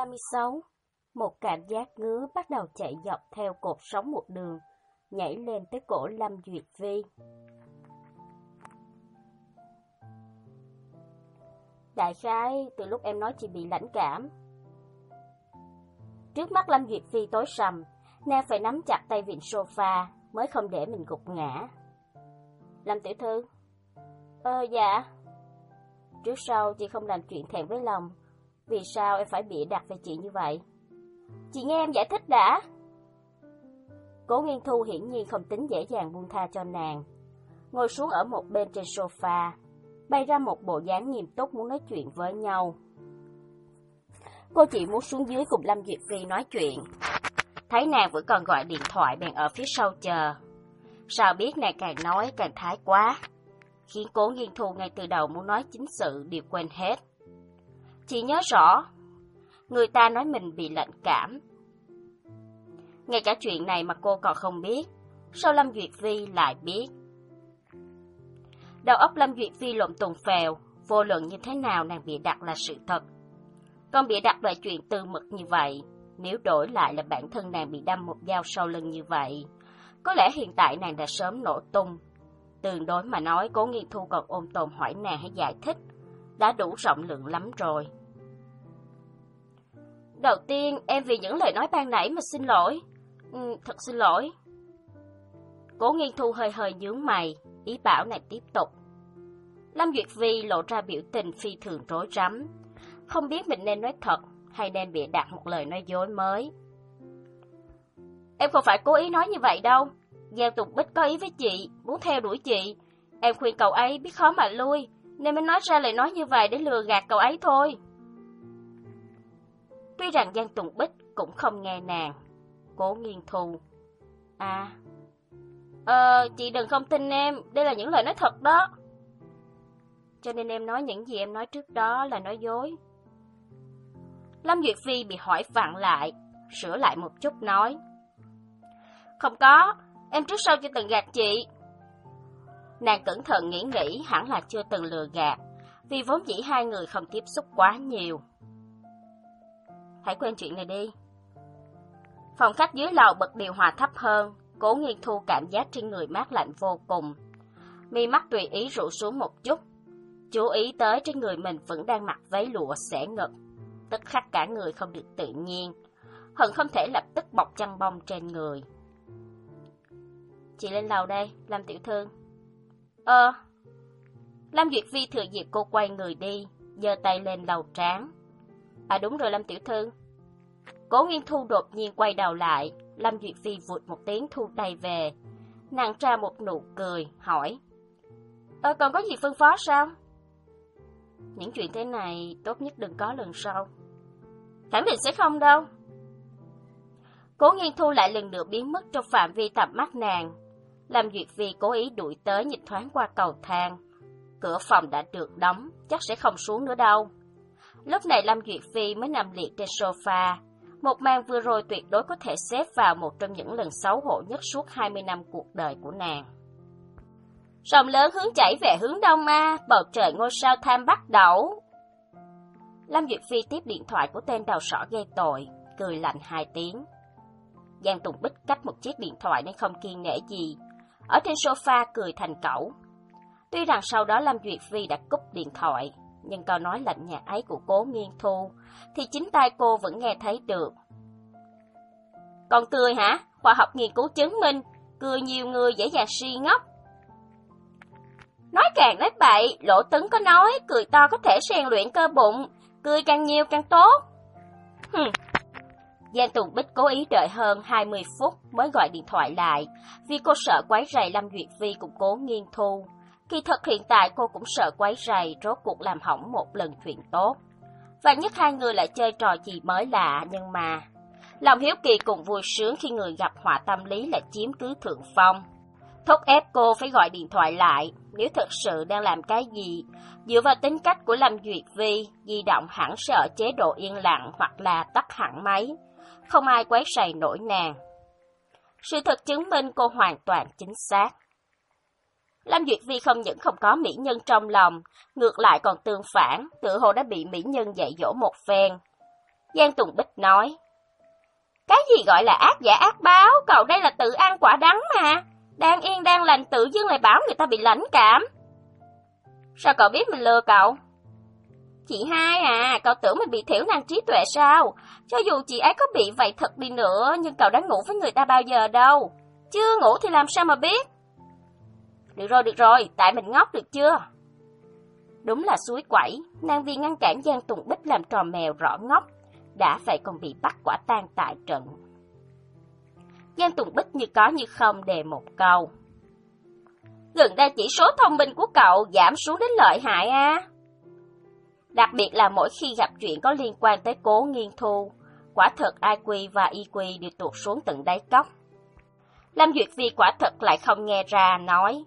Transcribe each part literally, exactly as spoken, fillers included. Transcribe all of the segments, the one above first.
ba mươi sáu. Một cảm giác ngứa bắt đầu chạy dọc theo cột sống một đường, nhảy lên tới cổ Lâm Duyệt Vi. Đại khái, từ lúc em nói chị bị lãnh cảm. Trước mắt Lâm Duyệt Vi tối sầm, nàng phải nắm chặt tay vịn sofa mới không để mình gục ngã. Lâm tiểu thư. Ờ, dạ. Trước sau chị không làm chuyện thẹn với lòng. Vì sao em phải bịa đặt về chị như vậy? Chị nghe em giải thích đã. Cố Nghiên Thu hiển nhiên không tính dễ dàng buông tha cho nàng. Ngồi xuống ở một bên trên sofa, bày ra một bộ dáng nghiêm túc muốn nói chuyện với nhau. Cô chỉ muốn xuống dưới cùng Lâm Duyệt Vi nói chuyện. Thấy nàng vẫn còn gọi điện thoại bèn ở phía sau chờ. Sao biết nàng càng nói càng thái quá, khiến Cố Nghiên Thu ngay từ đầu muốn nói chính sự đều quên hết. Chị nhớ rõ, người ta nói mình bị lạnh cảm. Ngay cả chuyện này mà cô còn không biết, sao Lâm Duyệt Vi lại biết? Đầu óc Lâm Duyệt Vi lộn tùng phèo, vô luận như thế nào nàng bịa đặt là sự thật. Còn bịa đặt loại chuyện tư mật như vậy, nếu đổi lại là bản thân nàng bị đâm một dao sau lưng như vậy, có lẽ hiện tại nàng đã sớm nổ tung. Tương đối mà nói, Cố Nghiên Thu còn ôm tồn hỏi nàng hay giải thích, đã đủ rộng lượng lắm rồi. Đầu tiên, em vì những lời nói ban nãy mà xin lỗi. Ừ, thật xin lỗi. Cố Nghiên Thu hơi hơi nhướng mày, ý bảo nàng tiếp tục. Lâm Duyệt Vi lộ ra biểu tình phi thường rối rắm, không biết mình nên nói thật hay nên bịa đặt một lời nói dối mới. Em không phải cố ý nói như vậy đâu. Giang Tùng Bích có ý với chị, muốn theo đuổi chị. Em khuyên cậu ấy biết khó mà lui, nên mới nói ra lời nói như vậy để lừa gạt cậu ấy thôi. Tuy rằng Giang Tùng Bích cũng không nghe nàng. Cố Nghiên Thu. À, Ờ, chị đừng không tin em, đây là những lời nói thật đó. Cho nên em nói những gì em nói trước đó là nói dối. Lâm Duyệt Vi bị hỏi vặn lại, sửa lại một chút nói. Không có, em trước sau chưa từng gạt chị. Nàng cẩn thận nghĩ nghĩ hẳn là chưa từng lừa gạt, vì vốn dĩ hai người không tiếp xúc quá nhiều. Hãy quên chuyện này đi. Phòng khách dưới lầu bật điều hòa thấp hơn, Cố Nghiên Thu cảm giác trên người mát lạnh vô cùng. Mi mắt tùy ý rũ xuống một chút, chú ý tới trên người mình vẫn đang mặc váy lụa xẻ ngực, tức khắc cả người không được tự nhiên, hận không thể lập tức bọc chăn bông trên người. Chị lên lầu đây, Lâm tiểu thư. Ờ. Lâm Duyệt Vi thừa dịp cô quay người đi, giơ tay lên đầu trán. À đúng rồi Lâm tiểu thư. Cố Nghiên Thu đột nhiên quay đầu lại, Lâm Duyệt Vi vụt một tiếng thu tay về. Nàng ra một nụ cười, hỏi. Ờ, còn có gì phân phó sao? Những chuyện thế này tốt nhất đừng có lần sau. Khẳng định sẽ không đâu. Cố Nghiên Thu lại lần nữa biến mất trong phạm vi tầm mắt nàng. Lâm Duyệt Vi cố ý đuổi tới nhìn thoáng qua cầu thang. Cửa phòng đã được đóng, chắc sẽ không xuống nữa đâu. Lúc này Lâm Duyệt Vi mới nằm liệt trên sofa. Một màn vừa rồi tuyệt đối có thể xếp vào một trong những lần xấu hổ nhất suốt hai mươi năm cuộc đời của nàng. Sông lớn hướng chảy về hướng đông a, bầu trời ngôi sao tham bắt đầu. Lâm Duyệt Vi tiếp điện thoại của tên đầu sỏ gây tội, cười lạnh hai tiếng. Giang Tùng Bích cách một chiếc điện thoại nên không kiêng nể gì, ở trên sofa cười thành cẩu. Tuy rằng sau đó Lâm Duyệt Vi đã cúp điện thoại, nhưng câu nói lạnh nhạt ấy của Cố Nghiên Thu thì chính tai cô vẫn nghe thấy được. Còn cười hả? Khoa học nghiên cứu chứng minh, cười nhiều người dễ dàng si ngốc. Nói càng nói bậy, Lỗ Tấn có nói, cười to có thể rèn luyện cơ bụng, cười càng nhiều càng tốt. Hừm. Giang Tùng Bích cố ý đợi hơn hai mươi phút mới gọi điện thoại lại, vì cô sợ quấy rầy Lâm Duyệt Vi cùng Cố Nghiên Thu. Kỳ thật hiện tại cô cũng sợ quấy rầy, rốt cuộc làm hỏng một lần chuyện tốt. Và nhất hai người lại chơi trò gì mới lạ, nhưng mà lòng hiếu kỳ cùng vui sướng khi người gặp họa tâm lý lại chiếm cứ thượng phong. Thúc ép cô phải gọi điện thoại lại, nếu thật sự đang làm cái gì, dựa vào tính cách của Lâm Duyệt Vi, di động hẳn sẽ ở chế độ yên lặng hoặc là tắt hẳn máy, không ai quấy rầy nổi nàng. Sự thật chứng minh cô hoàn toàn chính xác. Lâm Duyệt Vi không những không có mỹ nhân trong lòng, ngược lại còn tương phản, tự hồ đã bị mỹ nhân dạy dỗ một phen. Giang Tùng Bích nói. Cái gì gọi là ác giả ác báo, cậu đây là tự ăn quả đắng mà. Đang yên đang lành tự dưng lại bảo người ta bị lãnh cảm. Sao cậu biết mình lừa cậu? Chị hai à, cậu tưởng mình bị thiểu năng trí tuệ sao? Cho dù chị ấy có bị vậy thật đi nữa, nhưng cậu đã ngủ với người ta bao giờ đâu. Chưa ngủ thì làm sao mà biết? Được rồi, được rồi, tại mình ngốc được chưa? Đúng là suối quẩy, nàng vì ngăn cản Giang Tùng Bích làm trò mèo rõ ngốc, đã vậy còn bị bắt quả tang tại trận. Giang Tùng Bích như có như không đề một câu. Gần đây chỉ số thông minh của cậu giảm xuống đến lợi hại à? Đặc biệt là mỗi khi gặp chuyện có liên quan tới Cố Nghiên Thu, quả thật i kiu và i kiu đều tụt xuống tận đáy cốc. Lâm Duyệt Phi quả thật lại không nghe ra, nói.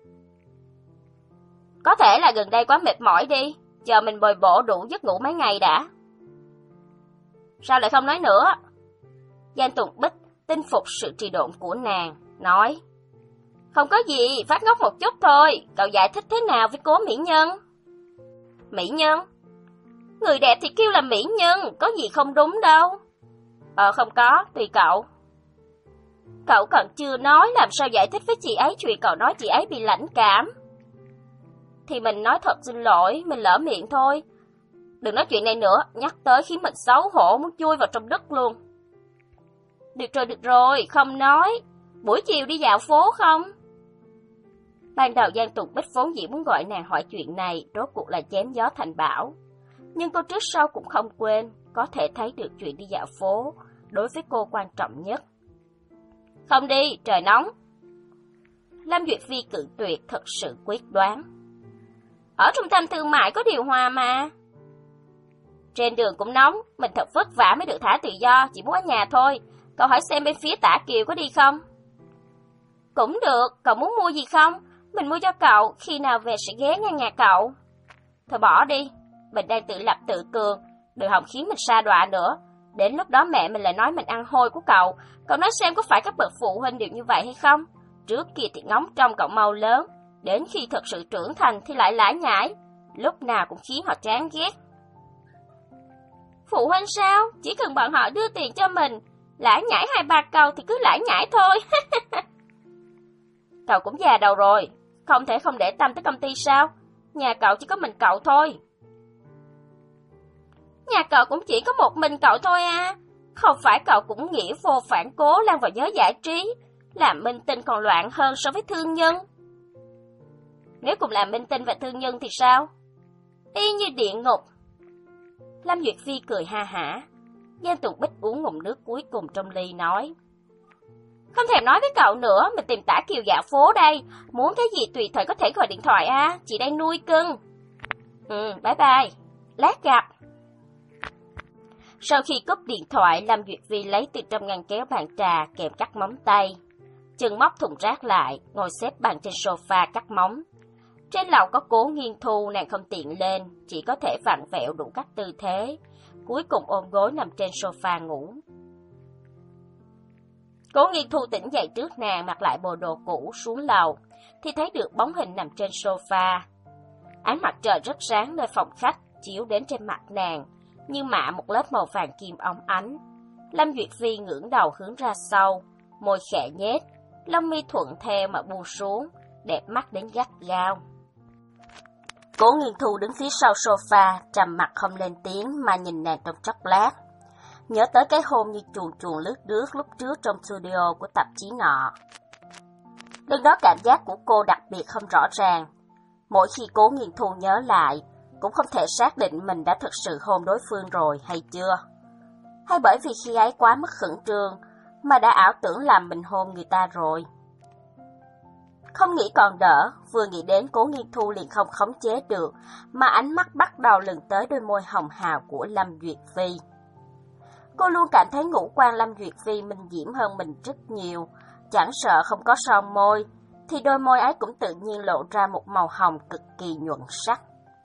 Có thể là gần đây quá mệt mỏi đi, chờ mình bồi bổ đủ giấc ngủ mấy ngày đã. Sao lại không nói nữa? Giang Tùng Bích tin phục sự trì độn của nàng, nói. Không có gì, phát ngốc một chút thôi, cậu giải thích thế nào với Cố mỹ nhân? Mỹ nhân? Người đẹp thì kêu là mỹ nhân, có gì không đúng đâu. Ờ không có, tùy cậu. Cậu còn chưa nói làm sao giải thích với chị ấy chuyện cậu nói chị ấy bị lãnh cảm. Thì mình nói thật xin lỗi, mình lỡ miệng thôi. Đừng nói chuyện này nữa, nhắc tới khiến mình xấu hổ muốn chui vào trong đất luôn. Được rồi, được rồi, không nói. Buổi chiều đi dạo phố không? Ban đầu Giang Tùng Bích vốn dĩ muốn gọi nàng hỏi chuyện này, rốt cuộc là chém gió thành bão. Nhưng cô trước sau cũng không quên, có thể thấy được chuyện đi dạo phố, đối với cô quan trọng nhất. Không đi, trời nóng. Lâm Duyệt Phi cự tuyệt thật sự quyết đoán. Ở trung tâm thương mại có điều hòa mà. Trên đường cũng nóng, mình thật vất vả mới được thả tự do, chỉ muốn ở nhà thôi. Cậu hỏi xem bên phía Tả Kiều có đi không? Cũng được, cậu muốn mua gì không? Mình mua cho cậu, khi nào về sẽ ghé ngang nhà cậu. Thôi bỏ đi, mình đang tự lập tự cường, đừng hòng khiến mình sa đọa nữa. Đến lúc đó mẹ mình lại nói mình ăn hôi của cậu. Cậu nói xem có phải các bậc phụ huynh đều như vậy hay không? Trước kia thì ngóng trông cậu mau lớn, đến khi thật sự trưởng thành thì lại lải nhải, lúc nào cũng khiến họ chán ghét. Phụ huynh sao? Chỉ cần bọn họ đưa tiền cho mình, lải nhải hai ba câu thì cứ lải nhải thôi. Cậu cũng già đầu rồi, không thể không để tâm tới công ty sao? Nhà cậu chỉ có mình cậu thôi. Nhà cậu cũng chỉ có một mình cậu thôi à? Không phải cậu cũng nghĩa vô phản cố lan vào giới giải trí, làm minh tinh còn loạn hơn so với thương nhân. Nếu cùng làm minh tinh và thương nhân thì sao? Y như địa ngục. Lâm Duyệt Phi cười ha hả. Giang Tùng Bích uống ngụm nước cuối cùng trong ly nói. Không thèm nói với cậu nữa, mình tìm Tả Kiều dạo phố đây. Muốn cái gì tùy thời có thể gọi điện thoại à, chị đang nuôi cưng. Ừ, bye bye, lát gặp. Sau khi cúp điện thoại, Lâm Duyệt Phi lấy từ trong ngăn kéo bàn trà kèm cắt móng tay. Chân móc thùng rác lại, ngồi xếp bằng trên sofa cắt móng. Trên lầu có Cố Nghiên Thu, nàng không tiện lên, chỉ có thể vặn vẹo đủ các tư thế. Cuối cùng ôm gối nằm trên sofa ngủ. Cố Nghiên Thu tỉnh dậy trước nàng, mặc lại bộ đồ cũ xuống lầu, thì thấy được bóng hình nằm trên sofa. Ánh mặt trời rất sáng nơi phòng khách, chiếu đến trên mặt nàng, như mạ một lớp màu vàng kim óng ánh. Lâm Duyệt Phi ngẩng đầu hướng ra sau, môi khẽ nhếch, lông mi thuận theo mà buông xuống, đẹp mắt đến gắt gao. Cố Nghiên Thu đứng phía sau sofa, trầm mặt không lên tiếng mà nhìn nàng trong chốc lát. Nhớ tới cái hôm như chuồn chuồn lướt nước lúc trước trong studio của tạp chí nọ. Lần đó cảm giác của cô đặc biệt không rõ ràng. Mỗi khi Cố Nghiên Thu nhớ lại, cũng không thể xác định mình đã thực sự hôn đối phương rồi hay chưa. Hay bởi vì khi ấy quá mức khẩn trương, mà đã ảo tưởng làm mình hôn người ta rồi. Không nghĩ còn đỡ, vừa nghĩ đến Cố Nghiên Thu liền không khống chế được, mà ánh mắt bắt đầu lần tới đôi môi hồng hào của Lâm Duyệt Phi. Cô luôn cảm thấy ngũ quan Lâm Duyệt Phi minh diễm hơn mình rất nhiều, chẳng sợ không có son môi, thì đôi môi ấy cũng tự nhiên lộ ra một màu hồng cực kỳ nhuận sắc.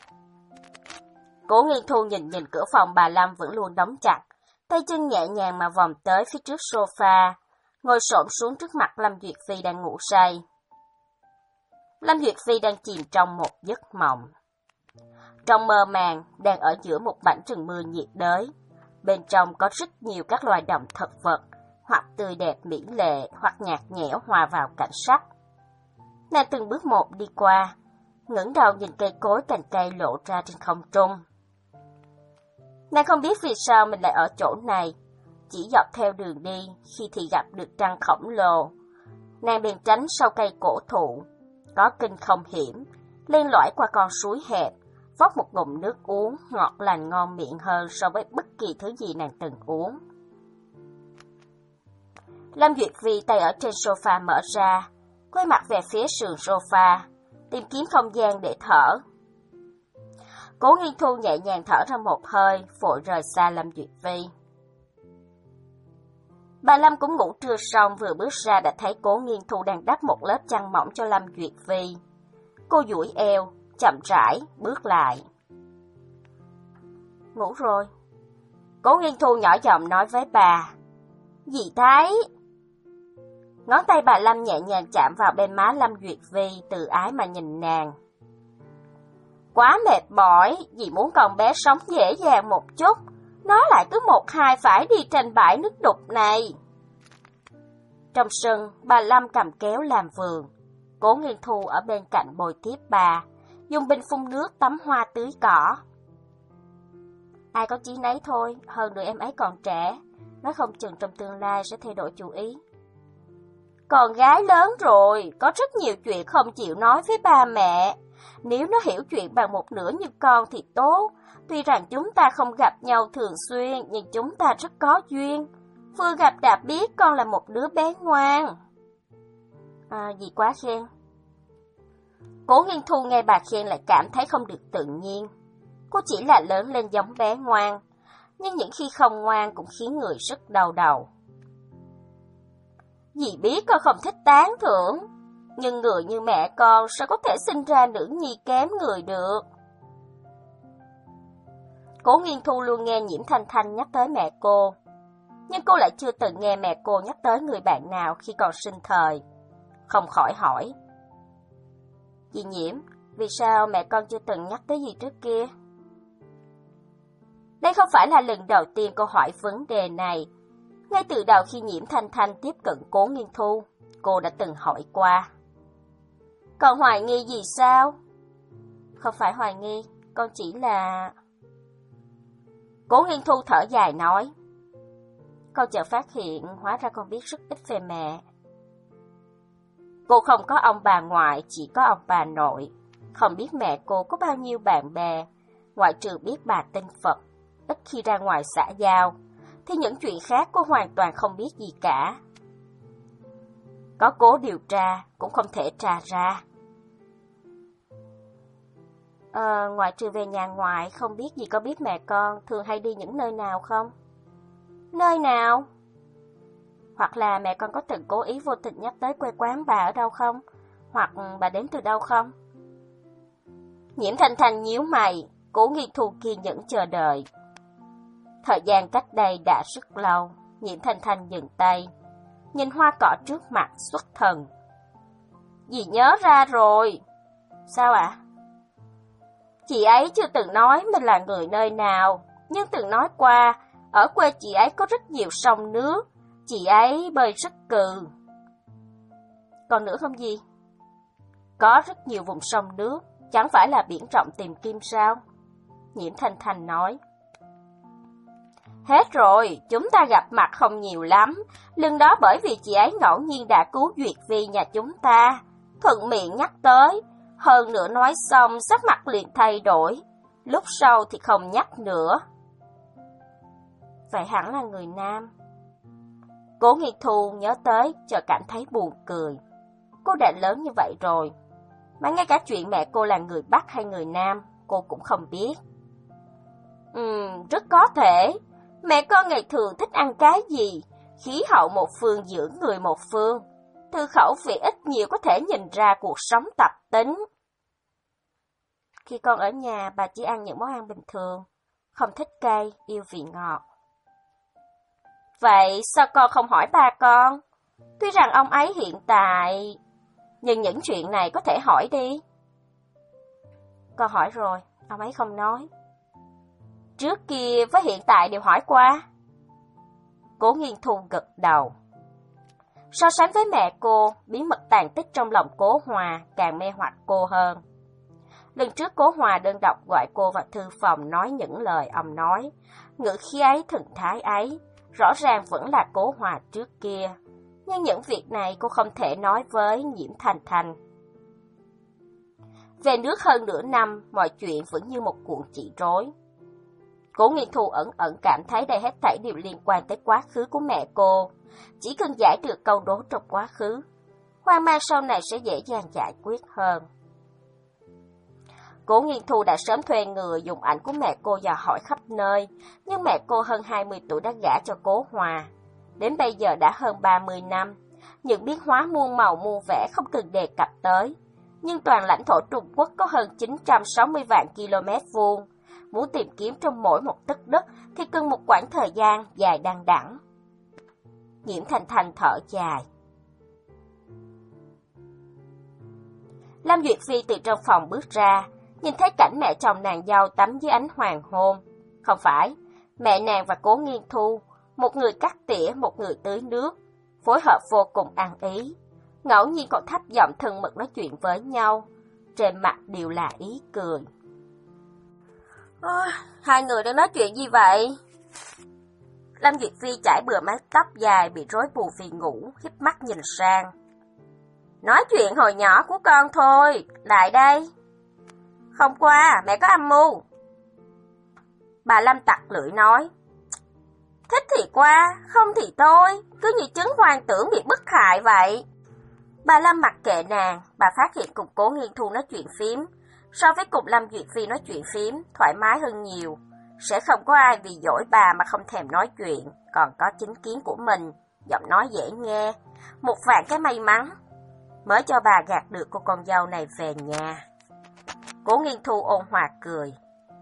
Cố Nghiên Thu nhìn nhìn cửa phòng bà Lâm vẫn luôn đóng chặt, tay chân nhẹ nhàng mà vòng tới phía trước sofa, ngồi xổm xuống trước mặt Lâm Duyệt Phi đang ngủ say. Lâm Duyệt Phi đang chìm trong một giấc mộng. Trong mơ màng, đang ở giữa một mảnh rừng mưa nhiệt đới, Bên trong có rất nhiều các loài động thực vật, hoặc tươi đẹp mỹ lệ, hoặc nhạt nhẽo hòa vào cảnh sắc. Nàng từng bước một đi qua, ngẩng đầu nhìn cây cối cành cây lộ ra trên không trung. Nàng không biết vì sao mình lại ở chỗ này, chỉ dọc theo đường đi, khi thì gặp được trăng khổng lồ. Nàng bèn tránh sau cây cổ thụ, có kinh không hiểm, len lỏi qua con suối hẹp, vót một ngụm nước uống ngọt lành ngon miệng hơn so với bất kỳ thứ gì nàng từng uống. Lâm Duyệt Vi tay ở trên sofa mở ra, quay mặt về phía sườn sofa, tìm kiếm không gian để thở. Cố Nghiên Thu nhẹ nhàng thở ra một hơi, vội rời xa Lâm Duyệt Vi. Bà Lâm cũng ngủ trưa xong, vừa bước ra đã thấy Cố Nghiên Thu đang đắp một lớp chăn mỏng cho Lâm Duyệt Vi. Cô duỗi eo, chậm rãi bước lại. Ngủ rồi. Cố Nghiên Thu nhỏ giọng nói với bà. Gì thấy? Ngón tay bà Lâm nhẹ nhàng chạm vào bên má Lâm Duyệt Vi, từ ái mà nhìn nàng. Quá mệt mỏi, dì muốn con bé sống dễ dàng một chút. Nó lại cứ một hai phải đi trên bãi nước đục này. Trong sân, bà Lâm cầm kéo làm vườn. Cố Nghiên Thu ở bên cạnh bồi tiếp bà, dùng bình phun nước tắm hoa tưới cỏ. Ai có chí nấy thôi, hơn nữa em ấy còn trẻ, nói không chừng trong tương lai sẽ thay đổi chủ ý. Con gái lớn rồi, có rất nhiều chuyện không chịu nói với ba mẹ. Nếu nó hiểu chuyện bằng một nửa như con thì tốt. Tuy rằng chúng ta không gặp nhau thường xuyên, nhưng chúng ta rất có duyên. Vừa gặp đã biết con là một đứa bé ngoan. À, gì quá khen. Cố Nghiên Thu nghe bà khen lại cảm thấy không được tự nhiên. Cô chỉ là lớn lên giống bé ngoan, nhưng những khi không ngoan cũng khiến người rất đau đầu. Dì biết con không thích tán thưởng, nhưng người như mẹ con sao có thể sinh ra nữ nhi kém người được. Cố Nghiên Thu luôn nghe Nhiễm Thanh Thanh nhắc tới mẹ cô, nhưng cô lại chưa từng nghe mẹ cô nhắc tới người bạn nào khi còn sinh thời. Không khỏi hỏi. Dì Nhiễm, vì sao mẹ con chưa từng nhắc tới gì trước kia? Đây không phải là lần đầu tiên cô hỏi vấn đề này. Ngay từ đầu khi Nhiễm Thanh Thanh tiếp cận Cố Nghiên Thu, cô đã từng hỏi qua. Còn hoài nghi gì sao? Không phải hoài nghi, con chỉ là... Cố Nghiên Thu thở dài nói. Con chợt phát hiện hóa ra con biết rất ít về mẹ. Cô không có ông bà ngoại, chỉ có ông bà nội. Không biết mẹ cô có bao nhiêu bạn bè, ngoại trừ biết bà tin Phật, ít khi ra ngoài xã giao, thì những chuyện khác cô hoàn toàn không biết gì cả. Có cố điều tra, cũng không thể tra ra. Ờ, ngoại trừ về nhà ngoại, không biết gì có biết mẹ con thường hay đi những nơi nào không? Nơi nào? Hoặc là mẹ con có từng cố ý vô tình nhắc tới quê quán bà ở đâu không? Hoặc bà đến từ đâu không? Nhiễm Thanh Thanh nhíu mày, Cố Nghiên Thu kiên nhẫn chờ đợi. Thời gian cách đây đã rất lâu, Nhiễm Thanh Thanh dừng tay, nhìn hoa cỏ trước mặt xuất thần. Dì nhớ ra rồi. Sao ạ? À? Chị ấy chưa từng nói mình là người nơi nào, nhưng từng nói qua, ở quê chị ấy có rất nhiều sông nước, chị ấy bơi rất cừ. Còn nữa không gì? Có rất nhiều vùng sông nước, chẳng phải là biển rộng tìm kim sao? Nhiễm Thanh Thanh nói. Hết rồi, chúng ta gặp mặt không nhiều lắm, lần đó bởi vì chị ấy ngẫu nhiên đã cứu Duyệt Vi nhà chúng ta, thuận miệng nhắc tới, hơn nữa nói xong sắc mặt liền thay đổi, lúc sau thì không nhắc nữa. Vậy hẳn là người Nam. Cố Nghiên Thu nhớ tới, chợt cảm thấy buồn cười. Cô đã lớn như vậy rồi, mà ngay cả chuyện mẹ cô là người Bắc hay người Nam, cô cũng không biết. Ừm, rất có thể. Mẹ con ngày thường thích ăn cái gì, khí hậu một phương dưỡng người một phương. Từ khẩu vị ít nhiều có thể nhìn ra cuộc sống tập tính. Khi con ở nhà, bà chỉ ăn những món ăn bình thường, không thích cay, yêu vị ngọt. Vậy sao con không hỏi ba con? Tuy rằng ông ấy hiện tại... Nhưng những chuyện này có thể hỏi đi. Con hỏi rồi, ông ấy không nói. trước kia với hiện tại đều hỏi qua. Cố Nghiên Thu gật đầu. So sánh với mẹ cô, bí mật tàn tích trong lòng Cố Hòa càng mê hoặc cô hơn. Lần trước Cố Hòa đơn độc gọi cô vào thư phòng nói những lời ông nói, ngữ khí ấy thần thái ấy, rõ ràng vẫn là Cố Hòa trước kia. Nhưng những việc này cô không thể nói với Nhiễm Thanh Thanh. Về nước hơn nửa năm, mọi chuyện vẫn như một cuộn chỉ rối. Cố Nghiên Thu ẩn ẩn cảm thấy đây hết thảy đều liên quan tới quá khứ của mẹ cô. Chỉ cần giải được câu đố trong quá khứ, hoang mang sau này sẽ dễ dàng giải quyết hơn. Cố Nghiên Thu đã sớm thuê người dùng ảnh của mẹ cô dò hỏi khắp nơi, nhưng mẹ cô hơn hai mươi tuổi đã gả cho Cố Hòa. Đến bây giờ đã hơn ba mươi năm, những biến hóa muôn màu muôn vẻ không cần đề cập tới. Nhưng toàn lãnh thổ Trung Quốc có hơn chín trăm sáu mươi vạn km vuông. Muốn tìm kiếm trong mỗi một tấc đất thì cần một quãng thời gian dài đằng đẵng. Nhiễm Thanh Thanh thở dài. Lâm Duyệt Phi từ trong phòng bước ra, nhìn thấy cảnh mẹ chồng nàng dâu tắm dưới ánh hoàng hôn. Không phải, mẹ nàng và Cố Nghiên Thu, một người cắt tỉa, một người tưới nước, phối hợp vô cùng ăn ý. Ngẫu nhiên còn thấp giọng thân mật nói chuyện với nhau, trên mặt đều là ý cười. Ôi, hai người đang nói chuyện gì vậy? Lâm Duyệt Phi chải bừa mái tóc dài bị rối bù vì ngủ, híp mắt nhìn sang. Nói chuyện hồi nhỏ của con thôi, lại đây. Hôm qua, mẹ có âm mưu. Bà Lâm tặc lưỡi nói. Thích thì qua, không thì thôi, cứ như chứng hoang tưởng bị bức hại vậy. Bà Lâm mặc kệ nàng, bà phát hiện cùng Cố Nghiên Thu nói chuyện phím. So với cùng Lâm Duyệt Phi nói chuyện phím, thoải mái hơn nhiều. Sẽ không có ai vì dỗi bà mà không thèm nói chuyện, còn có chính kiến của mình, giọng nói dễ nghe. Một vạn cái may mắn, mới cho bà gạt được cô con dâu này về nhà. Cố Nghiên Thu ôn hòa cười.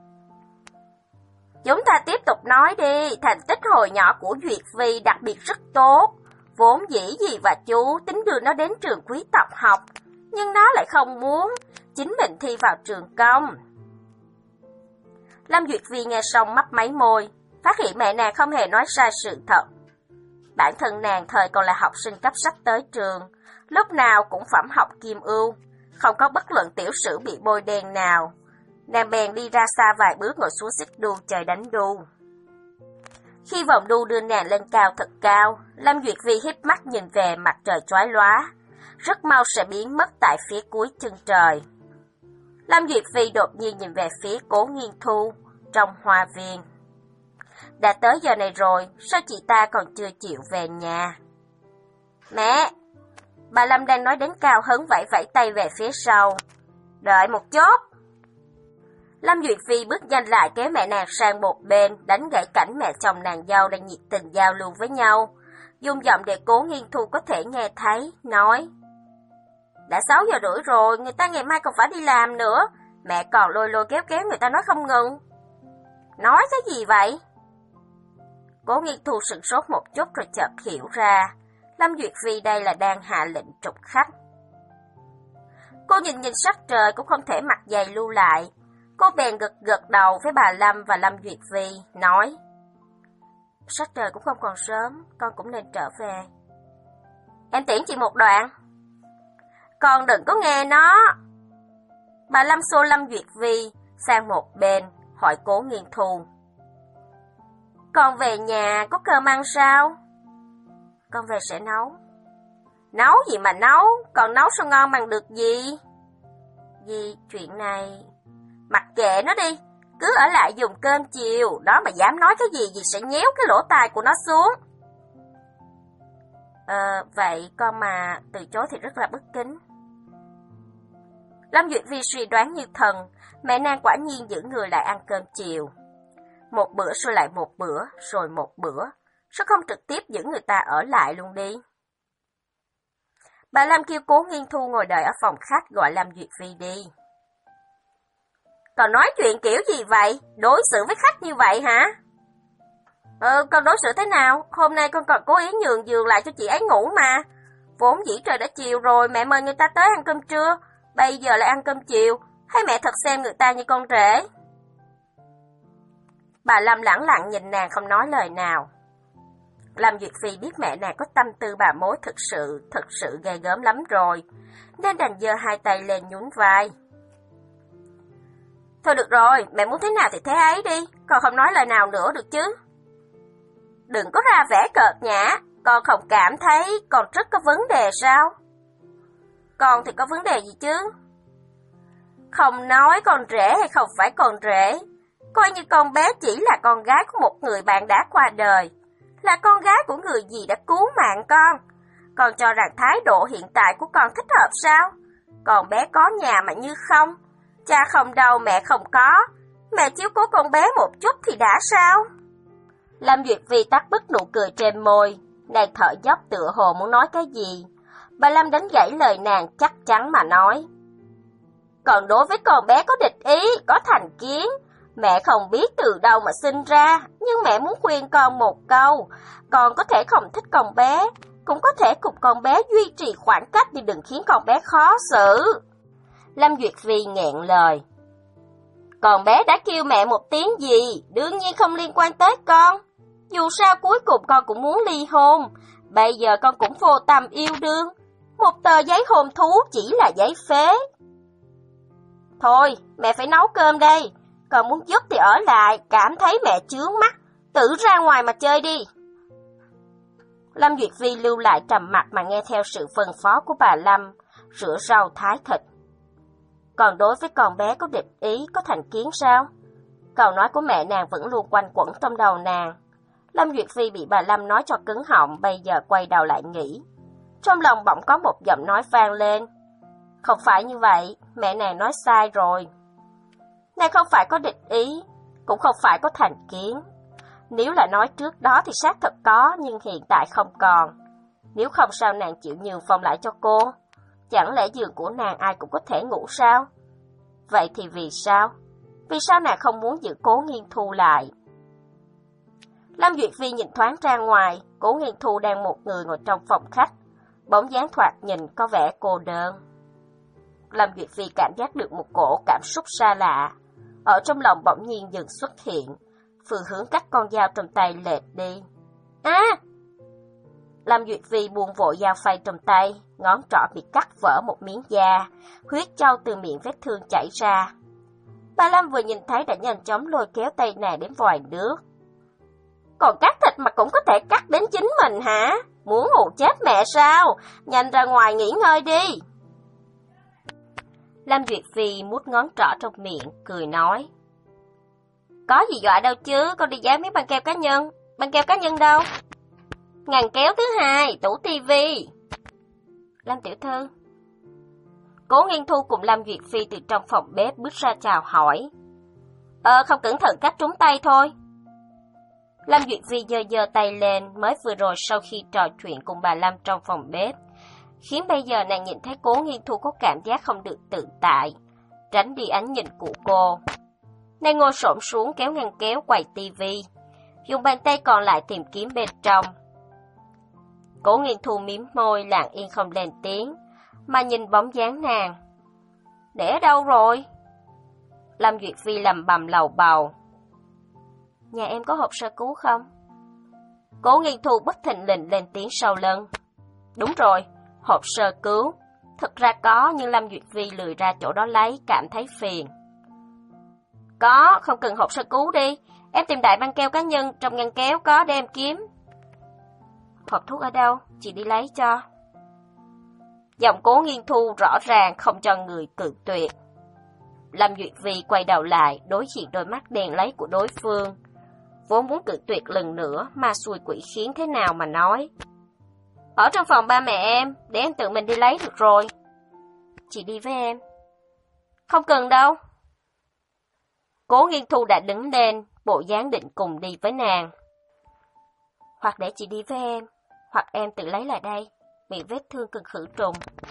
Chúng ta tiếp tục nói đi, thành tích hồi nhỏ của Duyệt Phi đặc biệt rất tốt. Vốn dĩ dì và chú tính đưa nó đến trường quý tộc học, nhưng nó lại không muốn, chính mình thi vào trường công. Lâm Duyệt Phi nghe xong mấp máy môi, phát hiện mẹ nàng không hề nói sai sự thật. Bản thân nàng thời còn là học sinh cấp sách tới trường, lúc nào cũng phẩm học kim ưu, không có bất luận tiểu sử bị bôi đen nào. Nàng bèn đi ra xa vài bước ngồi xuống xích đu chơi đánh đu. Khi vòng đu đưa nàng lên cao thật cao, Lâm Duyệt Phi híp mắt nhìn về mặt trời chói lóa, rất mau sẽ biến mất tại phía cuối chân trời. Lâm Duyệt Phi đột nhiên nhìn về phía Cố Nghiên Thu trong hoa viên. Đã tới giờ này rồi, sao chị ta còn chưa chịu về nhà? Mẹ! Bà Lâm đang nói đến cao hứng vẫy vẫy tay về phía sau. Đợi một chút! Lâm Duyệt Phi bước nhanh lại kéo mẹ nàng sang một bên, đánh gãy cảnh mẹ chồng nàng dâu đang nhiệt tình giao lưu với nhau. Dùng giọng để Cố Nghiên Thu có thể nghe thấy, nói. Đã sáu giờ rưỡi rồi, người ta ngày mai còn phải đi làm nữa. Mẹ còn lôi lôi kéo kéo người ta nói không ngừng. Nói cái gì vậy? Cố Nghiên Thu sửng sốt một chút rồi chợt hiểu ra. Lâm Duyệt Phi đây là đang hạ lệnh trục khách. Cô nhìn nhìn sắc trời cũng không thể mặc giày lưu lại. Cô bèn gật gật đầu với bà Lâm và Lâm Duyệt Phi, nói. Sắc trời cũng không còn sớm, con cũng nên trở về. Em tiễn chị một đoạn. Con đừng có nghe nó. Bà Lâm xô Lâm Duyệt Phi sang một bên, hỏi Cố Nghiên Thu. Con về nhà có cơm ăn sao? Con về sẽ nấu. Nấu gì mà nấu, còn nấu sao ngon bằng được gì? Vì chuyện này... Mặc kệ nó đi, cứ ở lại dùng cơm chiều, đó mà dám nói cái gì gì sẽ nhéo cái lỗ tai của nó xuống. Ờ, vậy con mà từ chối thì rất là bất kính. Lâm Duyệt Phi suy đoán như thần, mẹ nàng quả nhiên giữ người lại ăn cơm chiều. Một bữa rồi lại một bữa, rồi một bữa, sao không trực tiếp giữ người ta ở lại luôn đi? Bà Lâm kêu Cố Nghiên Thu ngồi đợi ở phòng khách gọi Lâm Duyệt Phi đi. Còn nói chuyện kiểu gì vậy? Đối xử với khách như vậy hả? Ừ, con đối xử thế nào? Hôm nay con còn cố ý nhường giường lại cho chị ấy ngủ mà. Vốn dĩ trời đã chiều rồi, mẹ mời người ta tới ăn cơm trưa. Bây giờ lại ăn cơm chiều, hay mẹ thật xem người ta như con rể? Bà Lâm lẳng lặng nhìn nàng không nói lời nào. Lâm Duyệt Phi biết mẹ nàng có tâm tư bà mối thực sự, thực sự ghê gớm lắm rồi, nên đành giơ hai tay lên nhún vai. Thôi được rồi, mẹ muốn thế nào thì thế ấy đi, con không nói lời nào nữa được chứ. Đừng có ra vẻ cợt nhã, con không cảm thấy con rất có vấn đề sao? Con thì có vấn đề gì chứ? Không nói con rể hay không phải con rể, coi như con bé chỉ là con gái của một người bạn đã qua đời, là con gái của người gì đã cứu mạng con. Con cho rằng thái độ hiện tại của con thích hợp sao? Con bé có nhà mà như không, cha không đâu mẹ không có, mẹ chiếu cố con bé một chút thì đã sao? Lâm Duyệt Phi tắt bứt nụ cười trên môi, nàng thở dốc tựa hồ muốn nói cái gì. Bà Lâm đánh gãy lời nàng chắc chắn mà nói. Còn đối với con bé có địch ý, có thành kiến, mẹ không biết từ đâu mà sinh ra, nhưng mẹ muốn khuyên con một câu, con có thể không thích con bé, cũng có thể cùng con bé duy trì khoảng cách nhưng đừng khiến con bé khó xử. Lâm Duyệt Phi nghẹn lời. Con bé đã kêu mẹ một tiếng gì, đương nhiên không liên quan tới con. Dù sao cuối cùng con cũng muốn ly hôn, bây giờ con cũng vô tâm yêu đương. Một tờ giấy hôn thú chỉ là giấy phế. Thôi, mẹ phải nấu cơm đây. Con muốn giúp thì ở lại, cảm thấy mẹ chướng mắt, tự ra ngoài mà chơi đi. Lâm Duyệt Phi lưu lại trầm mặc mà nghe theo sự phân phó của bà Lâm, rửa rau thái thịt. Còn đối với con bé có địch ý, có thành kiến sao? Câu nói của mẹ nàng vẫn luôn quanh quẩn trong đầu nàng. Lâm Duyệt Phi bị bà Lâm nói cho cứng họng, bây giờ quay đầu lại nghĩ. Trong lòng bỗng có một giọng nói vang lên. Không phải như vậy, mẹ nàng nói sai rồi. Nàng không phải có địch ý, cũng không phải có thành kiến. Nếu là nói trước đó thì xác thật có, nhưng hiện tại không còn. Nếu không sao nàng chịu nhường phòng lại cho cô? Chẳng lẽ giường của nàng ai cũng có thể ngủ sao? Vậy thì vì sao? Vì sao nàng không muốn giữ Cố Nghiên Thu lại? Lâm Duyệt Phi nhìn thoáng ra ngoài, Cố Nghiên Thu đang một người ngồi trong phòng khách. Bóng dáng thoạt nhìn có vẻ cô đơn. Lâm Duyệt Phi cảm giác được một cổ cảm xúc xa lạ. Ở trong lòng bỗng nhiên dừng xuất hiện, phương hướng cắt con dao trong tay lệch đi. À! Lâm Duyệt Phi buông vội dao phay trong tay, ngón trỏ bị cắt vỡ một miếng da, huyết trâu từ miệng vết thương chảy ra. Bà Lâm vừa nhìn thấy đã nhanh chóng lôi kéo tay nàng đến vòi nước. Còn cắt thịt mà cũng có thể cắt đến chính mình hả? Muốn hù chết mẹ sao? Nhanh ra ngoài nghỉ ngơi đi. Lâm Duyệt Phi mút ngón trỏ trong miệng, cười nói. Có gì dọa đâu chứ, con đi giá miếng băng keo cá nhân. Băng keo cá nhân đâu? Ngăn kéo thứ hai, tủ tivi. Lâm tiểu thư. Cố Nghiên Thu cùng Lâm Duyệt Phi từ trong phòng bếp bước ra chào hỏi. Ờ, không cẩn thận cắt trúng tay thôi. Lâm Duyệt Phi giơ giơ tay lên, mới vừa rồi sau khi trò chuyện cùng bà Lâm trong phòng bếp, khiến bây giờ nàng nhìn thấy Cố Nghiên Thu có cảm giác không được tự tại, tránh đi ánh nhìn của cô. Nàng ngồi xổm xuống kéo ngăn kéo quầy tivi, dùng bàn tay còn lại tìm kiếm bên trong. Cố Nghiên Thu mím môi lặng yên không lên tiếng, mà nhìn bóng dáng nàng. Để ở đâu rồi? Lâm Duyệt Phi lầm bầm lầu bầu. Nhà em có hộp sơ cứu không? Cố Nghiên Thu bất thình lình lên tiếng sau lưng. Đúng rồi, hộp sơ cứu. Thực ra có, nhưng Lâm Duyệt Phi lười ra chỗ đó lấy, cảm thấy phiền. Có, không cần hộp sơ cứu đi. Em tìm đại băng keo cá nhân, trong ngăn kéo có để em kiếm. Hộp thuốc ở đâu? Chị đi lấy cho. Giọng Cố Nghiên Thu rõ ràng không cho người cự tuyệt. Lâm Duyệt Phi quay đầu lại, đối diện đôi mắt đèn lấy của đối phương. Vốn muốn cự tuyệt lần nữa, mà xui quỷ khiến thế nào mà nói. Ở trong phòng ba mẹ em, để em tự mình đi lấy được rồi. Chị đi với em. Không cần đâu. Cố Nghiên Thu đã đứng lên, bộ dáng định cùng đi với nàng. Hoặc để chị đi với em, hoặc em tự lấy lại đây, miệng vết thương cần khử trùng.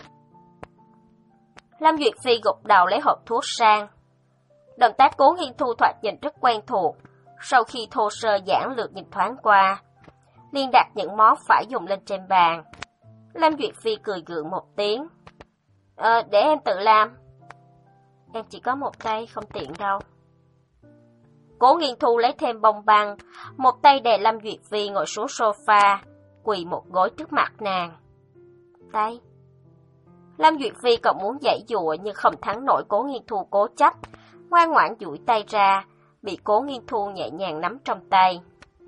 Lâm Duyệt Phi gục đầu lấy hộp thuốc sang. Động tác Cố Nghiên Thu thoạt nhìn rất quen thuộc, sau khi thô sơ giản lược nhìn thoáng qua, liền đặt những món phải dùng lên trên bàn. Lâm Duyệt Phi cười gượng một tiếng. Ờ, để em tự làm. Em chỉ có một tay, không tiện đâu. Cố Nghiên Thu lấy thêm bông băng, một tay đè Lâm Duyệt Vi ngồi xuống sofa, quỳ một gối trước mặt nàng. Tay. Lâm Duyệt Vi còn muốn giãy giụa nhưng không thắng nổi Cố Nghiên Thu cố chấp, ngoan ngoãn duỗi tay ra, bị Cố Nghiên Thu nhẹ nhàng nắm trong tay.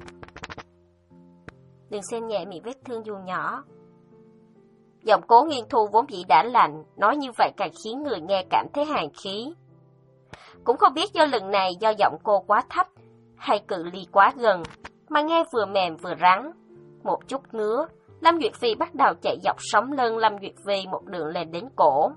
Đừng xem nhẹ miệng vết thương dù nhỏ. Giọng Cố Nghiên Thu vốn dĩ đã lạnh, nói như vậy càng khiến người nghe cảm thấy hàn khí. Cũng không biết do lần này do giọng cô quá thấp, hay cự ly quá gần, mà nghe vừa mềm vừa rắn. Một chút nữa, Lâm Duyệt Phi bắt đầu chạy dọc sống lưng Lâm Duyệt Vi một đường lên đến cổ.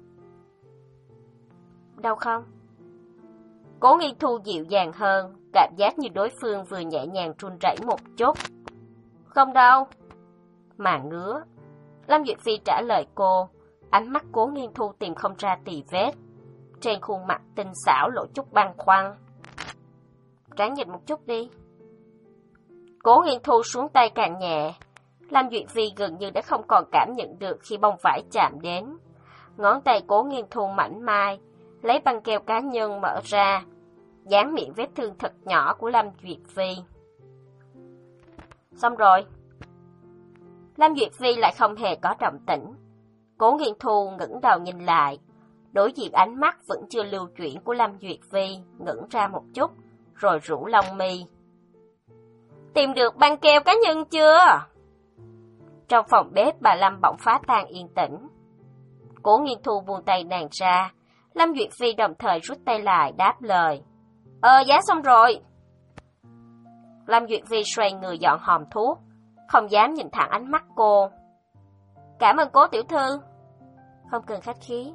Đau không? Cố Nghiên Thu dịu dàng hơn, cảm giác như đối phương vừa nhẹ nhàng run rẩy một chút. Không đau. Mà ngứa. Lâm Duyệt Phi trả lời cô, ánh mắt Cố Nghiên Thu tìm không ra tì vết. Trên khuôn mặt tinh xảo lộ chút băn khoăn. Ráng nhịn một chút đi. Cố Nghiên Thu xuống tay càng nhẹ. Lâm Duyệt Vi gần như đã không còn cảm nhận được khi bông vải chạm đến. Ngón tay Cố Nghiên Thu mảnh mai, lấy băng keo cá nhân mở ra, dán miệng vết thương thật nhỏ của Lâm Duyệt Vi. Xong rồi. Lâm Duyệt Vi lại không hề có động tĩnh. Cố Nghiên Thu ngẩng đầu nhìn lại, đối diện ánh mắt vẫn chưa lưu chuyển của Lâm Duyệt Vi, ngẩng ra một chút, rồi rũ lông mi. Tìm được băng keo cá nhân chưa? Trong phòng bếp bà Lâm bỗng phá tan yên tĩnh. Cố Nghiên Thu buông tay nàng ra, Lâm Duyệt Vi đồng thời rút tay lại đáp lời. Ờ, giá xong rồi. Lâm Duyệt Vi xoay người dọn hòm thuốc, không dám nhìn thẳng ánh mắt cô. Cảm ơn Cố tiểu thư. Không cần khách khí.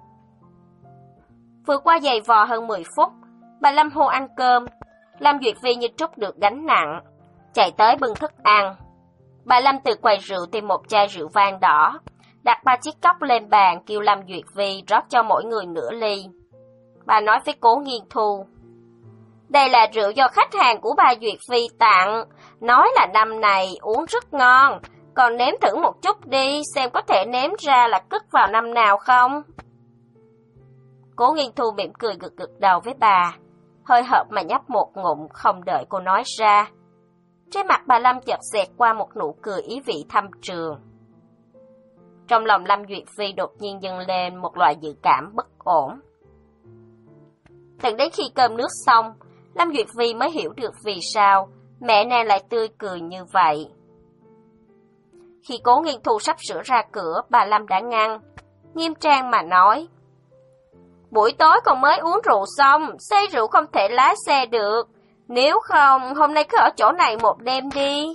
Vừa qua giày vò hơn mười phút, bà Lâm hô ăn cơm. Lâm Duyệt Vi như trút được gánh nặng, chạy tới bưng thức ăn. Bà Lâm từ quầy rượu tìm một chai rượu vang đỏ, đặt ba chiếc cốc lên bàn, kêu Lâm Duyệt Vi rót cho mỗi người nửa ly. Bà nói với Cố Nghiên Thu, đây là rượu do khách hàng của bà Duyệt Vi tặng, nói là năm này uống rất ngon, còn nếm thử một chút đi, xem có thể nếm ra là cất vào năm nào không. Cố Nghiên Thu mỉm cười gật gật đầu với bà, hơi hợt mà nhấp một ngụm, không đợi cô nói ra. Trên mặt bà Lâm chợt xẹt qua một nụ cười ý vị thâm trường. Trong lòng Lâm Duyệt Vi đột nhiên dâng lên một loại dự cảm bất ổn. Tận đến khi cơm nước xong, Lâm Duyệt Vi mới hiểu được vì sao mẹ nàng lại tươi cười như vậy. Khi Cố Nghiên Thu sắp sửa ra cửa, bà Lâm đã ngăn, nghiêm trang mà nói. Buổi tối còn mới uống rượu xong, say rượu không thể lái xe được. Nếu không, hôm nay cứ ở chỗ này một đêm đi.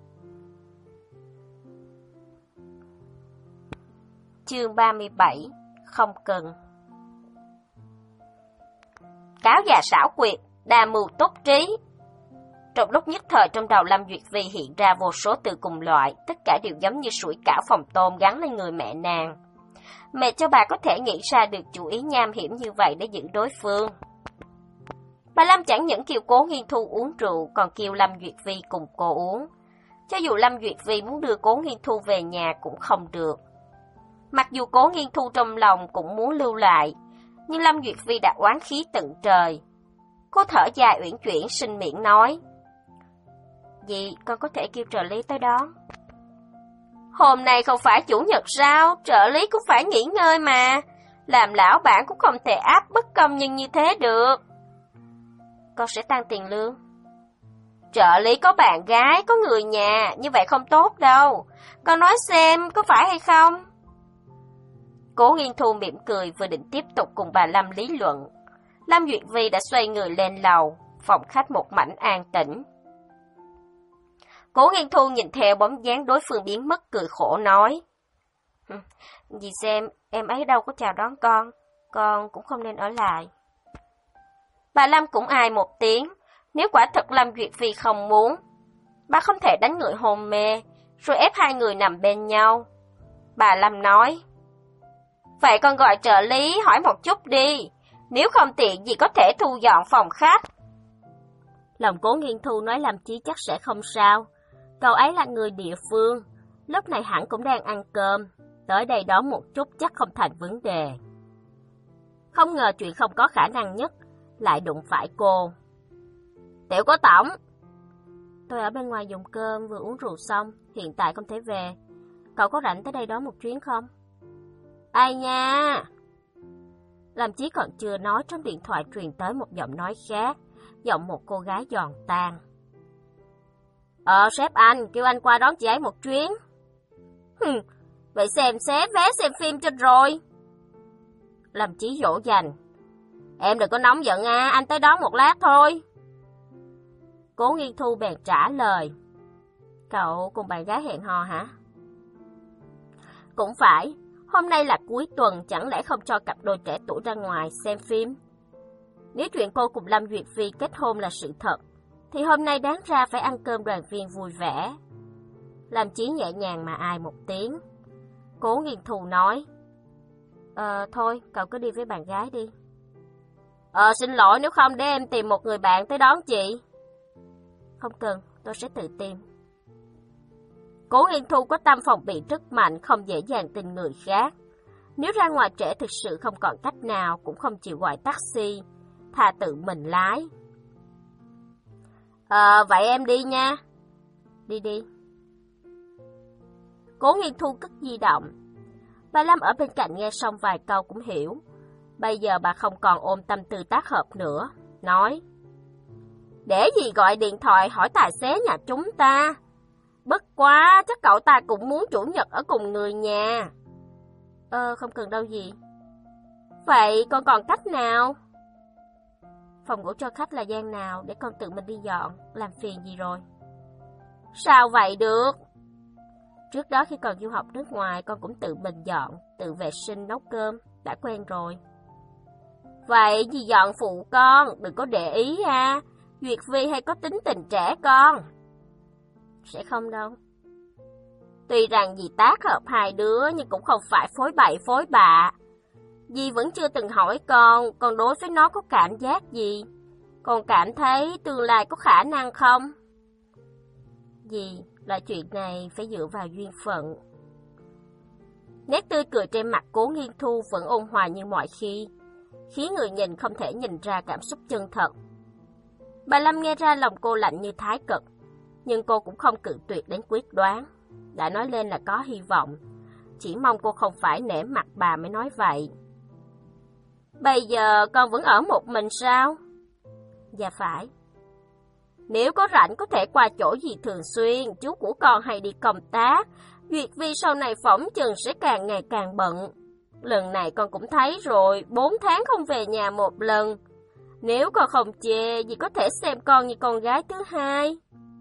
Chương ba mươi bảy. Không cần. Cáo già xảo quyệt, đa mưu túc trí. Trong lúc nhất thời trong đầu Lâm Duyệt Vi hiện ra vô số từ cùng loại, tất cả đều giống như sủi cảo phòng tôm gắn lên người mẹ nàng. Mẹ cho bà có thể nghĩ ra được chủ ý nham hiểm như vậy để giữ đối phương. Bà Lâm chẳng những kêu Cố Nghiên Thu uống rượu, còn kêu Lâm Duyệt Vi cùng cô uống. Cho dù Lâm Duyệt Vi muốn đưa Cố Nghiên Thu về nhà cũng không được. Mặc dù Cố Nghiên Thu trong lòng cũng muốn lưu lại, nhưng Lâm Duyệt Vi đã oán khí tận trời. Cô thở dài uyển chuyển sinh miệng nói. Dì, con có thể kêu trợ lý tới đón. Hôm nay không phải chủ nhật sao, trợ lý cũng phải nghỉ ngơi mà. Làm lão bản cũng không thể áp bức công nhân như thế được. Con sẽ tăng tiền lương. Trợ lý có bạn gái, có người nhà, như vậy không tốt đâu. Con nói xem, có phải hay không? Cố Nghiên Thu mỉm cười vừa định tiếp tục cùng bà Lâm lý luận. Lâm Duyệt Vi đã xoay người lên lầu, phòng khách một mảnh an tĩnh. Cố Nghiên Thu nhìn theo bóng dáng đối phương biến mất cười khổ nói. Dì xem, em ấy đâu có chào đón con, con cũng không nên ở lại. Bà Lâm cũng ai một tiếng, nếu quả thật Lâm Duyệt Vi không muốn, bà không thể đánh người hôn mê, rồi ép hai người nằm bên nhau. Bà Lâm nói, vậy con gọi trợ lý hỏi một chút đi, nếu không tiện gì có thể thu dọn phòng khách. Lòng Cố Nghiên Thu nói làm chí chắc sẽ không sao, cậu ấy là người địa phương, lúc này hẳn cũng đang ăn cơm, tới đây đón một chút chắc không thành vấn đề. Không ngờ chuyện không có khả năng nhất lại đụng phải cô. Tiểu Cố Tổng. Tôi ở bên ngoài dùng cơm vừa uống rượu xong, hiện tại không thể về. Cậu có rảnh tới đây đón một chuyến không? Ai nha? Làm Chí còn chưa nói, trong điện thoại truyền tới một giọng nói khác, giọng một cô gái giòn tan. Ờ, sếp anh, kêu anh qua đón chị ấy một chuyến. Hừm, vậy xem xé vé xem phim cho rồi. Làm Chí dỗ dành. Em đừng có nóng giận à, anh tới đón một lát thôi. Cố Nghiên Thu bèn trả lời. Cậu cùng bạn gái hẹn hò hả? Cũng phải, hôm nay là cuối tuần, chẳng lẽ không cho cặp đôi trẻ tuổi ra ngoài xem phim? Nếu chuyện cô cùng Lâm Duyệt Phi kết hôn là sự thật, thì hôm nay đáng ra phải ăn cơm đoàn viên vui vẻ. Làm Chí nhẹ nhàng mà ai một tiếng. Cố Nghiên Thu nói. Ờ, thôi, cậu cứ đi với bạn gái đi. Ờ, xin lỗi, nếu không để em tìm một người bạn tới đón chị. Không cần, tôi sẽ tự tìm. Cố Nghiên Thu có tâm phòng bị rất mạnh, không dễ dàng tin người khác. Nếu ra ngoài trễ thực sự không còn cách nào, cũng không chịu gọi taxi, thà tự mình lái. Ờ, vậy em đi nha. Đi đi. Cố Nghiên Thu cất di động. Bà Lâm ở bên cạnh nghe xong vài câu cũng hiểu. Bây giờ bà không còn ôm tâm tư tác hợp nữa, nói. Để gì gọi điện thoại hỏi tài xế nhà chúng ta. Bất quá, chắc cậu ta cũng muốn chủ nhật ở cùng người nhà. Ờ, không cần đâu gì. Vậy con còn cách nào? Phòng ngủ cho khách là gian nào để con tự mình đi dọn, làm phiền gì rồi? Sao vậy được? Trước đó khi còn du học nước ngoài con cũng tự mình dọn, tự vệ sinh nấu cơm, đã quen rồi. Vậy dì dọn phụ con, đừng có để ý ha. Duyệt Vi hay có tính tình trẻ con. Sẽ không đâu. Tuy rằng dì tác hợp hai đứa nhưng cũng không phải phối bậy phối bạ. Dì vẫn chưa từng hỏi con, con đối với nó có cảm giác gì? Con cảm thấy tương lai có khả năng không? Dì, loại chuyện này phải dựa vào duyên phận. Nét tươi cười trên mặt Cố Nghiên Thu vẫn ôn hòa như mọi khi, khiến người nhìn không thể nhìn ra cảm xúc chân thật. Bà Lâm nghe ra lòng cô lạnh như thái cực, nhưng cô cũng không cự tuyệt đến quyết đoán. Đã nói lên là có hy vọng, chỉ mong cô không phải nể mặt bà mới nói vậy. Bây giờ con vẫn ở một mình sao? Dạ phải. Nếu có rảnh có thể qua chỗ dì thường xuyên, chú của con hay đi công tác. Duyệt Vi sau này phỏng chừng sẽ càng ngày càng bận. Lần này con cũng thấy rồi, bốn tháng không về nhà một lần. Nếu con không chê, dì có thể xem con như con gái thứ hai.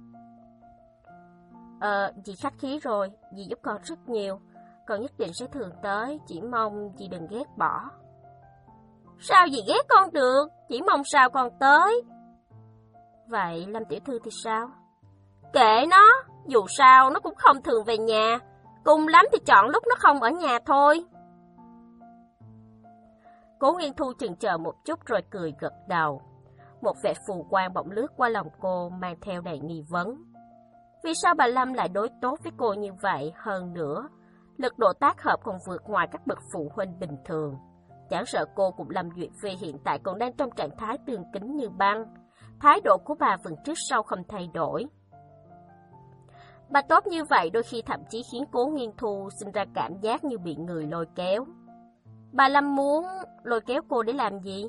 Ờ, dì khách khí rồi, dì giúp con rất nhiều. Con nhất định sẽ thường tới, chỉ mong dì đừng ghét bỏ. Sao dì ghét con được, chỉ mong sao con tới. Vậy Lâm tiểu thư thì sao? Kệ nó, dù sao nó cũng không thường về nhà. Cùng lắm thì chọn lúc nó không ở nhà thôi. Cố Nghiên Thu chần chờ một chút rồi cười gật đầu. Một vẻ phù quang bỗng lướt qua lòng cô mang theo đầy nghi vấn. Vì sao bà Lâm lại đối tốt với cô như vậy? Hơn nữa, lực độ tác hợp còn vượt ngoài các bậc phụ huynh bình thường. Chẳng sợ cô cùng Lâm Duyệt Phi hiện tại còn đang trong trạng thái tương kính như băng. Thái độ của bà vẫn trước sau không thay đổi. Bà tốt như vậy đôi khi thậm chí khiến Cố Nghiên Thu sinh ra cảm giác như bị người lôi kéo. Bà Lâm muốn lôi kéo cô để làm gì?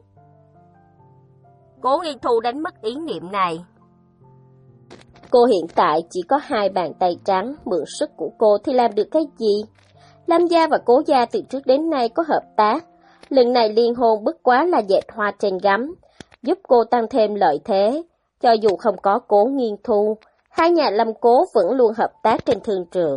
Cố Nghiên Thu đánh mất ý niệm này. Cô hiện tại chỉ có hai bàn tay trắng, mượn sức của cô thì làm được cái gì? Lâm gia và Cố gia từ trước đến nay có hợp tác. Lần này liên hôn bất quá là dệt hoa trên gấm, giúp cô tăng thêm lợi thế. Cho dù không có Cố Nghiên Thu, hai nhà Lâm Cố vẫn luôn hợp tác trên thương trường.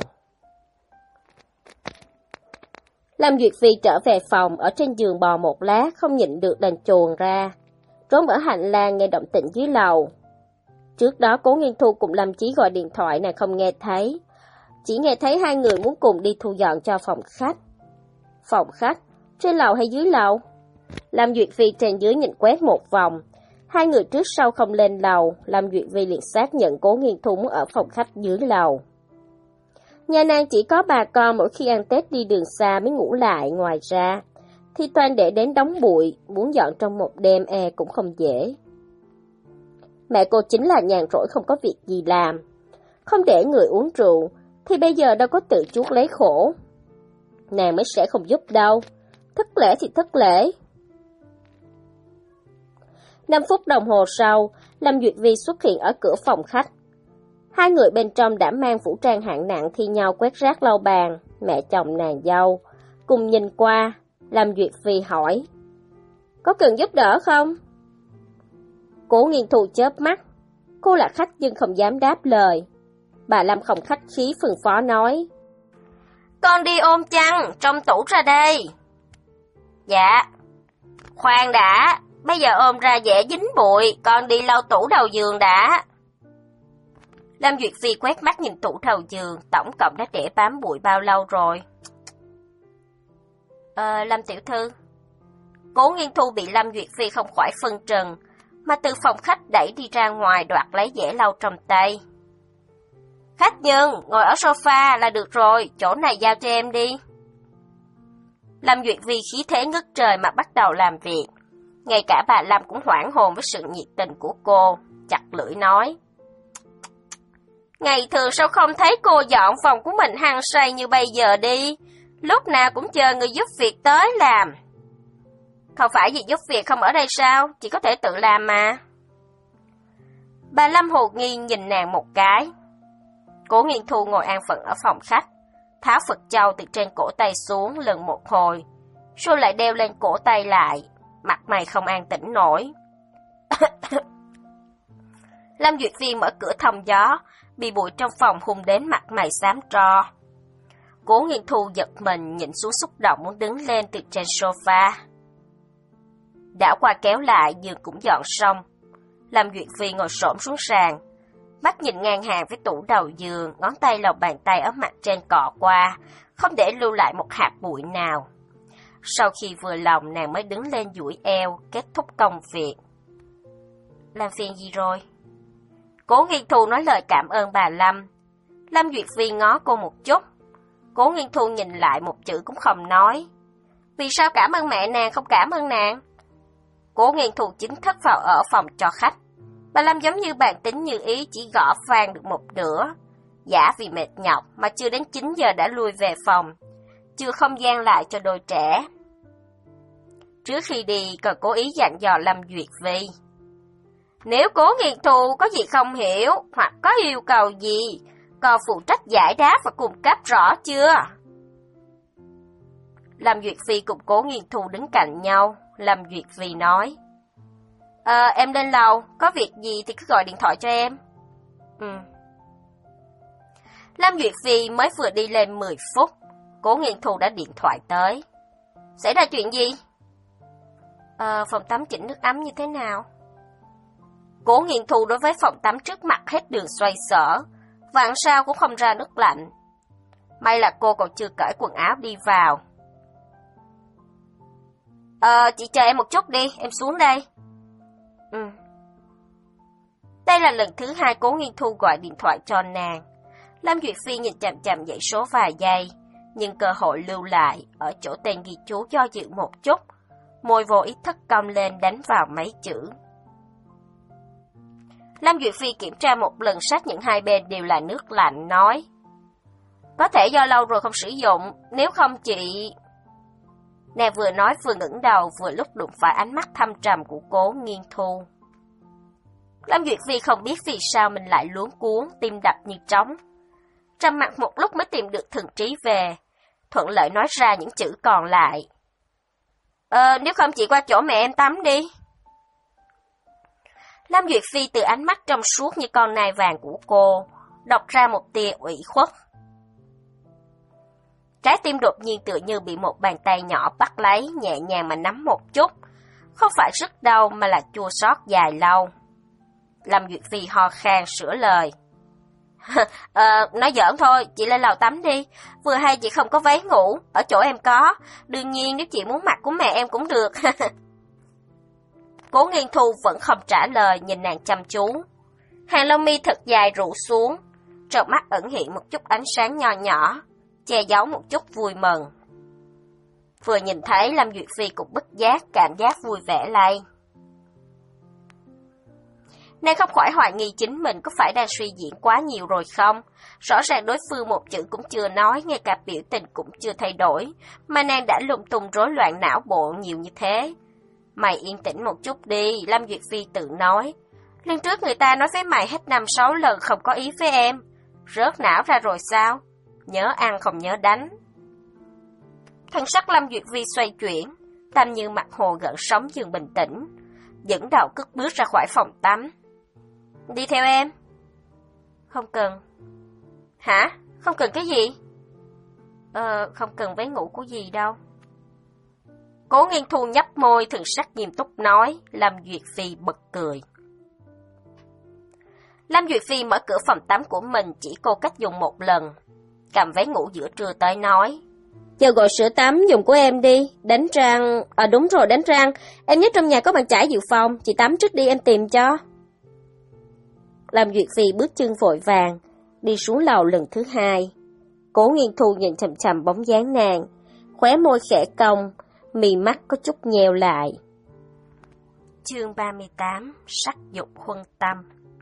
Lâm Duyệt Phi trở về phòng, ở trên giường bò một lát, không nhịn được đành chuồn ra, trốn ở hành lang nghe động tĩnh dưới lầu. Trước đó Cố Nghiên Thu cùng Lâm Chí gọi điện thoại này không nghe thấy, chỉ nghe thấy hai người muốn cùng đi thu dọn cho phòng khách. Phòng khách? Trên lầu hay dưới lầu? Lâm Duyệt Phi trên dưới nhìn quét một vòng, hai người trước sau không lên lầu, Lâm Duyệt Phi liền xác nhận Cố Nghiên Thu muốn ở phòng khách dưới lầu. Nhà nàng chỉ có bà con mỗi khi ăn Tết đi đường xa mới ngủ lại, ngoài ra thì toàn để đến đống bụi, muốn dọn trong một đêm e cũng không dễ. Mẹ cô chính là nhàn rỗi không có việc gì làm. Không để người uống rượu, thì bây giờ đâu có tự chuốc lấy khổ. Nàng mới sẽ không giúp đâu. Thất lễ thì thất lễ. Năm phút đồng hồ sau, Lâm Duyệt Vi xuất hiện ở cửa phòng khách. Hai người bên trong đã mang vũ trang hạng nặng thi nhau quét rác lau bàn. Mẹ chồng nàng dâu cùng nhìn qua. Lâm Duyệt Vi hỏi: có cần giúp đỡ không? Cố Nghiên Thu chớp mắt. Cô là khách nhưng không dám đáp lời. Bà Lâm không khách khí phân phó nói: con đi ôm chăn trong tủ ra đây. Dạ. Khoan đã, bây giờ ôm ra dễ dính bụi, con đi lau tủ đầu giường đã. Lâm Duyệt Vi quét mắt nhìn tủ đầu giường, tổng cộng đã để bám bụi bao lâu rồi? Ờ, Lâm tiểu thư. Cố Nghiên Thu bị Lâm Duyệt Vi không khỏi phân trần, mà từ phòng khách đẩy đi ra ngoài đoạt lấy dẻ lau trong tay. Khách nhân, ngồi ở sofa là được rồi, chỗ này giao cho em đi. Lâm Duyệt Vi khí thế ngất trời mà bắt đầu làm việc. Ngay cả bà Lâm cũng hoảng hồn với sự nhiệt tình của cô, chặt lưỡi nói: ngày thường sao không thấy cô dọn phòng của mình hăng say như bây giờ đi, lúc nào cũng chờ người giúp việc tới làm. Không phải vì giúp việc không ở đây sao, chỉ có thể tự làm mà. Bà Lâm hồ nghi nhìn nàng một cái. Cố Nghiên Thu ngồi an phận ở phòng khách, tháo Phật châu từ trên cổ tay xuống lần một hồi, rồi lại đeo lên cổ tay lại, mặt mày không an tĩnh nổi. Lâm Duyệt Vi mở cửa thông gió, bị bụi trong phòng hung đến mặt mày xám tro. Cố Nghiên Thu giật mình nhìn xuống xúc động muốn đứng lên từ trên sofa. Đã qua kéo lại, giường cũng dọn xong. Lâm Duyệt Vi ngồi xổm xuống sàn, mắt nhìn ngang hàng với tủ đầu giường, ngón tay lòng bàn tay ở mặt trên cọ qua, không để lưu lại một hạt bụi nào. Sau khi vừa lòng, nàng mới đứng lên duỗi eo, kết thúc công việc. Làm phiền gì rồi? Cố Nghiên Thu nói lời cảm ơn bà Lâm. Lâm Duyệt Vi ngó cô một chút. Cố Nghiên Thu nhìn lại một chữ cũng không nói. Vì sao cảm ơn mẹ nàng không cảm ơn nàng? Cố Nghiên Thu chính thức vào ở phòng cho khách. Bà Lâm giống như bàn tính như ý, chỉ gõ vang được một nửa. Giả vì mệt nhọc mà chưa đến chín giờ đã lui về phòng, chưa không gian lại cho đôi trẻ. Trước khi đi còn cố ý dặn dò Lâm Duyệt Vi: nếu Cố Nghiên Thu có gì không hiểu hoặc có yêu cầu gì, còn phụ trách giải đáp và cung cấp rõ chưa? Lâm Duyệt Vi cùng Cố Nghiên Thu đứng cạnh nhau. Lâm Duyệt Vi nói: Ờ, em lên lầu, có việc gì thì cứ gọi điện thoại cho em. Ừ. Lâm Duyệt Vi mới vừa đi lên mười phút, Cố Nghiên Thu đã điện thoại tới. Xảy ra chuyện gì? Ờ, phòng tắm chỉnh nước ấm như thế nào? Cố Nghiên Thu đối với phòng tắm trước mặt hết đường xoay sở, vạn sao cũng không ra nước lạnh. May là cô còn chưa cởi quần áo đi vào. Ờ, chị chờ em một chút đi, em xuống đây. Ừ. Đây là lần thứ hai Cố Nghiên Thu gọi điện thoại cho nàng. Lâm Duyệt Phi nhìn chằm chằm dãy số vài giây, nhưng cơ hội lưu lại ở chỗ tên ghi chú do dự một chút, môi vô ý thức cong lên đánh vào mấy chữ. Lâm Duyệt Phi kiểm tra một lần xác nhận hai bên đều là nước lạnh, nói: Có thể do lâu rồi không sử dụng, nếu không chị... Nàng vừa nói vừa ngẩng đầu, vừa lúc đụng phải ánh mắt thâm trầm của Cố Nghiên Thu. Lâm Duyệt Phi không biết vì sao mình lại luống cuống, tim đập như trống. Trầm mặc một lúc mới tìm được thần trí về, thuận lợi nói ra những chữ còn lại. Ờ, nếu không chị qua chỗ mẹ em tắm đi. Lâm Duyệt Phi từ ánh mắt trong suốt như con nai vàng của cô, đọc ra một tia ủy khuất. Trái tim đột nhiên tựa như bị một bàn tay nhỏ bắt lấy, nhẹ nhàng mà nắm một chút. Không phải rất đau mà là chua xót dài lâu. Lâm Duyệt Phi ho khan sửa lời. ờ, nói giỡn thôi, chị lên lầu tắm đi. Vừa hay chị không có váy ngủ, ở chỗ em có. Đương nhiên nếu chị muốn mặc của mẹ em cũng được. Cố Nghiên Thu vẫn không trả lời, nhìn nàng chăm chú. Hàng lông mi thật dài rủ xuống, trong mắt ẩn hiện một chút ánh sáng nho nhỏ, che giấu một chút vui mừng. Vừa nhìn thấy Lâm Duyệt Phi cũng bất giác cảm giác vui vẻ lây. Nàng không khỏi hoài nghi chính mình có phải đang suy diễn quá nhiều rồi không? Rõ ràng đối phương một chữ cũng chưa nói, ngay cả biểu tình cũng chưa thay đổi, mà nàng đã lung tung rối loạn não bộ nhiều như thế. Mày yên tĩnh một chút đi, Lâm Duyệt Phi tự nói. Lần trước người ta nói với mày hết năm sáu lần không có ý với em. Rớt não ra rồi sao? Nhớ ăn không nhớ đánh. Thân sắc Lâm Duyệt Phi xoay chuyển, tâm như mặt hồ gợn sóng dường bình tĩnh, dẫn đầu cất bước ra khỏi phòng tắm. Đi theo em. Không cần. Hả? Không cần cái gì? Ờ, không cần váy ngủ của gì đâu. Cố Nghiên Thu nhấp môi, thần sắc nghiêm túc nói. Lâm Duyệt Phi bật cười. Lâm Duyệt Phi mở cửa phòng tắm của mình, chỉ cô cách dùng một lần. Cầm váy ngủ giữa trưa tới nói. Chờ gọi sữa tắm dùng của em đi. Đánh răng... À đúng rồi, đánh răng. Em nhớ trong nhà có bàn chải dự phòng. Chị tắm trước đi, em tìm cho. Lâm Duyệt Phi bước chân vội vàng, đi xuống lầu lần thứ hai. Cố Nghiên Thu nhìn chằm chằm bóng dáng nàng, khóe môi khẽ cong, mì mắt có chút nheo lại. Chương ba mươi tám. Sắc dục huân tâm.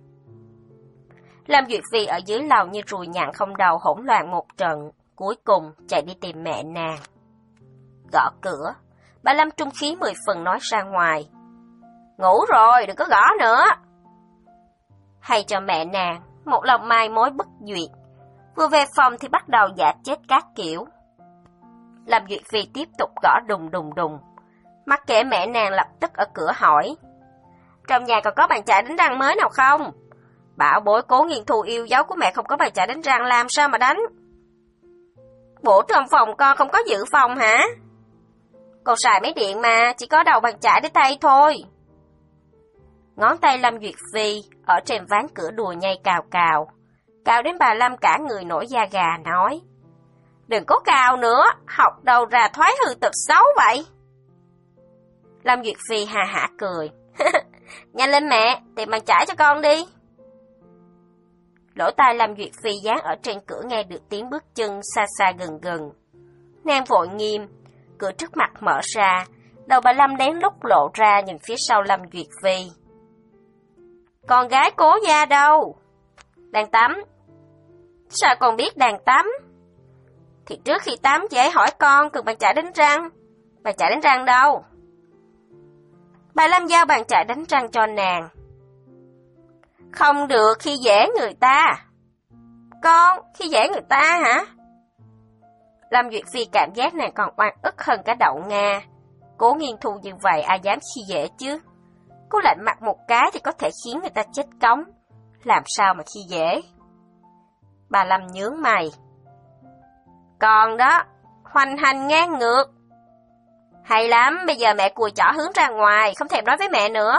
Lâm Duyệt Phi ở dưới lầu như ruồi nhặng không đầu, hỗn loạn một trận, cuối cùng chạy đi tìm mẹ nàng. Gõ cửa, bà Lâm trung khí mười phần nói ra ngoài. Ngủ rồi, đừng có gõ nữa. Hay cho mẹ nàng, một lòng mai mối bất duyệt. Vừa về phòng thì bắt đầu giả chết các kiểu. Lâm Duyệt Phi tiếp tục gõ đùng đùng đùng. Mặc kệ mẹ nàng lập tức ở cửa hỏi. Trong nhà còn có bàn chải đánh răng mới nào không? Bảo bối Cố Nghiên Thu yêu dấu của mẹ không có bàn chải đánh răng làm sao mà đánh? Bộ trong phòng con không có dự phòng hả? Con xài máy điện mà, chỉ có đầu bàn chải để tay thôi. Ngón tay Lâm Duyệt Phi ở trên ván cửa đùa nhây cào cào. Cào đến bà Lâm cả người nổi da gà nói. Đừng có cào nữa, học đầu ra thoái hư tật xấu vậy. Lâm Duyệt Phi hà hả cười. Nhanh lên mẹ, tìm bàn chải cho con đi. Lỗ tai Lâm Duyệt Phi dán ở trên cửa nghe được tiếng bước chân xa xa gần gần. Nàng vội nghiêm, cửa trước mặt mở ra, đầu bà Lâm lén lút lộ ra nhìn phía sau Lâm Duyệt Phi. Con gái Cố gia đâu? Đang tắm. Sao con biết đang tắm? Thì trước khi tắm chị ấy hỏi con cần bàn chải đánh răng. Bàn chải đánh răng đâu? Bà Lâm giao bàn chải đánh răng cho nàng. Không được khi dễ người ta. Con khi dễ người ta hả? Lâm Duyệt Phi cảm giác nàng còn oan ức hơn cả đậu Nga. Cố Nghiên Thu như vậy ai dám khi dễ chứ? Cô lạnh mặt một cái thì có thể khiến người ta chết cống. Làm sao mà khi dễ? Bà Lâm nhướng mày. Còn đó, hoành hành ngang ngược. Hay lắm, bây giờ mẹ cùi chỏ hướng ra ngoài, không thèm nói với mẹ nữa.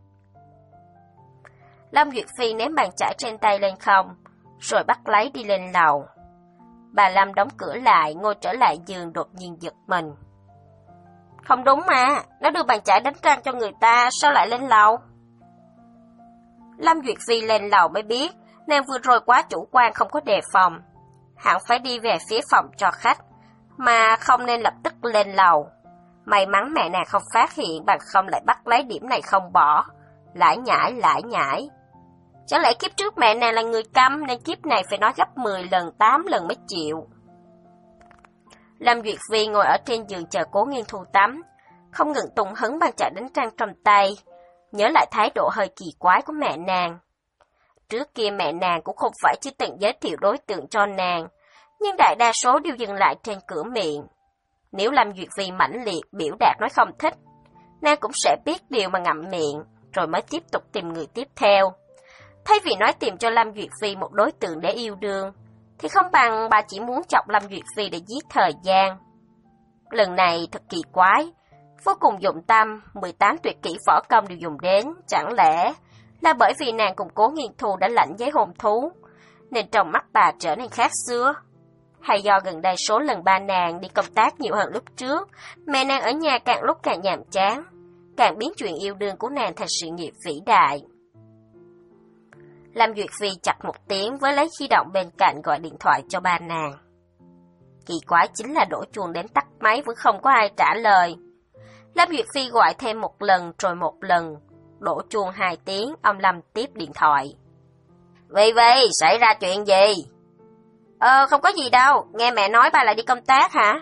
Lâm Duyệt Phi ném bàn chải trên tay lên không, rồi bắt lấy đi lên lầu. Bà Lâm đóng cửa lại, ngồi trở lại giường đột nhiên giật mình. Không đúng mà, nó đưa bàn chải đánh răng cho người ta, sao lại lên lầu? Lâm Duyệt Phi lên lầu mới biết, nàng vừa rồi quá chủ quan không có đề phòng. Hẳn phải đi về phía phòng cho khách, mà không nên lập tức lên lầu. May mắn mẹ nàng không phát hiện, bằng không lại bắt lấy điểm này không bỏ. Lải nhải, lải nhải. Chẳng lẽ kiếp trước mẹ nàng là người câm, nên kiếp này phải nói gấp mười lần, tám lần mới chịu. Lâm Duyệt Phi ngồi ở trên giường chờ Cố Nghiên Thu tắm, không ngừng tùng hứng bàn chải đánh răng trong tay, nhớ lại thái độ hơi kỳ quái của mẹ nàng. Trước kia mẹ nàng cũng không phải chưa từng giới thiệu đối tượng cho nàng, nhưng đại đa số đều dừng lại trên cửa miệng. Nếu Lâm Duyệt Phi mãnh liệt biểu đạt nói không thích, nàng cũng sẽ biết điều mà ngậm miệng, rồi mới tiếp tục tìm người tiếp theo. Thay vì nói tìm cho Lâm Duyệt Phi một đối tượng để yêu đương, thì không bằng bà chỉ muốn chọc Lâm Duyệt Phi để giết thời gian. Lần này thật kỳ quái, vô cùng dụng tâm, mười tám tuyệt kỹ võ công đều dùng đến, chẳng lẽ là bởi vì nàng cùng Cố Nghiên Thu đã lãnh giấy hôn thú, nên trong mắt bà trở nên khác xưa? Hay do gần đây số lần ba nàng đi công tác nhiều hơn lúc trước, mẹ nàng ở nhà càng lúc càng nhàm chán, càng biến chuyện yêu đương của nàng thành sự nghiệp vĩ đại? Lâm Duyệt Phi chặt một tiếng với lấy di động bên cạnh gọi điện thoại cho ba nàng. Kỳ quái chính là đổ chuông đến tắt máy vẫn không có ai trả lời. Lâm Duyệt Phi gọi thêm một lần rồi một lần, đổ chuông hai tiếng, ông Lâm tiếp điện thoại. Vi Vi, xảy ra chuyện gì? Ờ, không có gì đâu, nghe mẹ nói ba lại đi công tác hả?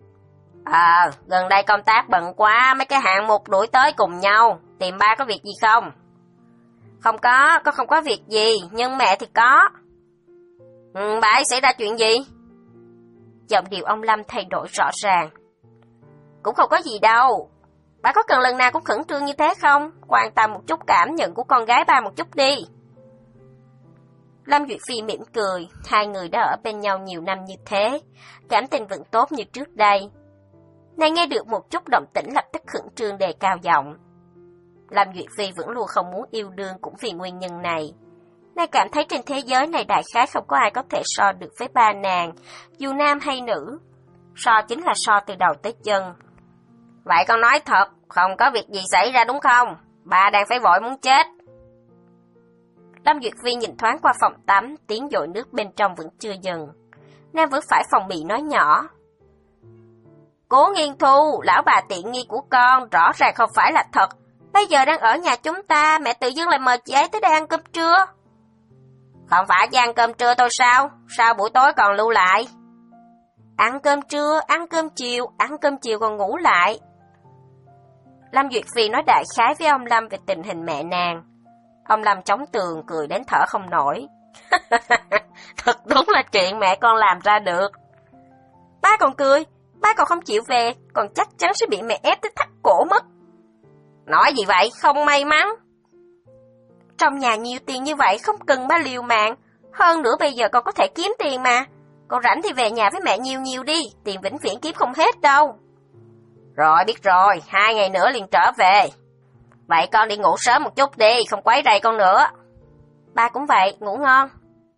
Ờ, gần đây công tác bận quá, mấy cái hạng mục đuổi tới cùng nhau, tìm ba có việc gì không? Không có, con không có việc gì, nhưng mẹ thì có. Ừ, ba ấy xảy ra chuyện gì? Giọng điệu ông Lâm thay đổi rõ ràng. Cũng không có gì đâu. Ba có cần lần nào cũng khẩn trương như thế không? Quan tâm một chút cảm nhận của con gái ba một chút đi. Lâm Duyệt Phi mỉm cười, hai người đã ở bên nhau nhiều năm như thế, cảm tình vẫn tốt như trước đây. Nàng nghe được một chút động tĩnh lập tức khẩn trương đề cao giọng. Lâm Duyệt Phi vẫn luôn không muốn yêu đương cũng vì nguyên nhân này. Nàng cảm thấy trên thế giới này đại khái không có ai có thể so được với ba nàng, dù nam hay nữ. So chính là so từ đầu tới chân. Vậy con nói thật, không có việc gì xảy ra đúng không? Ba đang phải vội muốn chết. Lâm Duyệt Phi nhìn thoáng qua phòng tắm, tiếng dội nước bên trong vẫn chưa dừng. Nàng vẫn phải phòng bị nói nhỏ. Cố Nghiên Thu, lão bà tiện nghi của con, rõ ràng không phải là thật. Bây giờ đang ở nhà chúng ta, mẹ tự dưng lại mời chị ấy tới đây ăn cơm trưa. Không phải chỉ ăn cơm trưa thôi sao? Sao buổi tối còn lưu lại? Ăn cơm trưa, ăn cơm chiều, ăn cơm chiều còn ngủ lại. Lâm Duyệt Phi nói đại khái với ông Lâm về tình hình mẹ nàng. Ông Lâm chống tường cười đến thở không nổi. Thật đúng là chuyện mẹ con làm ra được. Ba còn cười, ba còn không chịu về, còn chắc chắn sẽ bị mẹ ép tới thắt cổ mất. Nói gì vậy, không may mắn. Trong nhà nhiều tiền như vậy không cần ba liều mạng. Hơn nữa bây giờ con có thể kiếm tiền mà. Con rảnh thì về nhà với mẹ nhiều nhiều đi, tiền vĩnh viễn kiếm không hết đâu. Rồi biết rồi, hai ngày nữa liền trở về. Vậy con đi ngủ sớm một chút đi, không quấy rầy con nữa. Ba cũng vậy, ngủ ngon.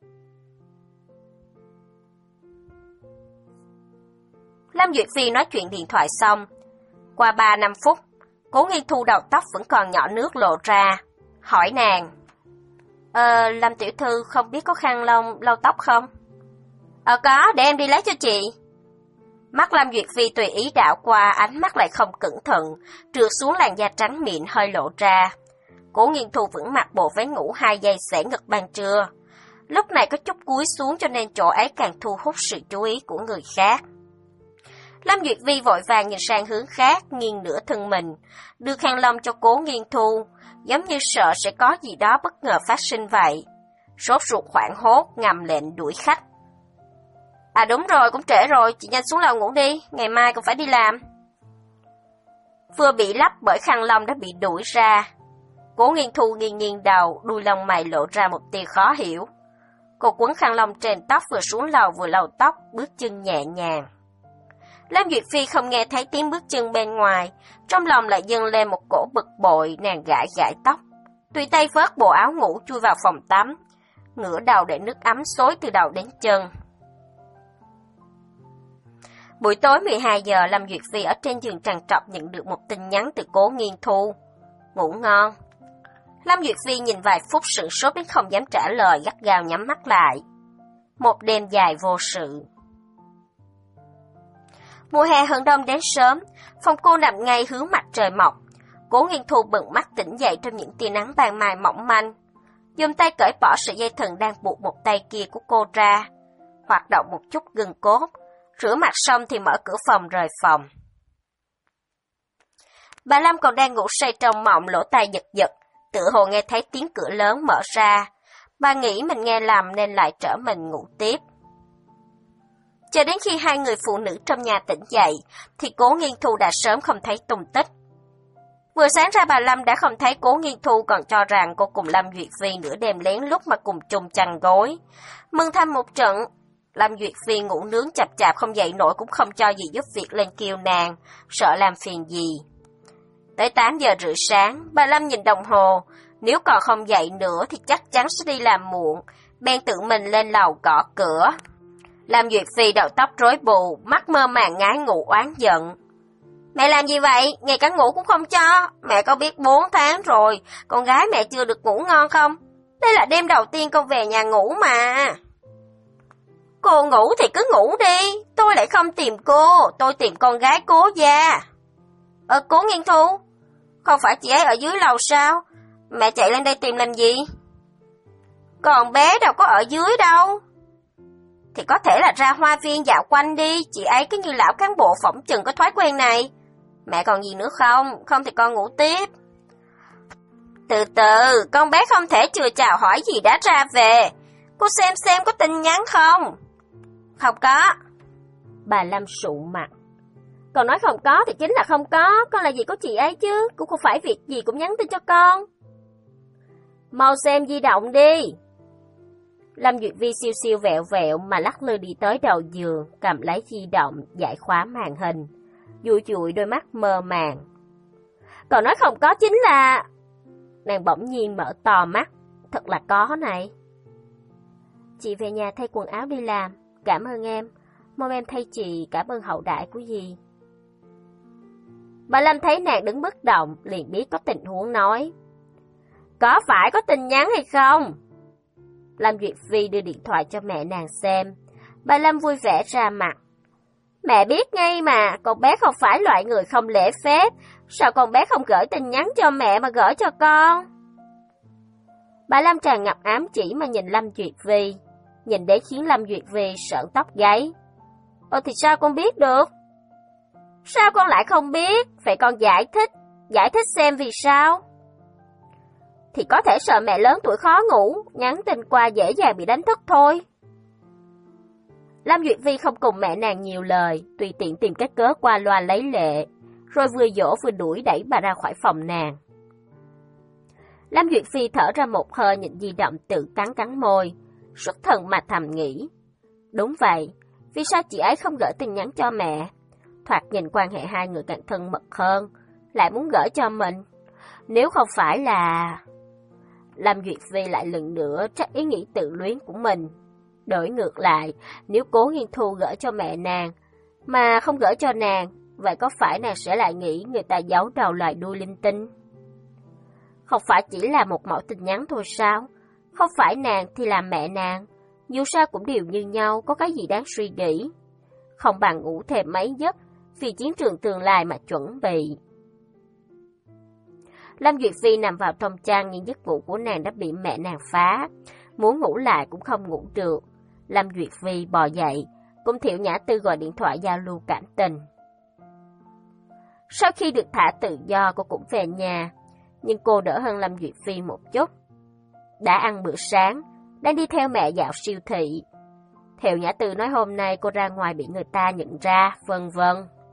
Lâm Duyệt Phi nói chuyện điện thoại xong. Qua ba năm phút, Cố Nghiên Thu đầu tóc vẫn còn nhỏ nước lộ ra. Hỏi nàng. Ờ, Lâm tiểu thư không biết có khăn lông lau tóc không? Ờ có, để em đi lấy cho chị. Mắt Lâm Duyệt Phi tùy ý đảo qua, ánh mắt lại không cẩn thận, trượt xuống làn da trắng mịn hơi lộ ra. Cố Nghiên Thu vẫn mặc bộ váy ngủ hai dây xẻ ngực ban trưa. Lúc này có chút cúi xuống cho nên chỗ ấy càng thu hút sự chú ý của người khác. Lâm Duyệt Vi vội vàng nhìn sang hướng khác, nghiêng nửa thân mình, đưa khăn lông cho Cố Nghiên Thu, giống như sợ sẽ có gì đó bất ngờ phát sinh vậy. Sốt ruột hoảng hốt, ngầm lệnh đuổi khách. À đúng rồi, cũng trễ rồi, chị nhanh xuống lầu ngủ đi, ngày mai còn phải đi làm. Vừa bị lấp bởi khăn lông đã bị đuổi ra. Cố Nghiên Thu nghiêng nghiêng đầu, đuôi lông mày lộ ra một tia khó hiểu. Cô quấn khăn lông trên tóc vừa xuống lầu vừa lau tóc, bước chân nhẹ nhàng. Lâm Duyệt Phi không nghe thấy tiếng bước chân bên ngoài, trong lòng lại dâng lên một cổ bực bội, nàng gãi gãi tóc. Tùy tay vớt bộ áo ngủ chui vào phòng tắm, ngửa đầu để nước ấm xối từ đầu đến chân. Buổi tối mười hai giờ, Lâm Duyệt Phi ở trên giường trằn trọc nhận được một tin nhắn từ Cố Nghiên Thu. Ngủ ngon. Lâm Duyệt Phi nhìn vài phút sửng sốt đến không dám trả lời, gắt gao nhắm mắt lại. Một đêm dài vô sự. Mùa hè hừng đông đến sớm, phòng cô nằm ngay hướng mặt trời mọc. Cố Nghiên Thu bừng mắt tỉnh dậy trong những tia nắng ban mai mỏng manh. Dùng tay cởi bỏ sợi dây thừng đang buộc một tay kia của cô ra. Hoạt động một chút gân cốt. Rửa mặt xong thì mở cửa phòng rời phòng. Bà Lâm còn đang ngủ say trong mộng, lỗ tai giật giật, tựa hồ nghe thấy tiếng cửa lớn mở ra. Bà nghĩ mình nghe lầm nên lại trở mình ngủ tiếp. Cho đến khi hai người phụ nữ trong nhà tỉnh dậy, thì Cố Nghiên Thu đã sớm không thấy tung tích. Vừa sáng ra bà Lâm đã không thấy Cố Nghiên Thu, còn cho rằng cô cùng Lâm Duyệt Phi nửa đêm lén lút mà cùng chung chăn gối. Mừng thầm một trận, Lâm Duyệt Phi ngủ nướng chập chạp không dậy nổi cũng không cho gì giúp việc lên kêu nàng, sợ làm phiền gì. Tới tám giờ rưỡi sáng, bà Lâm nhìn đồng hồ, nếu còn không dậy nữa thì chắc chắn sẽ đi làm muộn, bèn tự mình lên lầu gõ cửa. Lâm Duyệt Phi đầu tóc rối bù, mắt mơ màng ngái ngủ oán giận. Mẹ làm gì vậy? Ngay cả ngủ cũng không cho. Mẹ có biết bốn tháng rồi, con gái mẹ chưa được ngủ ngon không? Đây là đêm đầu tiên con về nhà ngủ mà. Cô ngủ thì cứ ngủ đi, tôi lại không tìm cô, tôi tìm con gái Cố gia. Ờ, Cố Nghiên Thu, không phải chị ấy ở dưới lầu sao? Mẹ chạy lên đây tìm làm gì? Còn bé đâu có ở dưới đâu. Thì có thể là ra hoa viên dạo quanh đi, chị ấy cứ như lão cán bộ phỏng chừng có thói quen này. Mẹ còn gì nữa không? Không thì con ngủ tiếp. Từ từ, con bé không thể chưa chào hỏi gì đã ra về. Cô xem xem có tin nhắn không? Không có. Bà Lâm sụ mặt. Còn nói không có thì chính là không có, con là gì của chị ấy chứ, cũng không phải việc gì cũng nhắn tin cho con. Mau xem di động đi. Lâm Duyệt Vi siêu siêu vẹo vẹo mà lắc lư đi tới đầu giường, cầm lấy di động, giải khóa màn hình, dụi dụi đôi mắt mơ màng. Còn nói không có chính là... Nàng bỗng nhiên mở to mắt, thật là có này. Chị về nhà thay quần áo đi làm, cảm ơn em, mong em thay chị cảm ơn hậu đại của dì. Bà Lâm thấy nàng đứng bất động, liền biết có tình huống nói. Có phải có tin nhắn hay không? Lâm Duyệt Vi đưa điện thoại cho mẹ nàng xem. Bà Lâm vui vẻ ra mặt. Mẹ biết ngay mà, con bé không phải loại người không lễ phép. Sao con bé không gửi tin nhắn cho mẹ mà gửi cho con? Bà Lâm tràn ngập ám chỉ mà nhìn Lâm Duyệt Vi. Nhìn để khiến Lâm Duyệt Vi sởn tóc gáy. Ồ thì sao con biết được? Sao con lại không biết? Phải con giải thích. Giải thích xem vì sao? Thì có thể sợ mẹ lớn tuổi khó ngủ, nhắn tin qua dễ dàng bị đánh thức thôi. Lâm Duyệt Vi không cùng mẹ nàng nhiều lời, tùy tiện tìm cái cớ qua loa lấy lệ, rồi vừa dỗ vừa đuổi đẩy bà ra khỏi phòng nàng. Lâm Duyệt Phi thở ra một hơi nhìn di động tự cắn cắn môi, xuất thần mà thầm nghĩ. Đúng vậy, vì sao chị ấy không gửi tin nhắn cho mẹ? Thoạt nhìn quan hệ hai người càng thân mật hơn, lại muốn gửi cho mình. Nếu không phải là... Lâm Duyệt Vi lại lần nữa trách ý nghĩ tự luyến của mình. Đổi ngược lại, nếu Cố Nghiên Thu gửi cho mẹ nàng, mà không gửi cho nàng, vậy có phải nàng sẽ lại nghĩ người ta giấu đầu loài đuôi linh tinh? Không phải chỉ là một mẫu tin nhắn thôi sao? Không phải nàng thì là mẹ nàng, dù sao cũng đều như nhau, có cái gì đáng suy nghĩ. Không bằng ngủ thêm mấy giấc, vì chiến trường tương lai mà chuẩn bị. Lâm Duyệt Phi nằm vào trong chăn nhưng giấc ngủ của nàng đã bị mẹ nàng phá. Muốn ngủ lại cũng không ngủ được. Lâm Duyệt Phi bò dậy, cùng Thiệu Nhã Tư gọi điện thoại giao lưu cảm tình. Sau khi được thả tự do cô cũng về nhà, nhưng cô đỡ hơn Lâm Duyệt Phi một chút. Đã ăn bữa sáng, đang đi theo mẹ dạo siêu thị. Thiệu Nhã Tư nói hôm nay cô ra ngoài bị người ta nhận ra, vân vân.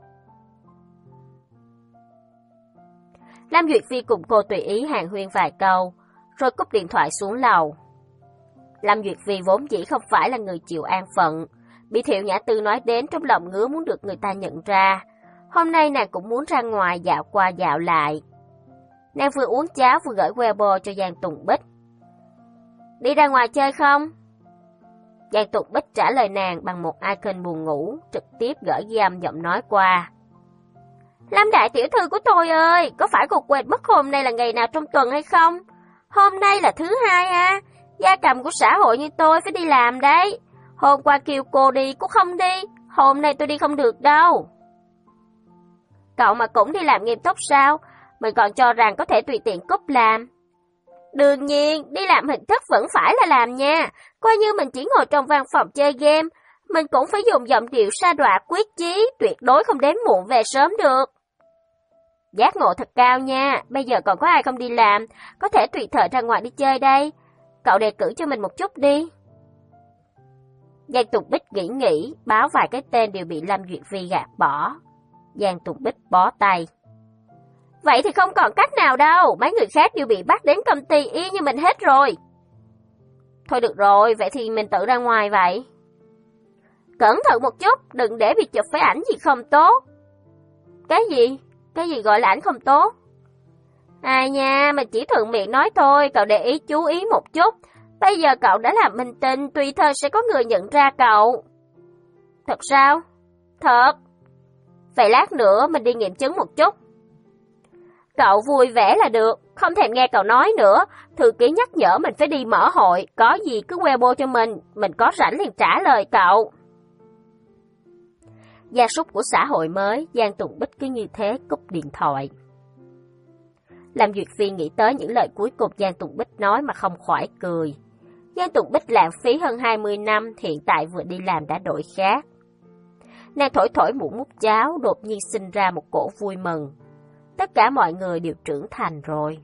Lâm Duyệt Phi cùng cô tùy ý hàn huyên vài câu, rồi cúp điện thoại xuống lầu. Lâm Duyệt Phi vốn dĩ không phải là người chịu an phận, bị Thiệu Nhã Tư nói đến trong lòng ngứa muốn được người ta nhận ra. Hôm nay nàng cũng muốn ra ngoài dạo qua dạo lại. Nàng vừa uống cháo vừa gửi Weibo cho Giang Tùng Bích. Đi ra ngoài chơi không? Giang Tùng Bích trả lời nàng bằng một icon buồn ngủ, trực tiếp gửi ghi âm giọng nói qua. Lâm đại tiểu thư của tôi ơi, có phải cô quên mất hôm nay là ngày nào trong tuần hay không? Hôm nay là thứ hai à, gia cầm của xã hội như tôi phải đi làm đấy. Hôm qua kêu cô đi cũng không đi, hôm nay tôi đi không được đâu. Cậu mà cũng đi làm nghiêm túc sao? Mình còn cho rằng có thể tùy tiện cúp làm. Đương nhiên, đi làm hình thức vẫn phải là làm nha. Coi như mình chỉ ngồi trong văn phòng chơi game, mình cũng phải dùng giọng điệu sa đọa quyết chí, tuyệt đối không đến muộn về sớm được. Giác ngộ thật cao nha, bây giờ còn có ai không đi làm, có thể tùy thời ra ngoài đi chơi đây. Cậu đề cử cho mình một chút đi. Giang Tùng Bích nghĩ nghĩ, báo vài cái tên đều bị Lâm Duyệt Vi gạt bỏ. Giang Tùng Bích bó tay. Vậy thì không còn cách nào đâu, mấy người khác đều bị bắt đến công ty y như mình hết rồi. Thôi được rồi, vậy thì mình tự ra ngoài vậy. Cẩn thận một chút, đừng để bị chụp phải ảnh gì không tốt. Cái gì? Cái gì gọi là ảnh không tốt? Ai nha, mình chỉ thuận miệng nói thôi, cậu để ý chú ý một chút. Bây giờ cậu đã làm minh tinh, tùy thời sẽ có người nhận ra cậu. Thật sao? Thật. Vậy lát nữa mình đi nghiệm chứng một chút. Cậu vui vẻ là được, không thèm nghe cậu nói nữa. Thư ký nhắc nhở mình phải đi mở hội, có gì cứ Weibo cho mình, mình có rảnh liền trả lời cậu. Gia súc của xã hội mới, Giang Tùng Bích cứ như thế cúp điện thoại. Lâm Duyệt Phi nghĩ tới những lời cuối cùng Giang Tùng Bích nói mà không khỏi cười. Giang Tùng Bích lãng phí hơn hai mươi năm, hiện tại vừa đi làm đã đổi khác. Nàng thổi thổi muỗng múc cháo, đột nhiên sinh ra một cổ vui mừng. Tất cả mọi người đều trưởng thành rồi.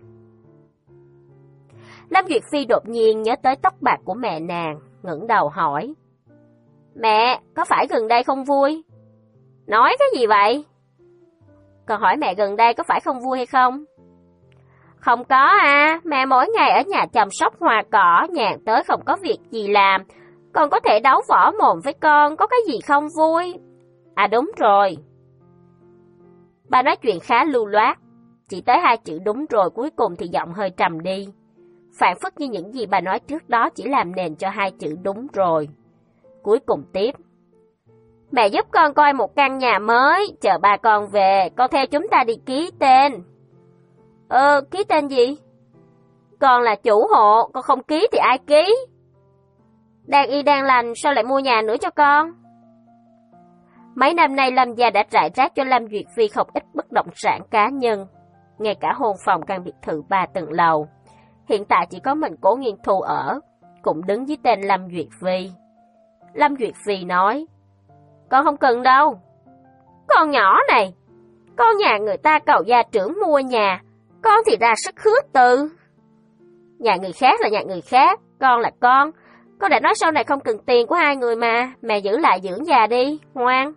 Lâm Duyệt Phi đột nhiên nhớ tới tóc bạc của mẹ nàng, ngẩng đầu hỏi. Mẹ, có phải gần đây không vui? Nói cái gì vậy? Còn hỏi mẹ gần đây có phải không vui hay không? Không có à, mẹ mỗi ngày ở nhà chăm sóc hoa cỏ, nhàn tới không có việc gì làm. Con có thể đấu võ mồm với con, có cái gì không vui? À đúng rồi. Bà nói chuyện khá lưu loát, chỉ tới hai chữ đúng rồi cuối cùng thì giọng hơi trầm đi. Phản phất như những gì bà nói trước đó chỉ làm nền cho hai chữ đúng rồi. Cuối cùng tiếp. Mẹ giúp con coi một căn nhà mới, chờ ba con về, con theo chúng ta đi ký tên. Ờ, ký tên gì? Con là chủ hộ, con không ký thì ai ký? Đang y đang lành, sao lại mua nhà nữa cho con? Mấy năm nay Lâm gia đã rải rác cho Lâm Duyệt Phi không ít bất động sản cá nhân, ngay cả hôn phòng căn biệt thự ba tầng lầu. Hiện tại chỉ có mình Cố Nghiên Thu ở, cũng đứng dưới tên Lâm Duyệt Phi. Lâm Duyệt Phi nói, con không cần đâu. Con nhỏ này, con nhà người ta cầu gia trưởng mua nhà, con thì ra sức hứa từ. Nhà người khác là nhà người khác, con là con. Con đã nói sau này không cần tiền của hai người mà, mẹ giữ lại dưỡng già đi, ngoan.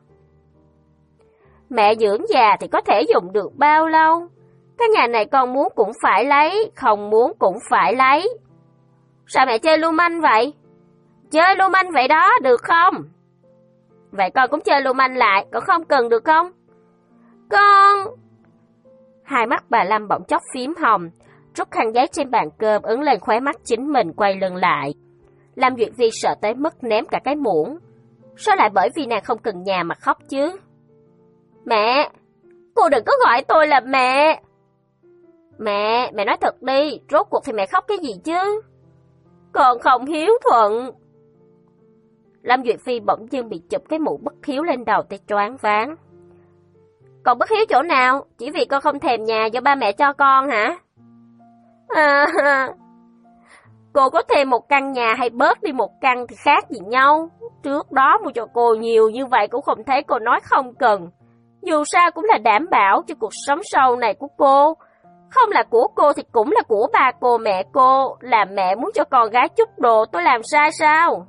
Mẹ dưỡng già thì có thể dùng được bao lâu? Cái nhà này con muốn cũng phải lấy, không muốn cũng phải lấy. Sao mẹ chơi lưu manh vậy? Chơi lưu manh vậy đó, được không? Vậy con cũng chơi lưu manh lại, con không cần được không? Con... Hai mắt bà Lâm bỗng chốc phím hồng, rút khăn giấy trên bàn cơm ấn lên khóe mắt chính mình, quay lưng lại. Lâm Duyệt Phi sợ tới mức ném cả cái muỗng. Sao lại bởi vì nàng không cần nhà mà khóc chứ? Mẹ, cô đừng có gọi tôi là mẹ. Mẹ, mẹ nói thật đi, rốt cuộc thì mẹ khóc cái gì chứ? Con không hiếu thuận. Lâm Duyệt Phi bỗng dưng bị chụp cái mũ bất hiếu lên đầu tới choáng váng. Con bất hiếu chỗ nào? Chỉ vì con không thèm nhà do ba mẹ cho con hả? À, cô có thêm một căn nhà hay bớt đi một căn thì khác gì nhau. Trước đó mua cho cô nhiều như vậy cũng không thấy cô nói không cần. Dù sao cũng là đảm bảo cho cuộc sống sau này của cô. Không là của cô thì cũng là của ba cô mẹ cô. Làm mẹ muốn cho con gái chút đồ tôi làm sai sao?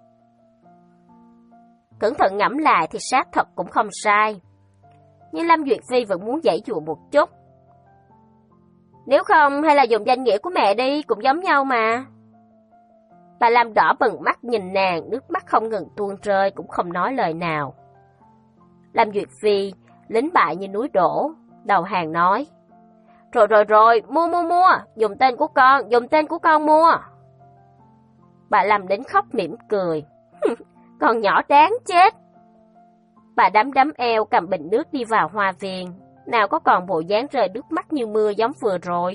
Cẩn thận ngẫm lại thì xác thật cũng không sai. Nhưng Lâm Duyệt Phi vẫn muốn giãy giụa một chút. Nếu không hay là dùng danh nghĩa của mẹ đi, cũng giống nhau mà. Bà Lâm đỏ bừng mắt nhìn nàng, nước mắt không ngừng tuôn rơi, cũng không nói lời nào. Lâm Duyệt Phi lính bại như núi đổ, đầu hàng nói. Rồi rồi rồi, mua mua mua, dùng tên của con, dùng tên của con mua. Bà Lâm đến khóc mỉm cười. Con nhỏ đáng chết. Bà đấm đấm eo cầm bình nước đi vào hoa viên, nào có còn bộ dáng rơi nước mắt như mưa giống vừa rồi.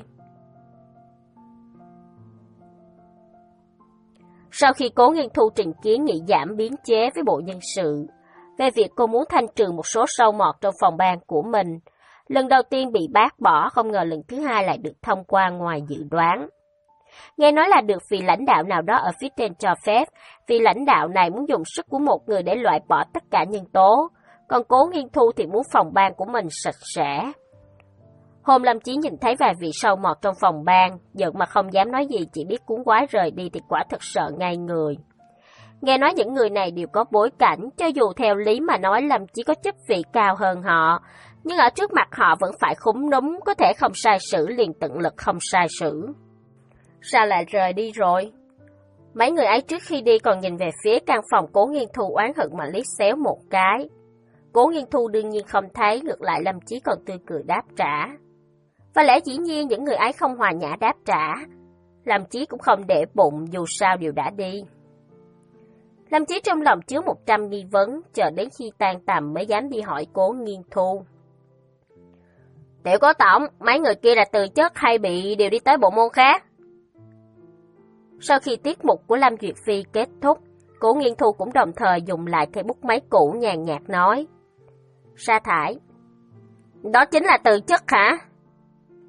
Sau khi Cố Nghiên Thu trình kiến nghị giảm biên chế với bộ nhân sự, về việc cô muốn thanh trừ một số sâu mọt trong phòng ban của mình, lần đầu tiên bị bác bỏ, không ngờ lần thứ hai lại được thông qua ngoài dự đoán. Nghe nói là được vị lãnh đạo nào đó ở phía trên cho phép, vị lãnh đạo này muốn dùng sức của một người để loại bỏ tất cả nhân tố, còn Cố Nghiên Thu thì muốn phòng ban của mình sạch sẽ. Hôm Lâm Chí nhìn thấy vài vị sâu mọt trong phòng ban, giận mà không dám nói gì, chỉ biết cuốn quái rời đi thì quả thật sợ ngay người. Nghe nói những người này đều có bối cảnh, cho dù theo lý mà nói Lâm Chí có chức vị cao hơn họ, nhưng ở trước mặt họ vẫn phải khúm núm, có thể không sai sử liền tận lực không sai sử. Sao lại rời đi rồi? Mấy người ấy trước khi đi còn nhìn về phía căn phòng Cố Nghiên Thu oán hận mà liếc xéo một cái. Cố Nghiên Thu đương nhiên không thấy, ngược lại Lâm Chí còn tươi cười đáp trả. Và lẽ dĩ nhiên những người ấy không hòa nhã đáp trả. Lâm Chí cũng không để bụng, dù sao đều đã đi. Lâm Chí trong lòng chứa một trăm nghi vấn, chờ đến khi tan tầm mới dám đi hỏi Cố Nghiên Thu. Tiểu Cố Tổng, mấy người kia là từ chức hay bị điều đi tới bộ môn khác? Sau khi tiết mục của Lâm Duyệt Phi kết thúc, Cố Nghiên Thu cũng đồng thời dùng lại cây bút máy cũ nhàn nhạt nói. Sa thải. Đó chính là từ chức hả?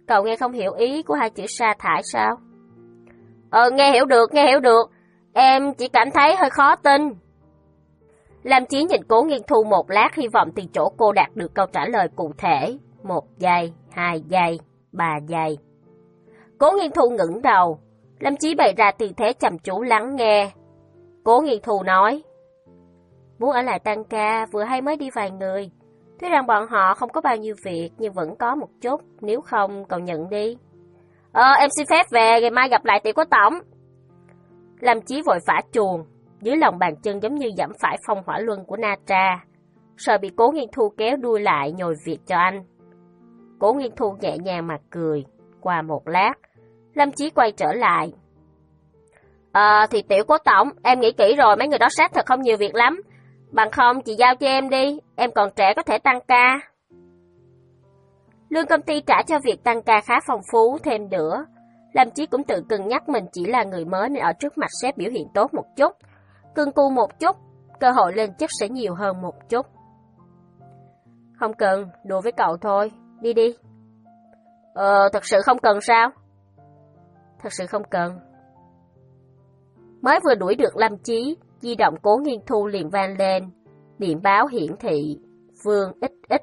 Cậu nghe không hiểu ý của hai chữ sa thải sao? Ờ, nghe hiểu được, nghe hiểu được. Em chỉ cảm thấy hơi khó tin. Lam Chí nhìn Cố Nghiên Thu một lát, hy vọng từ chỗ cô đạt được câu trả lời cụ thể. Một giây, hai giây, ba giây. Cố Nghiên Thu ngẩng đầu. Lam Chí bày ra tư thế chăm chú lắng nghe. Cố Nghiên Thu nói: Muốn ở lại tăng ca, vừa hay mới đi vài người. Tuy rằng bọn họ không có bao nhiêu việc, nhưng vẫn có một chút, nếu không cậu nhận đi. Ờ, em xin phép về, ngày mai gặp lại Tiểu Cố Tổng. Lam Chí vội phả chuồng, dưới lòng bàn chân giống như giẫm phải phong hỏa luân của Na Tra, sợ bị Cố Nghiên Thu kéo đuôi lại nhồi việc cho anh. Cố Nghiên Thu nhẹ nhàng mà cười. Qua một lát, Lam Chí quay trở lại. Ờ, thì Tiểu Cố Tổng, em nghĩ kỹ rồi, mấy người đó xác thật không nhiều việc lắm. Bằng không, chị giao cho em đi, em còn trẻ có thể tăng ca. Lương công ty trả cho việc tăng ca khá phong phú, thêm nữa. Lam Chí cũng tự cân nhắc mình chỉ là người mới nên ở trước mặt sếp biểu hiện tốt một chút. Cưng cu một chút, cơ hội lên chức sẽ nhiều hơn một chút. Không cần, đùa với cậu thôi, đi đi. Ờ, thật sự không cần sao? Thật sự không cần. Mới vừa đuổi được Lam Chí, di động Cố Nghiên Thu liền vang lên, điện báo hiển thị Vương ích ích.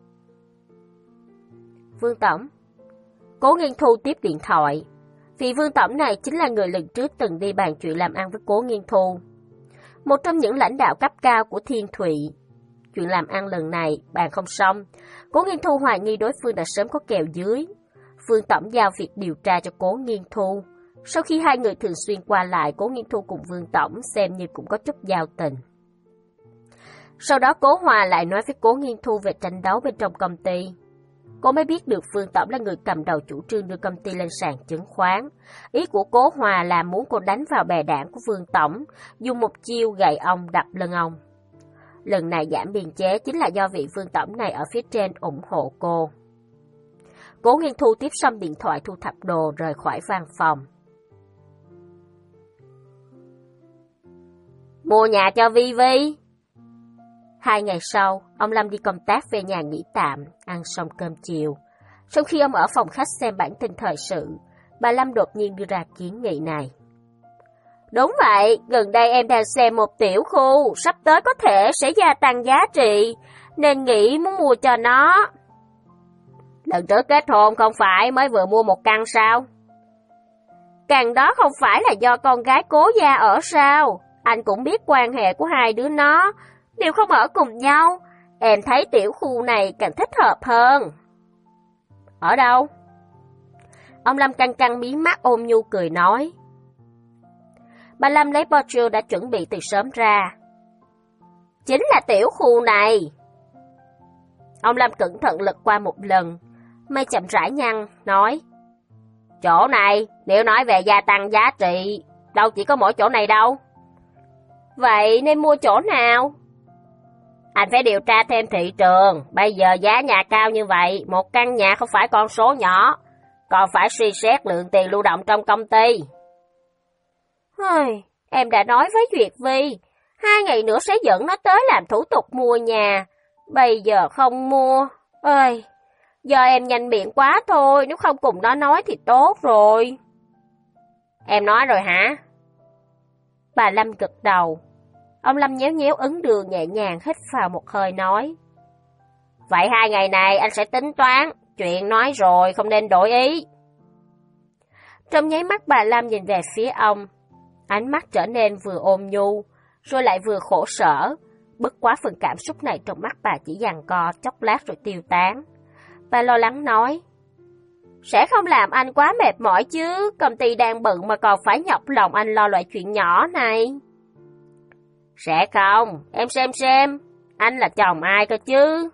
Vương Tổng. Cố Nghiên Thu tiếp điện thoại. Vì Vương Tổng này chính là người lần trước từng đi bàn chuyện làm ăn với Cố Nghiên Thu, một trong những lãnh đạo cấp cao của Thiên Thụy. Chuyện làm ăn lần này bàn không xong, Cố Nghiên Thu hoài nghi đối phương đã sớm có kèo dưới. Vương Tổng giao việc điều tra cho Cố Nghiên Thu. Sau khi hai người thường xuyên qua lại, Cố Nghiên Thu cùng Vương Tổng xem như cũng có chút giao tình. Sau đó Cố Hòa lại nói với Cố Nghiên Thu về tranh đấu bên trong công ty. Cô mới biết được Vương Tổng là người cầm đầu chủ trương đưa công ty lên sàn chứng khoán. Ý của Cố Hòa là muốn cô đánh vào bè đảng của Vương Tổng, dùng một chiêu gậy ông đập lưng ông. Lần này giảm biên chế chính là do vị Vương Tổng này ở phía trên ủng hộ cô. Cố Nghiên Thu tiếp xong điện thoại thu thập đồ rời khỏi văn phòng. Mua nhà cho Vi Vi. Hai ngày sau, ông Lâm đi công tác về nhà nghỉ tạm, ăn xong cơm chiều. Sau khi ông ở phòng khách xem bản tin thời sự, bà Lâm đột nhiên đưa ra kiến nghị này. Đúng vậy, gần đây em đang xem một tiểu khu, sắp tới có thể sẽ gia tăng giá trị, nên nghĩ muốn mua cho nó. Lần trước kết hôn không phải mới vừa mua một căn sao? Căn đó không phải là do con gái Cố gia ở sao? Anh cũng biết quan hệ của hai đứa nó, đều không ở cùng nhau. Em thấy tiểu khu này càng thích hợp hơn. Ở đâu? Ông Lâm căng căng mí mắt ôm nhu cười nói. Bà Lâm lấy brochure đã chuẩn bị từ sớm ra. Chính là tiểu khu này. Ông Lâm cẩn thận lật qua một lần, mây chậm rãi nhăn, nói. Chỗ này, nếu nói về gia tăng giá trị, đâu chỉ có mỗi chỗ này đâu. Vậy nên mua chỗ nào? Anh phải điều tra thêm thị trường, bây giờ giá nhà cao như vậy, một căn nhà không phải con số nhỏ, còn phải suy xét lượng tiền lưu động trong công ty. Hây, em đã nói với Duyệt Vi, hai ngày nữa sẽ dẫn nó tới làm thủ tục mua nhà, bây giờ không mua. Ơi, giờ em nhanh miệng quá thôi, nếu không cùng nó nói thì tốt rồi. Em nói rồi hả? Bà Lâm gật đầu. Ông Lâm nhéo nhéo ấn đường nhẹ nhàng hít vào một hơi nói. Vậy hai ngày này anh sẽ tính toán, chuyện nói rồi không nên đổi ý. Trong nháy mắt bà Lâm nhìn về phía ông, ánh mắt trở nên vừa ôn nhu, rồi lại vừa khổ sở. Bất quá phần cảm xúc này trong mắt bà chỉ giằng co chốc lát rồi tiêu tán. Bà lo lắng nói. Sẽ không làm anh quá mệt mỏi chứ, công ty đang bận mà còn phải nhọc lòng anh lo loại chuyện nhỏ này. Sẽ không, em xem xem, anh là chồng ai cơ chứ?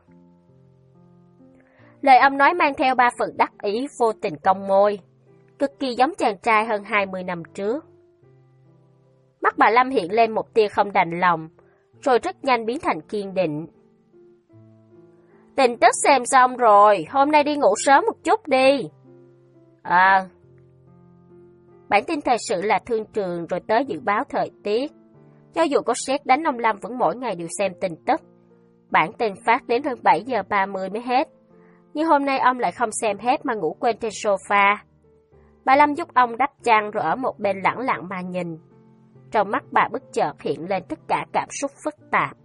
Lời ông nói mang theo ba phần đắc ý vô tình cong môi, cực kỳ giống chàng trai hơn hai mươi năm trước. Mắt bà Lâm hiện lên một tia không đành lòng, rồi rất nhanh biến thành kiên định. Tin tức xem xong rồi, hôm nay đi ngủ sớm một chút đi. À. Bản tin thời sự là thương trường rồi tới dự báo thời tiết. Cho dù có sét đánh, ông Lâm vẫn mỗi ngày đều xem tin tức. Bản tin phát đến hơn bảy giờ ba mươi mới hết. Nhưng hôm nay ông lại không xem hết mà ngủ quên trên sofa. Bà Lâm giúp ông đắp chăn rồi ở một bên lẳng lặng mà nhìn. Trong mắt bà bất chợt hiện lên tất cả cảm xúc phức tạp.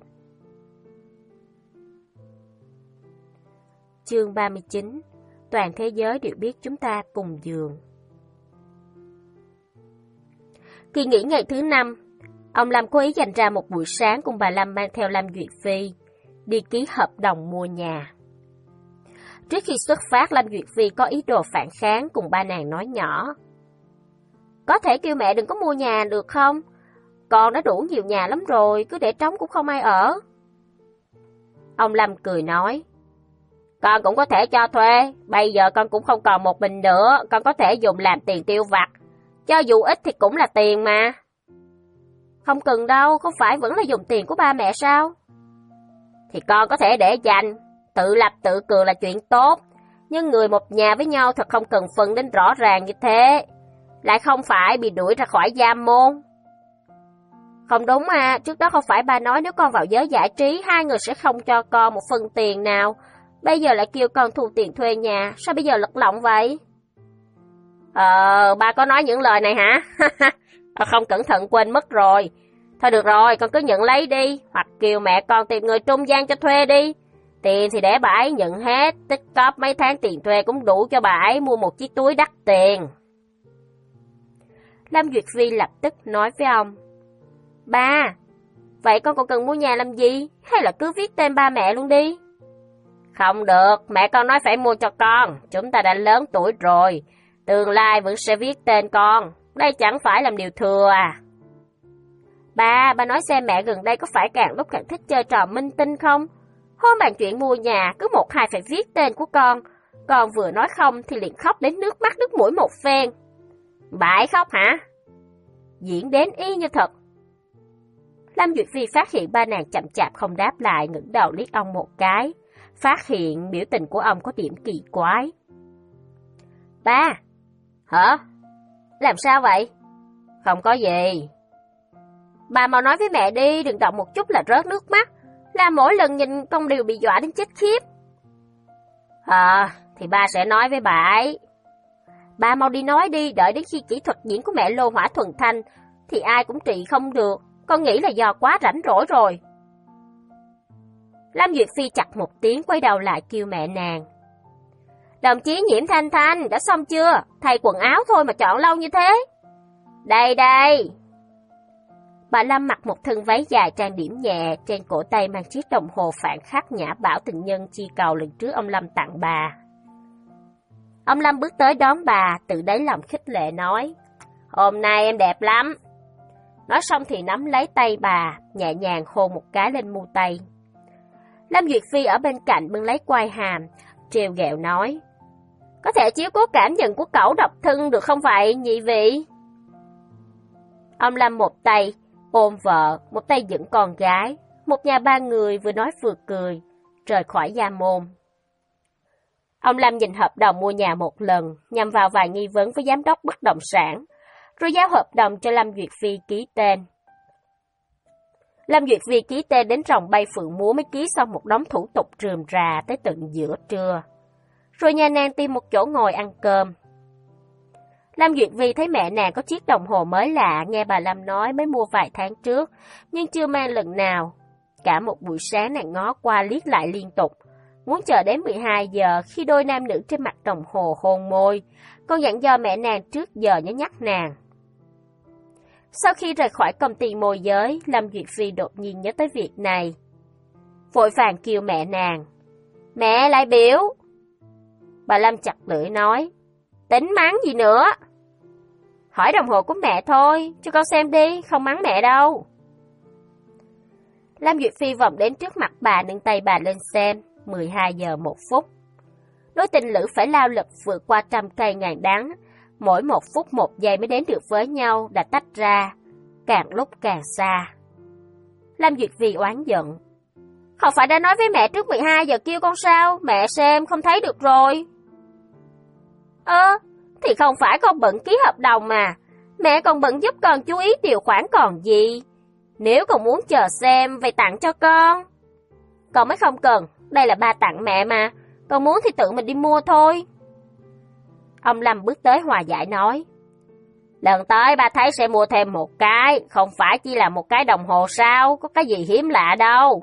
Chương ba mươi chín. Toàn thế giới đều biết chúng ta cùng giường. Kỳ nghỉ ngày thứ năm, ông Lâm cố ý dành ra một buổi sáng cùng bà Lâm mang theo Lâm Duyệt Phi đi ký hợp đồng mua nhà. Trước khi xuất phát, Lâm Duyệt Phi có ý đồ phản kháng cùng ba nàng nói nhỏ. Có thể kêu mẹ đừng có mua nhà được không? Con đã đủ nhiều nhà lắm rồi, cứ để trống cũng không ai ở. Ông Lâm cười nói. Con cũng có thể cho thuê, bây giờ con cũng không còn một mình nữa, con có thể dùng làm tiền tiêu vặt. Cho dù ít thì cũng là tiền mà. Không cần đâu, không phải vẫn là dùng tiền của ba mẹ sao? Thì con có thể để dành, tự lập tự cường là chuyện tốt. Nhưng người một nhà với nhau thật không cần phân đến rõ ràng như thế. Lại không phải bị đuổi ra khỏi giam môn. Không đúng à, trước đó không phải ba nói nếu con vào giới giải trí, hai người sẽ không cho con một phần tiền nào. Bây giờ lại kêu con thu tiền thuê nhà, sao bây giờ lật lọng vậy? Ờ, ba có nói những lời này hả? Không cẩn thận quên mất rồi. Thôi được rồi, con cứ nhận lấy đi, hoặc kêu mẹ con tìm người trung gian cho thuê đi. Tiền thì để bà ấy nhận hết, tích cóp mấy tháng tiền thuê cũng đủ cho bà ấy mua một chiếc túi đắt tiền. Lâm Duyệt Phi lập tức nói với ông. Ba, vậy con còn cần mua nhà làm gì? Hay là cứ viết tên ba mẹ luôn đi? Không được, mẹ con nói phải mua cho con, chúng ta đã lớn tuổi rồi, tương lai vẫn sẽ viết tên con, đây chẳng phải làm điều thừa à. Ba, ba nói xem mẹ gần đây có phải càng lúc càng thích chơi trò minh tinh không? Hôm bàn chuyện mua nhà, cứ một hai phải viết tên của con, con vừa nói không thì liền khóc đến nước mắt nước mũi một phen. Bà ấy khóc hả? Diễn đến y như thật. Lâm Duyệt Phi phát hiện ba nàng chậm chạp không đáp lại, ngẩng đầu liếc ông một cái, phát hiện biểu tình của ông có điểm kỳ quái. Ba! Hả? Làm sao vậy? Không có gì. Bà mau nói với mẹ đi, đừng động một chút là rớt nước mắt, là mỗi lần nhìn con đều bị dọa đến chết khiếp. À, thì ba sẽ nói với bà ấy. Ba mau đi nói đi, đợi đến khi kỹ thuật diễn của mẹ Lô Hỏa Thuần Thanh thì ai cũng trị không được, con nghĩ là do quá rảnh rỗi rồi. Lâm Duyệt Phi chặt một tiếng quay đầu lại kêu mẹ nàng. Đồng chí Nhiễm Thanh Thanh, đã xong chưa? Thay quần áo thôi mà chọn lâu như thế. Đây đây. Bà Lâm mặc một thân váy dài trang điểm nhẹ, trên cổ tay mang chiếc đồng hồ phản khắc nhã bảo tình nhân chi cầu lần trước ông Lâm tặng bà. Ông Lâm bước tới đón bà, tự đáy lòng khích lệ nói. Hôm nay em đẹp lắm. Nói xong thì nắm lấy tay bà, nhẹ nhàng hôn một cái lên mu tay. Lâm Duyệt Phi ở bên cạnh bưng lấy quai hàm, trêu ghẹo nói. Có thể chiếu cố cảm nhận của cẩu độc thân được không vậy, nhị vị? Ông Lâm một tay ôm vợ, một tay dẫn con gái, một nhà ba người vừa nói vừa cười, rời khỏi gia môn. Ông Lâm nhìn hợp đồng mua nhà một lần, nhằm vào vài nghi vấn với giám đốc bất động sản, rồi giao hợp đồng cho Lâm Duyệt Phi ký tên. Lâm Duyệt Phi ký tên đến ròng bay phượng múa mới ký xong một đống thủ tục rườm rà tới tận giữa trưa. Rồi nhà nàng tìm một chỗ ngồi ăn cơm. Lâm Duyệt Phi thấy mẹ nàng có chiếc đồng hồ mới lạ, nghe bà Lâm nói mới mua vài tháng trước, nhưng chưa mang lần nào. Cả một buổi sáng nàng ngó qua liếc lại liên tục, muốn chờ đến mười hai giờ khi đôi nam nữ trên mặt đồng hồ hôn môi, còn dặn dò mẹ nàng trước giờ nhớ nhắc nàng. Sau khi rời khỏi công ty môi giới, Lâm Duyệt Phi đột nhiên nhớ tới việc này. Vội vàng kêu mẹ nàng. Mẹ lại biểu. Bà Lâm chặt lưỡi nói. Tính mắng gì nữa? Hỏi đồng hồ của mẹ thôi, cho con xem đi, không mắng mẹ đâu. Lâm Duyệt Phi vòng đến trước mặt bà, nâng tay bà lên xem. mười hai giờ một phút. Đôi tình lữ phải lao lực vượt qua trăm cây ngàn đắng, mỗi một phút một giây mới đến được với nhau đã tách ra, càng lúc càng xa. Lâm Duyệt Phi oán giận. Không phải đã nói với mẹ trước mười hai giờ kêu con sao, mẹ xem không thấy được rồi. Ơ, thì không phải con bận ký hợp đồng mà, mẹ còn bận giúp con chú ý điều khoản còn gì. Nếu con muốn chờ xem, vậy tặng cho con. Con mới không cần, đây là ba tặng mẹ mà, Còn muốn thì tự mình đi mua thôi. Ông Lâm bước tới hòa giải nói. Lần tới ba thấy sẽ mua thêm một cái, không phải chỉ là một cái đồng hồ sao, có cái gì hiếm lạ đâu.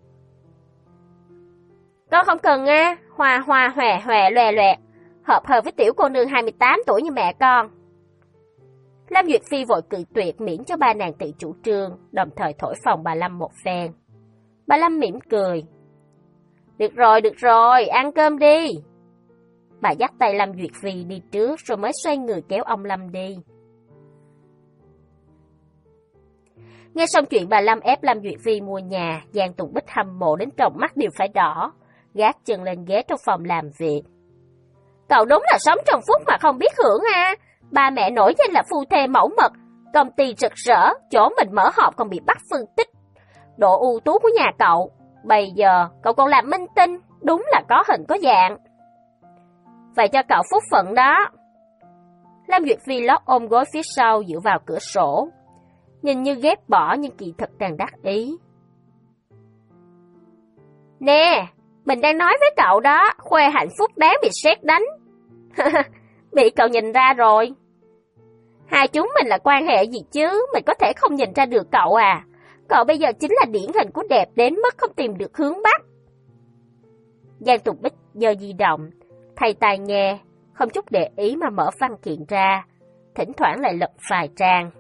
Con không cần nha, hoa hoa hòe hòe loè loẹt, hợp hợp với tiểu cô nương hai mươi tám tuổi như mẹ con. Lâm Duyệt Phi vội cự tuyệt miễn cho ba nàng tự chủ trương, đồng thời thổi phồng bà Lâm một phen. Bà Lâm mỉm cười. Được rồi, được rồi, ăn cơm đi. Bà dắt tay Lâm Duyệt Phi đi trước rồi mới xoay người kéo ông Lâm đi. Nghe xong chuyện bà Lâm ép Lâm Duyệt Phi mua nhà, Giang Tùng Bích hâm mộ đến tròng mắt đều phải đỏ, gác chân lên ghế trong phòng làm việc. Cậu đúng là sống trong phúc mà không biết hưởng à. Ba mẹ nổi danh là phu thê mẫu mực, công ty rực rỡ, chỗ mình mở họp còn bị bắt phân tích. Độ ưu tú của nhà cậu, bây giờ cậu còn làm minh tinh, đúng là có hình có dạng. Vậy cho cậu phúc phận đó. Lâm Duyệt Phi lót ôm gối phía sau dựa vào cửa sổ, nhìn như ghét bỏ nhưng kỳ thực đang đắc ý. Nè, mình đang nói với cậu đó, khoe hạnh phúc đáng bị sét đánh. Bị cậu nhìn ra rồi. Hai chúng mình là quan hệ gì chứ, mình có thể không nhìn ra được cậu à. Cậu bây giờ chính là điển hình của đẹp đến mức không tìm được hướng bắc. Giang Tùng Bích giơ di động, thay tai nghe, không chút để ý mà mở văn kiện ra, thỉnh thoảng lại lật vài trang.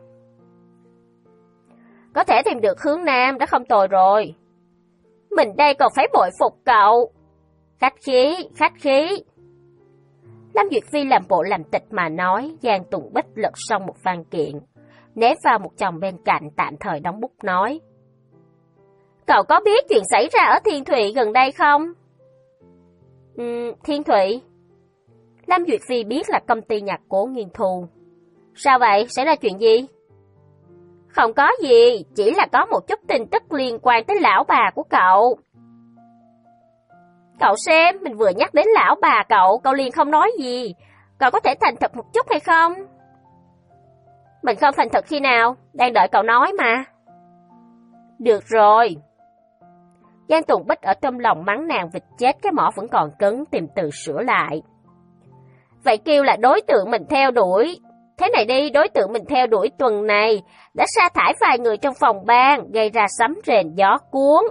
Có thể tìm được hướng nam đã không tồi rồi. Mình đây còn phải bội phục cậu. Khách khí, khách khí. Lâm Duyệt Phi làm bộ làm tịch mà nói, Giang Tùng Bích lật xong một văn kiện, ném vào một chồng bên cạnh tạm thời đóng bút nói. Cậu có biết chuyện xảy ra ở Thiên Thụy gần đây không? Ừ, Thiên Thụy? Lâm Duyệt Phi biết là công ty nhạc Cố Nghiên Thu. Sao vậy? Xảy ra chuyện gì? Không có gì, chỉ là có một chút tin tức liên quan tới lão bà của cậu. Cậu xem, mình vừa nhắc đến lão bà cậu, cậu liền không nói gì. Cậu có thể thành thật một chút hay không? Mình không thành thật khi nào, đang đợi cậu nói mà. Được rồi. Giang Tùng Bích ở trong lòng mắng nàng vịt chết, cái mỏ vẫn còn cứng, tìm từ sửa lại. Vậy kêu là đối tượng mình theo đuổi. Thế này đi, đối tượng mình theo đuổi tuần này đã sa thải vài người trong phòng ban, gây ra sấm rền gió cuốn.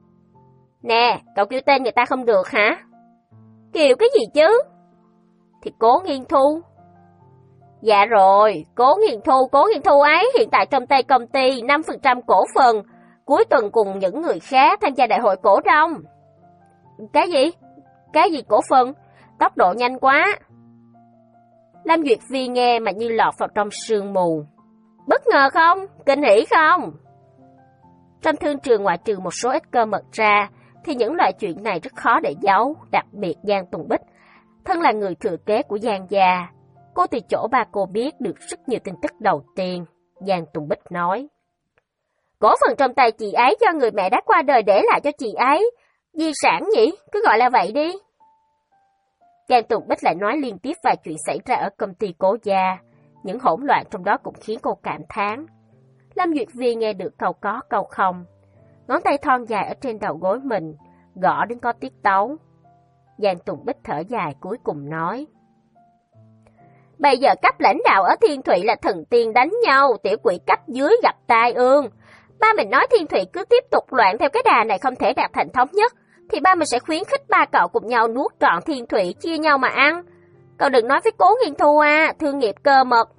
Nè, cậu kêu tên người ta không được hả? Kêu cái gì chứ? Thì Cố Nghiên Thu. Dạ rồi, Cố Nghiên Thu, Cố Nghiên Thu ấy hiện tại trong tay công ty năm phần trăm cổ phần, cuối tuần cùng những người khác tham gia đại hội cổ đông. Cái gì? Cái gì cổ phần? Tốc độ nhanh quá. Lâm Duyệt Phi nghe mà như lọt vào trong sương mù. Bất ngờ không? Kinh hỉ không? Trong thương trường ngoại trừ một số ít cơ mật ra, thì những loại chuyện này rất khó để giấu, đặc biệt Giang Tùng Bích. Thân là người thừa kế của Giang gia, cô từ chỗ ba cô biết được rất nhiều tin tức đầu tiên. Giang Tùng Bích nói. Cổ phần trong tay chị ấy do người mẹ đã qua đời để lại cho chị ấy. Di sản nhỉ? Cứ gọi là vậy đi. Giang Tùng Bích lại nói liên tiếp vài chuyện xảy ra ở công ty Cố gia. Những hỗn loạn trong đó cũng khiến cô cảm thán. Lâm Duyệt Vi nghe được câu có câu không. Ngón tay thon dài ở trên đầu gối mình, gõ đến có tiết tấu. Giang Tùng Bích thở dài cuối cùng nói. Bây giờ cấp lãnh đạo ở Thiên Thụy là thần tiên đánh nhau, tiểu quỷ cấp dưới gặp tai ương. Ba mình nói Thiên Thụy cứ tiếp tục loạn theo cái đà này không thể đạt thành thống nhất, thì ba mình sẽ khuyến khích ba cậu cùng nhau nuốt trọn Thiên Thụy, chia nhau mà ăn. Cậu đừng nói với Cố Nghiên Thu à, thương nghiệp cơ mật.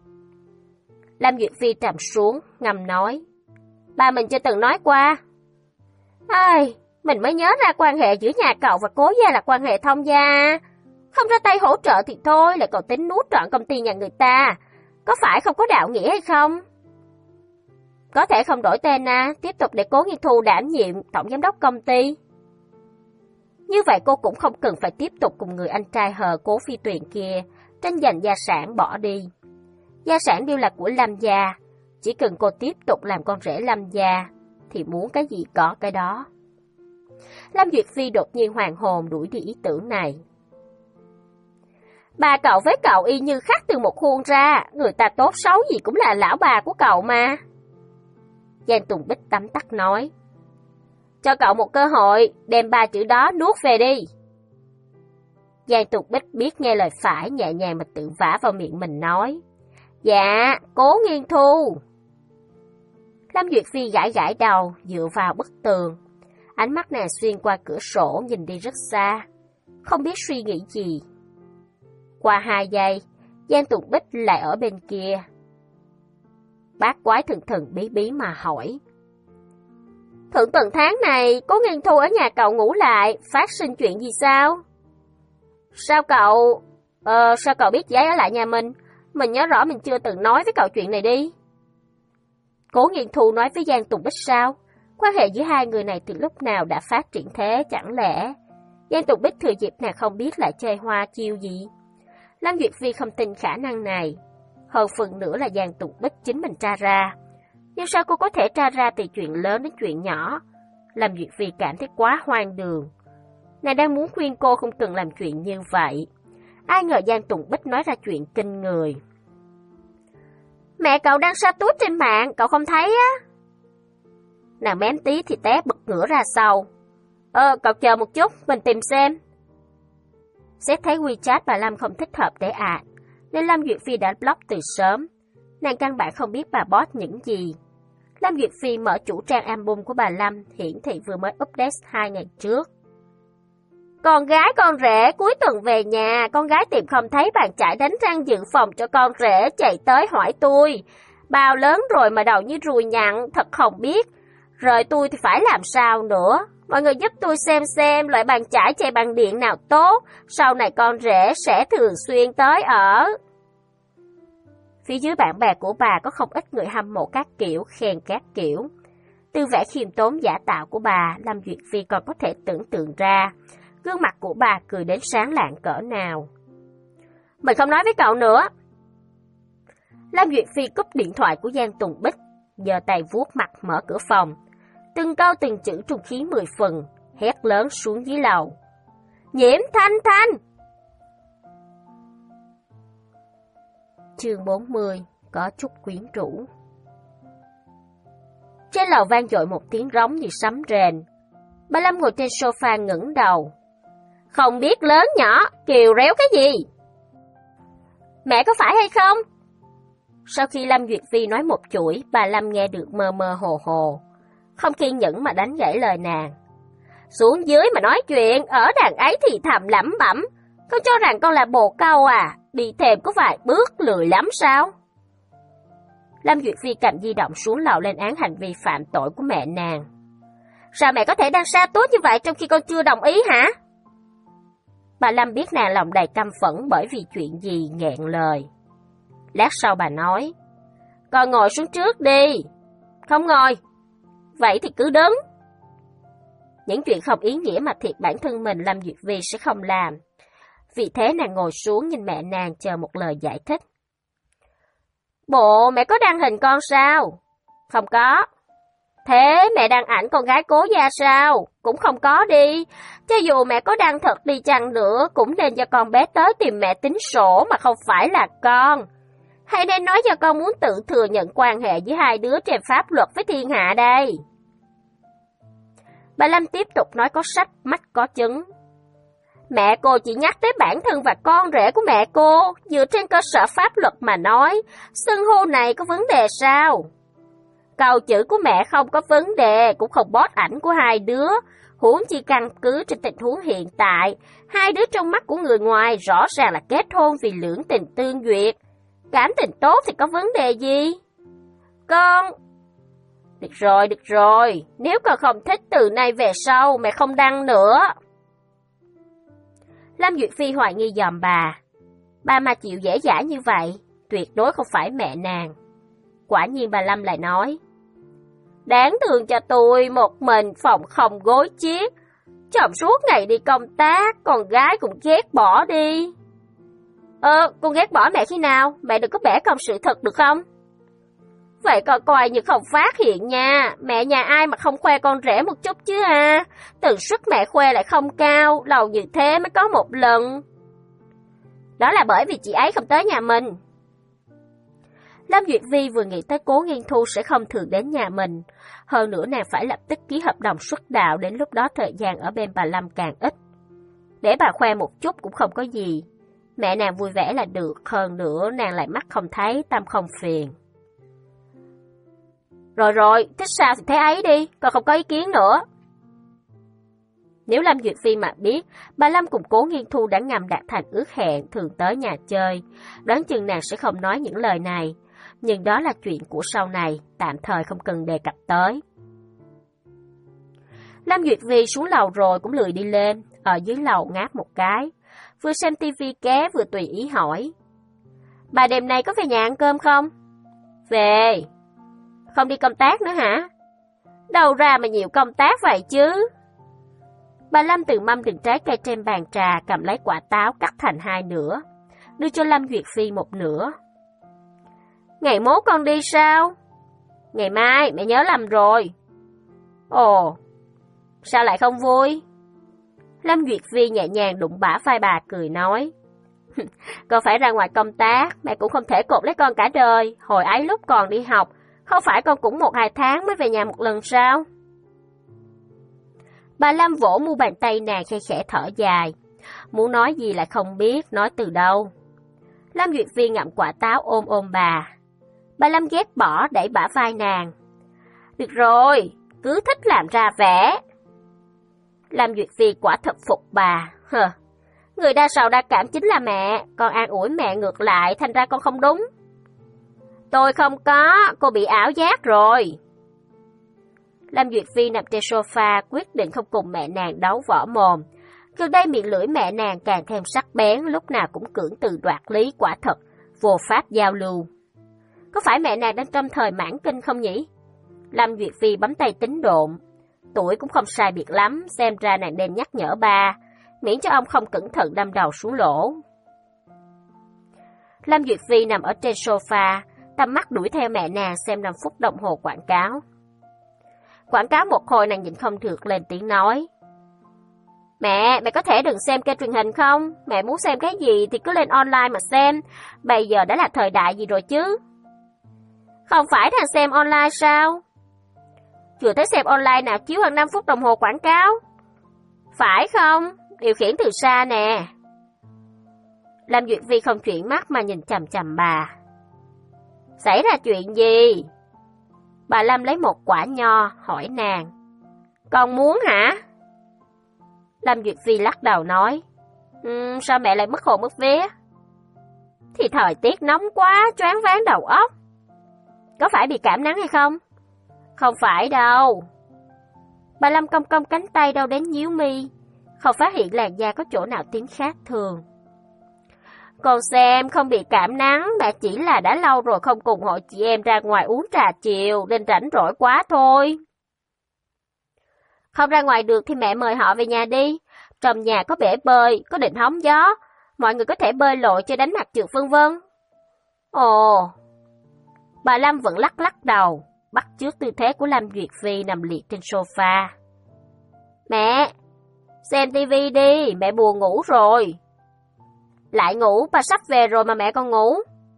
Lâm Duyệt Phi trầm xuống, ngầm nói. Ba mình chưa từng nói qua. Ai, mình mới nhớ ra quan hệ giữa nhà cậu và Cố gia là quan hệ thông gia. Không ra tay hỗ trợ thì thôi, lại còn tính nuốt trọn công ty nhà người ta. Có phải không có đạo nghĩa hay không? Có thể không đổi tên à, tiếp tục để Cố Nghiên Thu đảm nhiệm tổng giám đốc công ty. Như vậy cô cũng không cần phải tiếp tục cùng người anh trai hờ Cố Phi Tuyền kia tranh giành gia sản bỏ đi. Gia sản đều là của Lâm gia, chỉ cần cô tiếp tục làm con rể Lâm gia thì muốn cái gì có cái đó. Lâm Duyệt Phi đột nhiên hoàn hồn đuổi đi ý tưởng này. Bà cậu với cậu y như khắc từ một khuôn ra, người ta tốt xấu gì cũng là lão bà của cậu mà. Giang Tùng Bích tấm tắc nói. Cho cậu một cơ hội, đem ba chữ đó nuốt về đi. Giang Tục Bích biết nghe lời phải, nhẹ nhàng mà tự vả vào miệng mình nói. Dạ, Cố Nghiên Thu. Lâm Duyệt Phi gãi gãi đầu, dựa vào bức tường. Ánh mắt nàng xuyên qua cửa sổ nhìn đi rất xa, không biết suy nghĩ gì. Qua hai giây, Giang Tục Bích lại ở bên kia. Bác quái thần thần bí bí mà hỏi. Thượng tuần tháng này, Cố Nghiên Thu ở nhà cậu ngủ lại, phát sinh chuyện gì sao? Sao cậu... Ờ, sao cậu biết giấy ở lại nhà mình? Mình nhớ rõ mình chưa từng nói với cậu chuyện này đi. Cố Nghiên Thu nói với Giang Tùng Bích sao? Quan hệ giữa hai người này từ lúc nào đã phát triển thế, chẳng lẽ? Giang Tùng Bích thừa dịp nào không biết lại chơi hoa chiêu gì? Lâm Duyệt Phi không tin khả năng này. Hơn phần nữa là Giang Tùng Bích chính mình tra ra. Nhưng sao cô có thể tra ra từ chuyện lớn đến chuyện nhỏ? Lâm Duyệt Phi cảm thấy quá hoang đường. Nàng đang muốn khuyên cô không cần làm chuyện như vậy. Ai ngờ Giang Tùng Bích nói ra chuyện kinh người. Mẹ cậu đang sa tút trên mạng, cậu không thấy á? Nàng mém tí thì té bật ngửa ra sau. Ờ, cậu chờ một chút, mình tìm xem. Xét thấy WeChat bà Lâm không thích hợp để ạ, à, nên Lâm Duyệt Phi đã block từ sớm. Nàng căn bản không biết bà post những gì. Lâm Duyệt Phi mở chủ trang album của bà Lâm, hiển thị vừa mới update hai ngày trước. Con gái con rể cuối tuần về nhà, con gái tìm không thấy bàn chải đánh răng dự phòng cho con rể, chạy tới hỏi tôi. Bao lớn rồi mà đầu như ruồi nhặn, thật không biết. Rồi tôi thì phải làm sao nữa? Mọi người giúp tôi xem xem loại bàn chải chạy bằng điện nào tốt, sau này con rể sẽ thường xuyên tới ở. Phía dưới bạn bè của bà có không ít người hâm mộ các kiểu, khen các kiểu. Từ vẻ khiêm tốn giả tạo của bà, Lâm Duyệt Phi còn có thể tưởng tượng ra gương mặt của bà cười đến sáng lạng cỡ nào. Mình không nói với cậu nữa. Lâm Duyệt Phi cúp điện thoại của Giang Tùng Bích, giơ tay vuốt mặt mở cửa phòng. Từng câu từng chữ trung khí mười phần, hét lớn xuống dưới lầu. Nhiễm Thanh Thanh! Chương bốn mươi, có chút quyến rũ. Trên lầu vang dội một tiếng rống như sấm rền. Bà Lâm ngồi trên sofa ngẩng đầu. Không biết lớn nhỏ, kiều réo cái gì? Mẹ có phải hay không? Sau khi Lâm Duyệt Phi nói một chuỗi, bà Lâm nghe được mơ mơ hồ hồ. Không kiên nhẫn mà đánh gãy lời nàng. Xuống dưới mà nói chuyện, ở đàn ấy thì thầm lẩm bẩm. Con cho rằng con là bồ câu à, đi thêm có vài bước lười lắm sao? Lâm Duyệt Phi cầm di động xuống lầu lên án hành vi phạm tội của mẹ nàng. Sao mẹ có thể đang sa tốt như vậy trong khi con chưa đồng ý hả? Bà Lâm biết nàng lòng đầy căm phẫn bởi vì chuyện gì nghẹn lời. Lát sau bà nói, con ngồi xuống trước đi. Không ngồi. Vậy thì cứ đứng. Những chuyện không ý nghĩa mà thiệt bản thân mình Lâm Duyệt Phi sẽ không làm. Vì thế nàng ngồi xuống nhìn mẹ nàng chờ một lời giải thích. Bộ mẹ có đăng hình con sao? Không có. Thế mẹ đăng ảnh con gái Cố gia sao? Cũng không có đi. Cho dù mẹ có đăng thật đi chăng nữa, cũng nên cho con bé tới tìm mẹ tính sổ mà không phải là con. Hay nên nói cho con muốn tự thừa nhận quan hệ giữa hai đứa trên pháp luật với thiên hạ đây. Bà Lâm tiếp tục nói có sách, mắt có chứng. Mẹ cô chỉ nhắc tới bản thân và con rể của mẹ cô, dựa trên cơ sở pháp luật mà nói, xưng hô này có vấn đề sao? Câu chữ của mẹ không có vấn đề, cũng không post ảnh của hai đứa, huống chi căn cứ trên tình huống hiện tại, hai đứa trong mắt của người ngoài rõ ràng là kết hôn vì lưỡng tình tương duyệt. Cảm tình tốt thì có vấn đề gì? Con... Được rồi, được rồi, nếu con không thích từ nay về sau, mẹ không đăng nữa. Lâm Duyệt Phi hoài nghi dòm bà. Bà mà chịu dễ dãi như vậy, tuyệt đối không phải mẹ nàng. Quả nhiên bà Lâm lại nói, đáng thương cho tôi một mình phòng không gối chiếc. Chồng suốt ngày đi công tác, con gái cũng ghét bỏ đi. Ờ, con ghét bỏ mẹ khi nào? Mẹ đừng có bẻ cong sự thật được không? Vậy con coi như không phát hiện nha. Mẹ nhà ai mà không khoe con rể một chút chứ à? Tần suất mẹ khoe lại không cao, lâu như thế mới có một lần. Đó là bởi vì chị ấy không tới nhà mình. Lâm Duyệt Vi vừa nghĩ tới Cố Nghiên Thu sẽ không thường đến nhà mình. Hơn nữa nàng phải lập tức ký hợp đồng xuất đạo, đến lúc đó thời gian ở bên bà Lâm càng ít. Để bà khoe một chút cũng không có gì. Mẹ nàng vui vẻ là được, hơn nữa nàng lại mắt không thấy, tâm không phiền. Rồi rồi, thích sao thì thế ấy đi, con không có ý kiến nữa. Nếu Lâm Duyệt Phi mà biết, bà Lâm cùng Cố Nghiên Thu đã ngầm đạt thành ước hẹn thường tới nhà chơi, đoán chừng nàng sẽ không nói những lời này. Nhưng đó là chuyện của sau này, tạm thời không cần đề cập tới. Lâm Duyệt Phi xuống lầu rồi cũng lười đi lên, ở dưới lầu ngáp một cái, vừa xem tivi ké vừa tùy ý hỏi. Bà đêm nay có về nhà ăn cơm không? Về. Không đi công tác nữa hả? Đâu ra mà nhiều công tác vậy chứ? Bà Lâm từ mâm từng trái cây trên bàn trà cầm lấy quả táo cắt thành hai nửa, đưa cho Lâm Duyệt Phi một nửa. Ngày mốt con đi sao? Ngày mai, mẹ nhớ lầm rồi. Ồ, sao lại không vui? Lâm Duyệt Phi nhẹ nhàng đụng bả vai bà cười nói. Con phải ra ngoài công tác, mẹ cũng không thể cột lấy con cả đời. Hồi ấy lúc còn đi học, không phải con cũng một hai tháng mới về nhà một lần sao? Bà Lâm vỗ mu bàn tay nàng khẽ khẽ thở dài. Muốn nói gì lại không biết, nói từ đâu. Lâm Duyệt Phi ngậm quả táo ôm ôm bà. Bà Lâm ghét bỏ đẩy bả vai nàng. Được rồi, cứ thích làm ra vẻ. Lâm Duyệt Phi quả thật phục bà. Hờ, người đa sầu đa cảm chính là mẹ, con an ủi mẹ ngược lại, thành ra con không đúng. Tôi không có, cô bị ảo giác rồi. Lâm Duyệt Phi nằm trên sofa quyết định không cùng mẹ nàng đấu võ mồm. Gần đây miệng lưỡi mẹ nàng càng thêm sắc bén, lúc nào cũng cưỡng từ đoạt lý, quả thật, vô pháp giao lưu. Có phải mẹ nàng đang trong thời mãn kinh không nhỉ? Lâm Duyệt Phi bấm tay tính độn. Tuổi cũng không sai biệt lắm, xem ra nàng nên nhắc nhở ba, miễn cho ông không cẩn thận đâm đầu xuống lỗ. Lâm Duyệt Phi nằm ở trên sofa, tầm mắt đuổi theo mẹ nàng xem năm phút đồng hồ quảng cáo. Quảng cáo một hồi nàng nhịn không được lên tiếng nói. Mẹ, mẹ có thể đừng xem kênh truyền hình không? Mẹ muốn xem cái gì thì cứ lên online mà xem, bây giờ đã là thời đại gì rồi chứ? Không phải là xem online sao? Chưa thấy xem online nào chiếu hơn năm phút đồng hồ quảng cáo. Phải không? Điều khiển từ xa nè. Lâm Duyệt Phi không chuyển mắt mà nhìn chằm chằm bà. Xảy ra chuyện gì? Bà Lâm lấy một quả nho hỏi nàng. Con muốn hả? Lâm Duyệt Phi lắc đầu nói. Um, sao mẹ lại mất hồn mất vía? Thì thời tiết nóng quá, choáng váng đầu óc. Có phải bị cảm nắng hay không? Không phải đâu. Bà Lâm cong cong cánh tay đau đến nhíu mi, không phát hiện làn da có chỗ nào tím khác thường. Con xem không bị cảm nắng, mẹ chỉ là đã lâu rồi không cùng hội chị em ra ngoài uống trà chiều nên rảnh rỗi quá thôi. Không ra ngoài được thì mẹ mời họ về nhà đi. Trong nhà có bể bơi, có định hóng gió, mọi người có thể bơi lội chơi đánh mặt trượt vân vân. Ồ, bà Lâm vẫn lắc lắc đầu, bắt chước tư thế của Lâm Duyệt Phi nằm liệt trên sofa. Mẹ, xem tivi đi, mẹ buồn ngủ rồi. Lại ngủ, bà sắp về rồi mà mẹ còn ngủ.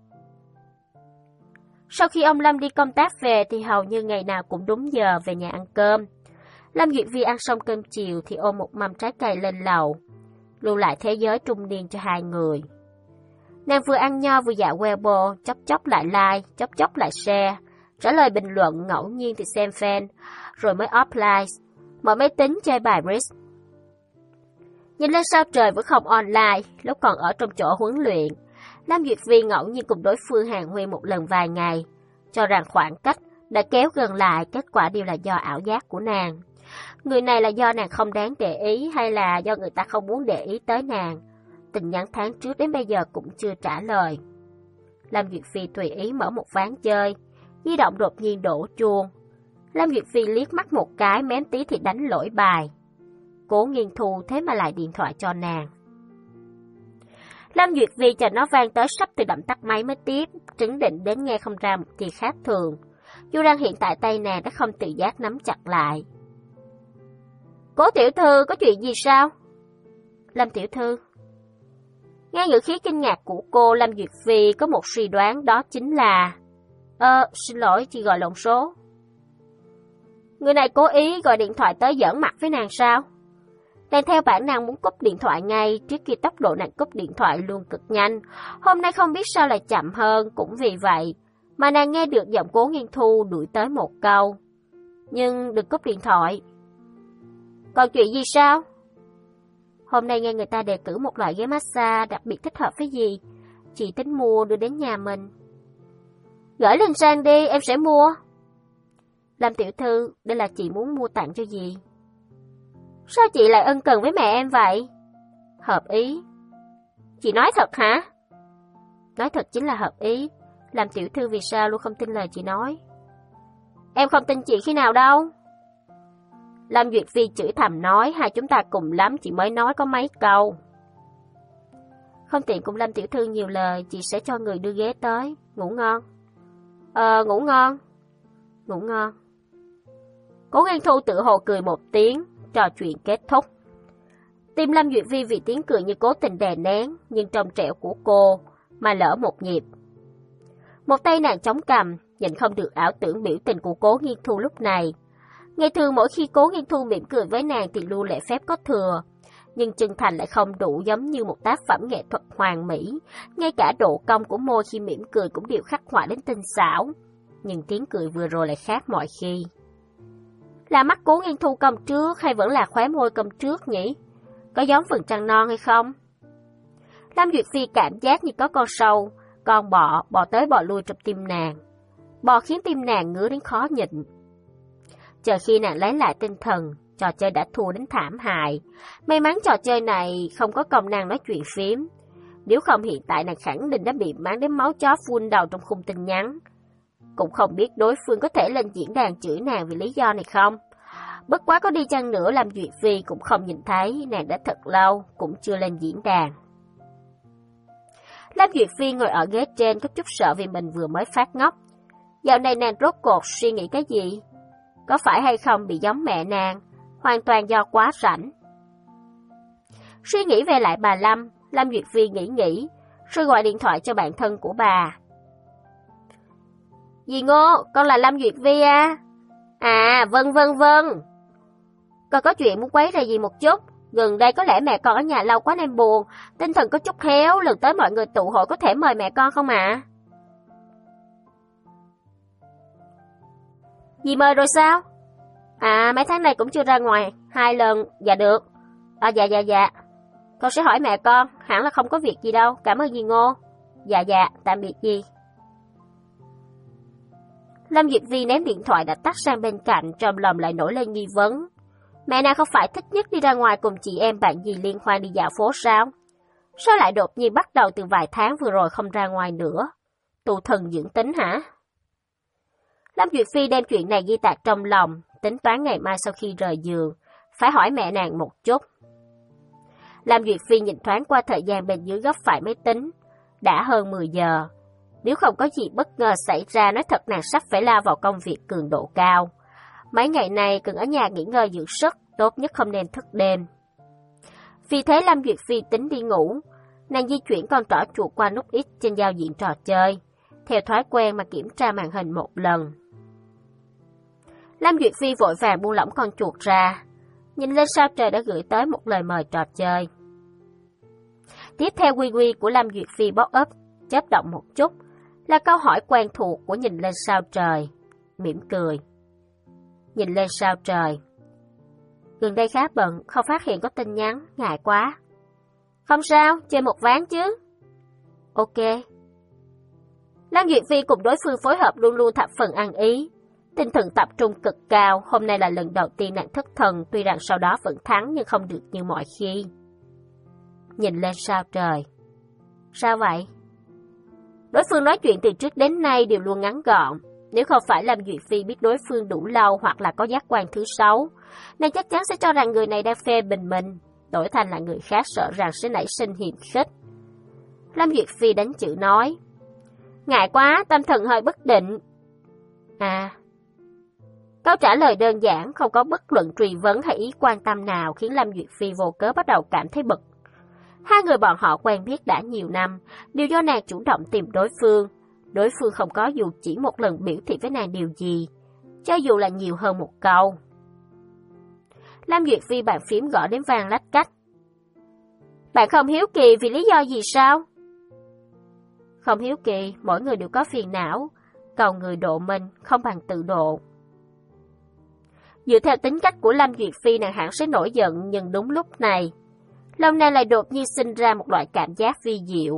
Sau khi ông Lâm đi công tác về thì hầu như ngày nào cũng đúng giờ về nhà ăn cơm. Lâm Duyệt Phi ăn xong cơm chiều thì ôm một mâm trái cây lên lầu, lưu lại thế giới trung niên cho hai người. Nàng vừa ăn nho vừa dạo Weibo, chốc chốc lại like, chốc chốc lại share, trả lời bình luận, ngẫu nhiên thì xem fan, rồi mới offline, mở máy tính chơi bài Risk. Nhìn lên sao trời vẫn không online, lúc còn ở trong chỗ huấn luyện, Lâm Duyệt Phi ngẫu nhiên cùng đối phương hàn huyên một lần vài ngày, cho rằng khoảng cách đã kéo gần lại, kết quả đều là do ảo giác của nàng. Người này là do nàng không đáng để ý hay là do người ta không muốn để ý tới nàng? Tin nhắn tháng trước đến bây giờ cũng chưa trả lời. Lâm Duyệt Phi tùy ý mở một ván chơi, di động đột nhiên đổ chuông. Lâm Duyệt Phi liếc mắt một cái, mém tí thì đánh lỗi bài. Cố Nghiên Thu thế mà lại điện thoại cho nàng. Lâm Duyệt Phi chờ nó vang tới sắp tự động tắt máy mới tiếp, trấn định đến nghe không ra một gì khác thường. Dù rằng hiện tại tay nàng đã không tự giác nắm chặt lại. Cố tiểu thư, có chuyện gì sao? Lâm tiểu thư. Nghe ngữ khí kinh ngạc của cô, Lâm Duyệt Phi có một suy đoán, đó chính là... Ơ, xin lỗi, chị gọi lộn số. Người này cố ý gọi điện thoại tới giỡn mặt với nàng sao? Nàng theo bản năng muốn cúp điện thoại ngay, trước khi tốc độ nàng cúp điện thoại luôn cực nhanh. Hôm nay không biết sao lại chậm hơn, cũng vì vậy mà nàng nghe được giọng Cố Nghiên Thu đuổi tới một câu. Nhưng đừng cúp điện thoại. Còn chuyện gì sao? Hôm nay nghe người ta đề cử một loại ghế massage đặc biệt thích hợp với gì. Chị tính mua đưa đến nhà mình. Gửi lên Trang đi, em sẽ mua. Lâm tiểu thư, đây là chị muốn mua tặng cho gì? Sao chị lại ân cần với mẹ em vậy? Hợp ý. Chị nói thật hả? Nói thật chính là hợp ý. Làm tiểu thư vì sao luôn không tin lời chị nói? Em không tin chị khi nào đâu. Lâm Duyệt Phi chửi thầm nói, hai chúng ta cùng lắm chị mới nói có mấy câu. Không tiện cùng Lâm tiểu thư nhiều lời, chị sẽ cho người đưa ghế tới. Ngủ ngon. Ờ, ngủ ngon. Ngủ ngon. Cố Nghiên Thu tự hồ cười một tiếng, trò chuyện kết thúc. Tim Lâm Duyệt Phi vì tiếng cười như cố tình đè nén, nhưng trong trẻo của cô mà lỡ một nhịp. Một tay nàng chống cằm, nhìn không được ảo tưởng biểu tình của Cố Nghiên Thu lúc này. Ngày thường mỗi khi Cố Nghiên Thu mỉm cười với nàng thì lưu lễ phép có thừa, nhưng chân thành lại không đủ, giống như một tác phẩm nghệ thuật hoàn mỹ. Ngay cả độ cong của môi khi mỉm cười cũng đều khắc họa đến tinh xảo. Nhưng tiếng cười vừa rồi lại khác mọi khi. Là mắt Cố Nghiên Thu cong trước hay vẫn là khóe môi cong trước nhỉ? Có giống phần trăng non hay không? Lâm Duyệt Phi cảm giác như có con sâu, con bọ, bò tới bò lui trong tim nàng. Bò khiến tim nàng ngứa đến khó nhịn. Chờ khi nàng lấy lại tinh thần, trò chơi đã thua đến thảm hại. May mắn trò chơi này không có công năng nói chuyện phím. Nếu không hiện tại nàng khẳng định đã bị mắng đến máu chó phun đầu trong khung tin nhắn. Cũng không biết đối phương có thể lên diễn đàn chửi nàng vì lý do này không. Bất quá có đi chăng nữa Lâm Duyệt Phi cũng không nhìn thấy, nàng đã thật lâu cũng chưa lên diễn đàn. Lâm Duyệt Phi ngồi ở ghế trên có chút sợ vì mình vừa mới phát ngốc. Dạo này nàng rốt cuộc suy nghĩ cái gì? Có phải hay không bị giống mẹ nàng, hoàn toàn do quá rảnh. Suy nghĩ về lại bà Lâm, Lâm Duyệt Phi nghĩ nghĩ, rồi gọi điện thoại cho bạn thân của bà. Dì Ngô, con là Lâm Duyệt Phi à? À, vâng vâng vâng. Con có chuyện muốn quấy rầy dì một chút. Gần đây có lẽ mẹ con ở nhà lâu quá nên buồn, tinh thần có chút héo, lần tới mọi người tụ hội có thể mời mẹ con không ạ? À? Dì mời rồi sao? À, mấy tháng này cũng chưa ra ngoài, hai lần, dạ được. À, dạ dạ dạ. Con sẽ hỏi mẹ con, hẳn là không có việc gì đâu, cảm ơn dì Ngô. Dạ dạ, tạm biệt dì. Lâm Duyệt Vi ném điện thoại đã tắt sang bên cạnh, trong lòng lại nổi lên nghi vấn. Mẹ nàng không phải thích nhất đi ra ngoài cùng chị em bạn dì liên hoan đi dạo phố sao? Sao lại đột nhiên bắt đầu từ vài tháng vừa rồi không ra ngoài nữa? Tù thần dưỡng tính hả? Lâm Duyệt Phi đem chuyện này ghi tạc trong lòng, tính toán ngày mai sau khi rời giường, phải hỏi mẹ nàng một chút. Lâm Duyệt Phi nhìn thoáng qua thời gian bên dưới góc phải máy tính, đã hơn mười giờ. Nếu không có gì bất ngờ xảy ra, nói thật nàng sắp phải lao vào công việc cường độ cao. Mấy ngày này cần ở nhà nghỉ ngơi dưỡng sức, tốt nhất không nên thức đêm. Vì thế Lâm Duyệt Phi tính đi ngủ, nàng di chuyển con trỏ chuột qua nút X trên giao diện trò chơi, theo thói quen mà kiểm tra màn hình một lần. Lâm Duyệt Phi vội vàng buông lỏng con chuột ra, nhìn lên sao trời đã gửi tới một lời mời trò chơi. Tiếp theo quy quy của Lâm Duyệt Phi bóp ấp, chớp động một chút, là câu hỏi quen thuộc của nhìn lên sao trời. Mỉm cười. Nhìn lên sao trời. Gần đây khá bận, không phát hiện có tin nhắn, ngại quá. Không sao, chơi một ván chứ. Ok. Lâm Duyệt Phi cùng đối phương phối hợp luôn luôn thập phần ăn ý. Tinh thần tập trung cực cao, hôm nay là lần đầu tiên nàng thất thần, tuy rằng sau đó vẫn thắng nhưng không được như mọi khi. Nhìn lên sao trời. Sao vậy? Đối phương nói chuyện từ trước đến nay đều luôn ngắn gọn. Nếu không phải Lâm Duyệt Phi biết đối phương đủ lâu hoặc là có giác quan thứ sáu, nàng chắc chắn sẽ cho rằng người này đang phê bình mình, đổi thành là người khác sợ rằng sẽ nảy sinh hiềm khích. Lâm Duyệt Phi đánh chữ nói, ngại quá, tâm thần hơi bất định. À, câu trả lời đơn giản, không có bất luận truy vấn hay ý quan tâm nào khiến Lâm Duyệt Phi vô cớ bắt đầu cảm thấy bực. Hai người bọn họ quen biết đã nhiều năm, đều do nàng chủ động tìm đối phương. Đối phương không có dù chỉ một lần biểu thị với nàng điều gì, cho dù là nhiều hơn một câu. Lam Duyệt Vi bàn phím gõ đến vang lách cách. Bạn không hiếu kỳ vì lý do gì sao? Không hiếu kỳ, mỗi người đều có phiền não, cầu người độ mình không bằng tự độ. Dựa theo tính cách của Lam Duyệt Phi, nàng hẳn sẽ nổi giận, nhưng đúng lúc này, lòng nàng lại đột nhiên sinh ra một loại cảm giác vi diệu.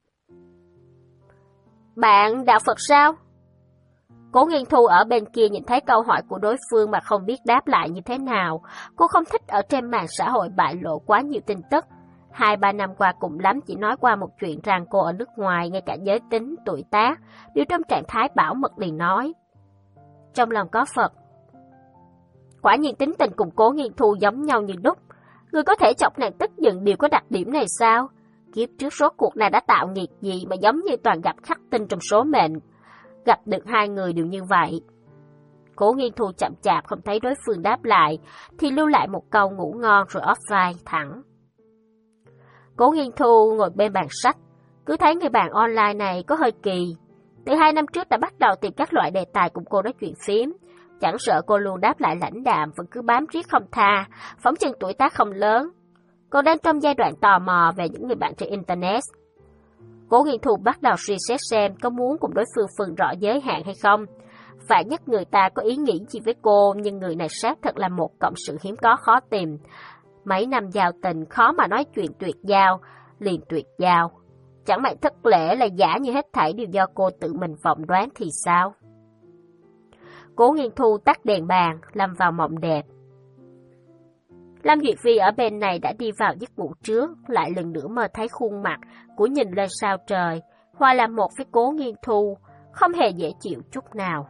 Bạn đạo Phật sao? Cố Nghiên Thu ở bên kia nhìn thấy câu hỏi của đối phương mà không biết đáp lại như thế nào. Cô không thích ở trên mạng xã hội bại lộ quá nhiều tin tức. Hai ba năm qua cùng lắm chỉ nói qua một chuyện rằng cô ở nước ngoài, ngay cả giới tính, tuổi tác, đều trong trạng thái bảo mật liền nói. Trong lòng có Phật. Quả nhiên tính tình cùng Cố Nghiên Thu giống nhau như đúc. Người có thể chọc nàng tức giận đều có đặc điểm này sao? Kiếp trước rốt cuộc nàng đã tạo nghiệt gì mà giống như toàn gặp khắc tinh trong số mệnh. Gặp được hai người đều như vậy. Cố Nghiên Thu chậm chạp không thấy đối phương đáp lại, thì lưu lại một câu ngủ ngon rồi off vai thẳng. Cố Nghiên Thu ngồi bên bàn sách, cứ thấy người bạn online này có hơi kỳ. Từ hai năm trước đã bắt đầu tìm các loại đề tài cùng cô nói chuyện phím. Chẳng sợ cô luôn đáp lại lãnh đạm, vẫn cứ bám riết không tha, phóng chừng tuổi tác không lớn. Cô đang trong giai đoạn tò mò về những người bạn trên Internet. Cố Nghiên Thu bắt đầu suy xét xem có muốn cùng đối phương phân rõ giới hạn hay không. Phải nhất người ta có ý nghĩ gì với cô, nhưng người này xác thật là một cộng sự hiếm có khó tìm. Mấy năm giao tình khó mà nói chuyện tuyệt giao, liền tuyệt giao. Chẳng mày thất lễ là giả như hết thảy đều do cô tự mình vọng đoán thì sao? Cố Nghiên Thu tắt đèn bàn, lâm vào mộng đẹp. Lam Duyệt Vi ở bên này đã đi vào giấc ngủ trước, lại lần nữa mơ thấy khuôn mặt của nhìn lên sao trời, hòa làm một với Cố Nghiên Thu, không hề dễ chịu chút nào.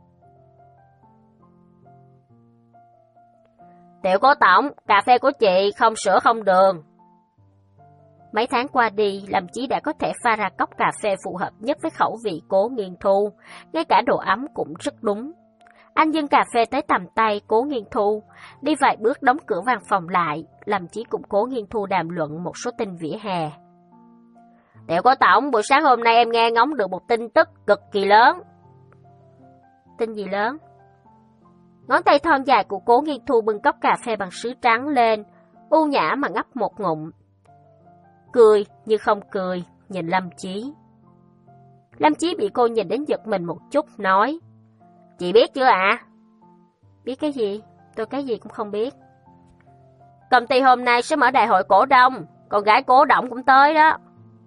Tiểu Cố tổng, cà phê của chị không sữa không đường. Mấy tháng qua đi, Lâm Chí đã có thể pha ra cốc cà phê phù hợp nhất với khẩu vị Cố Nghiên Thu, ngay cả độ ấm cũng rất đúng. Anh dâng cà phê tới tầm tay Cố Nghiên Thu, đi vài bước đóng cửa văn phòng lại, Lâm Chí cùng Cố Nghiên Thu đàm luận một số tin vỉa hè. Tiểu Cố tổng, buổi sáng hôm nay em nghe ngóng được một tin tức cực kỳ lớn. Tin gì lớn? Ngón tay thon dài của Cố Nghiên Thu bưng cốc cà phê bằng sứ trắng lên, u nhã mà ngấp một ngụm. Cười như không cười, nhìn Lâm Chí. Lâm Chí bị cô nhìn đến giật mình một chút, nói. Chị biết chưa ạ? À? Biết cái gì? Tôi cái gì cũng không biết. Công ty hôm nay sẽ mở đại hội cổ đông, con gái Cố Động cũng tới đó.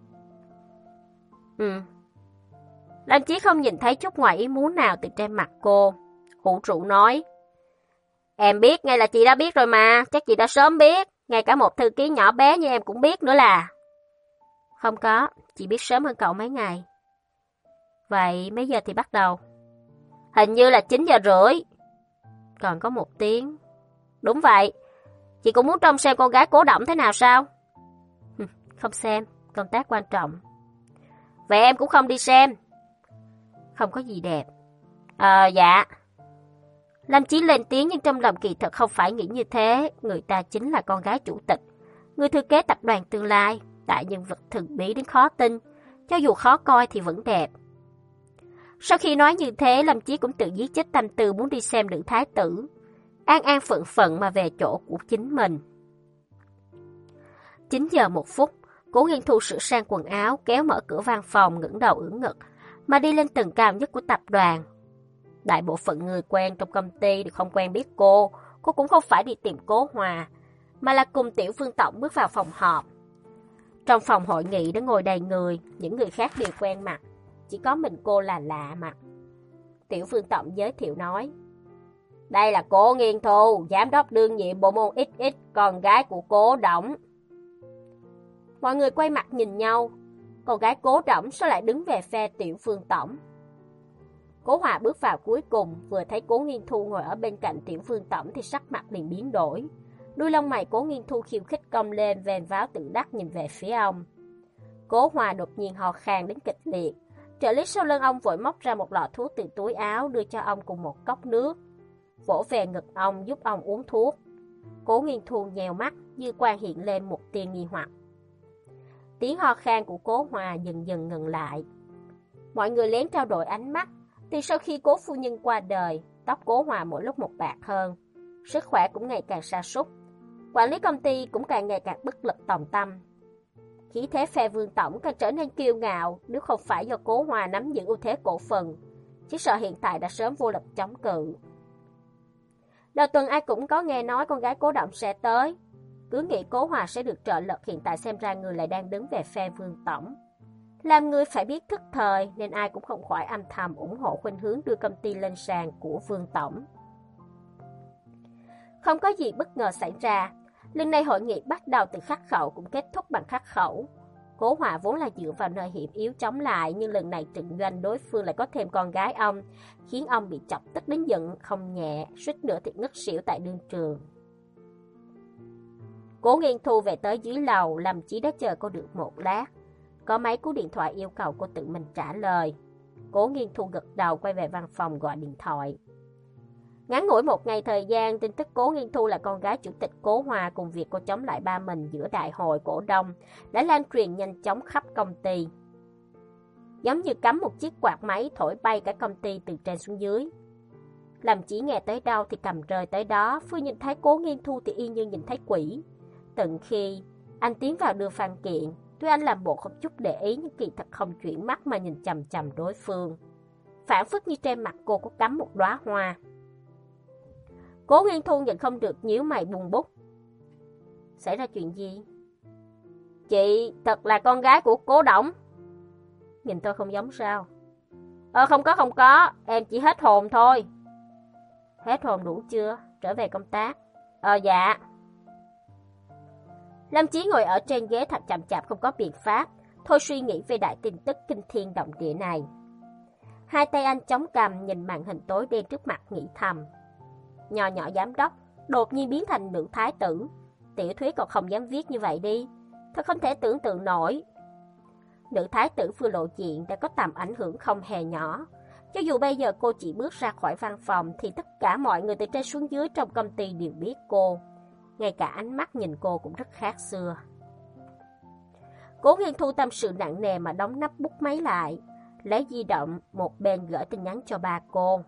Ừ. Lâm Chí không nhìn thấy chút ngoài ý muốn nào từ trên mặt cô. Hữu trụ nói. Em biết, ngay là chị đã biết rồi mà, chắc chị đã sớm biết. Ngay cả một thư ký nhỏ bé như em cũng biết nữa là. Không có, chị biết sớm hơn cậu mấy ngày. Vậy mấy giờ thì bắt đầu? Hình như là chín giờ rưỡi. Còn có một tiếng. Đúng vậy. Chị cũng muốn trông xem con gái Cố Động thế nào sao? Không xem, công tác quan trọng. Vậy em cũng không đi xem? Không có gì đẹp. Ờ, dạ. Lâm Chí lên tiếng nhưng trong lòng kỳ thật không phải nghĩ như thế. Người ta chính là con gái chủ tịch, người thừa kế tập đoàn tương lai, đại nhân vật thần bí đến khó tin. Cho dù khó coi thì vẫn đẹp. Sau khi nói như thế, Lâm Chí cũng tự giết chết tâm tư muốn đi xem nữ thái tử. An an phận phận mà về chỗ của chính mình. chín giờ một phút, Cố Nghiên Thu sửa sang quần áo, kéo mở cửa văn phòng, ngẩng đầu ưỡn ngực, mà đi lên tầng cao nhất của tập đoàn. Đại bộ phận người quen trong công ty đều không quen biết cô, cô cũng không phải đi tìm Cố Hòa, mà là cùng Tiểu Phương Tổng bước vào phòng họp. Trong phòng hội nghị đã ngồi đầy người, những người khác đều quen mặt, chỉ có mình cô là lạ mặt. Tiểu Phương Tổng giới thiệu nói, đây là Cố Nghiên Thu, giám đốc đương nhiệm bộ môn ích ích, con gái của Cố Động. Mọi người quay mặt nhìn nhau, con gái Cố Động sao lại đứng về phe Tiểu Phương Tổng? Cố Hòa bước vào cuối cùng, vừa thấy Cố Nghiên Thu ngồi ở bên cạnh Tiểu Phương Tổng thì sắc mặt liền biến đổi. Đuôi lông mày Cố Nghiên Thu khiêu khích cong lên, vênh váo tự đắc nhìn về phía ông. Cố Hòa đột nhiên ho khan đến kịch liệt. Trợ lý sau lưng ông vội móc ra một lọ thuốc từ túi áo đưa cho ông cùng một cốc nước, vỗ về ngực ông giúp ông uống thuốc. Cố Nghiên Thu nhèo mắt, dư quan hiện lên một tia nghi hoặc. Tiếng ho khan của Cố Hòa dần dần ngừng lại. Mọi người lén trao đổi ánh mắt. Từ sau khi Cố phu nhân qua đời, tóc Cố Hòa mỗi lúc một bạc hơn. sức khỏe cũng ngày càng sa sút. Quản lý công ty cũng càng ngày càng bất lực tòng tâm. Khí thế phe Vương tổng càng trở nên kiêu ngạo, nếu không phải do Cố Hòa nắm giữ ưu thế cổ phần, chỉ sợ hiện tại đã sớm vô lực chống cự. Đầu tuần ai cũng có nghe nói con gái Cố Động sẽ tới, cứ nghĩ Cố Hòa sẽ được trợ lực, hiện tại xem ra người lại đang đứng về phe Vương tổng. Làm người phải biết thức thời nên ai cũng không khỏi âm thầm ủng hộ khuynh hướng đưa công ty lên sàn của Vương tổng. Không có gì bất ngờ xảy ra, lần này hội nghị bắt đầu từ khắc khẩu cũng kết thúc bằng khắc khẩu. Cố Hòa vốn là dựa vào nơi hiểm yếu chống lại, nhưng lần này trận doanh đối phương lại có thêm con gái ông, khiến ông bị chọc tức đến giận không nhẹ, suýt nữa thì ngất xỉu tại đương trường. Cố Nghiên Thu về tới dưới lầu, Lâm Chí đã chờ cô được một lát. Có mấy cú điện thoại yêu cầu cô tự mình trả lời. Cố Nghiên Thu gật đầu quay về văn phòng gọi điện thoại. Ngắn ngủi một ngày thời gian, tin tức Cố Nghiên Thu là con gái chủ tịch Cố Hòa cùng việc cô chống lại ba mình giữa đại hội cổ đông đã lan truyền nhanh chóng khắp công ty. Giống như cắm một chiếc quạt máy thổi bay cả công ty từ trên xuống dưới. Làm chỉ nghe tới đâu thì cầm rơi tới đó, Phương nhìn thấy Cố Nghiên Thu thì yên như nhìn thấy quỷ. Tận khi anh tiến vào đưa văn kiện, tuy anh làm bộ không chút để ý nhưng kỳ thật không chuyển mắt mà nhìn chằm chằm đối phương. Phản phất như trên mặt cô có cắm một đóa hoa. Cố Nghiên Thu nhìn không được nhíu mày buồn bút. Xảy ra chuyện gì? Chị thật là con gái của Cố Động. Nhìn tôi không giống sao? Ờ không có không có, em chỉ hết hồn thôi. Hết hồn đủ chưa? Trở về công tác. Ờ dạ. Lâm Chí ngồi ở trên ghế thật chậm chạp không có biện pháp, thôi suy nghĩ về đại tin tức kinh thiên động địa này. Hai tay anh chống cằm nhìn màn hình tối đen trước mặt nghĩ thầm. Nhỏ nhỏ giám đốc, đột nhiên biến thành nữ thái tử. Tiểu thuyết còn không dám viết như vậy đi. Thật không thể tưởng tượng nổi. Nữ thái tử vừa lộ diện đã có tầm ảnh hưởng không hề nhỏ. Cho dù bây giờ cô chỉ bước ra khỏi văn phòng thì tất cả mọi người từ trên xuống dưới trong công ty đều biết cô. Ngay cả ánh mắt nhìn cô cũng rất khác xưa. Cố Nghiên Thu tâm sự nặng nề mà đóng nắp bút máy lại, lấy di động một bên gửi tin nhắn cho ba cô.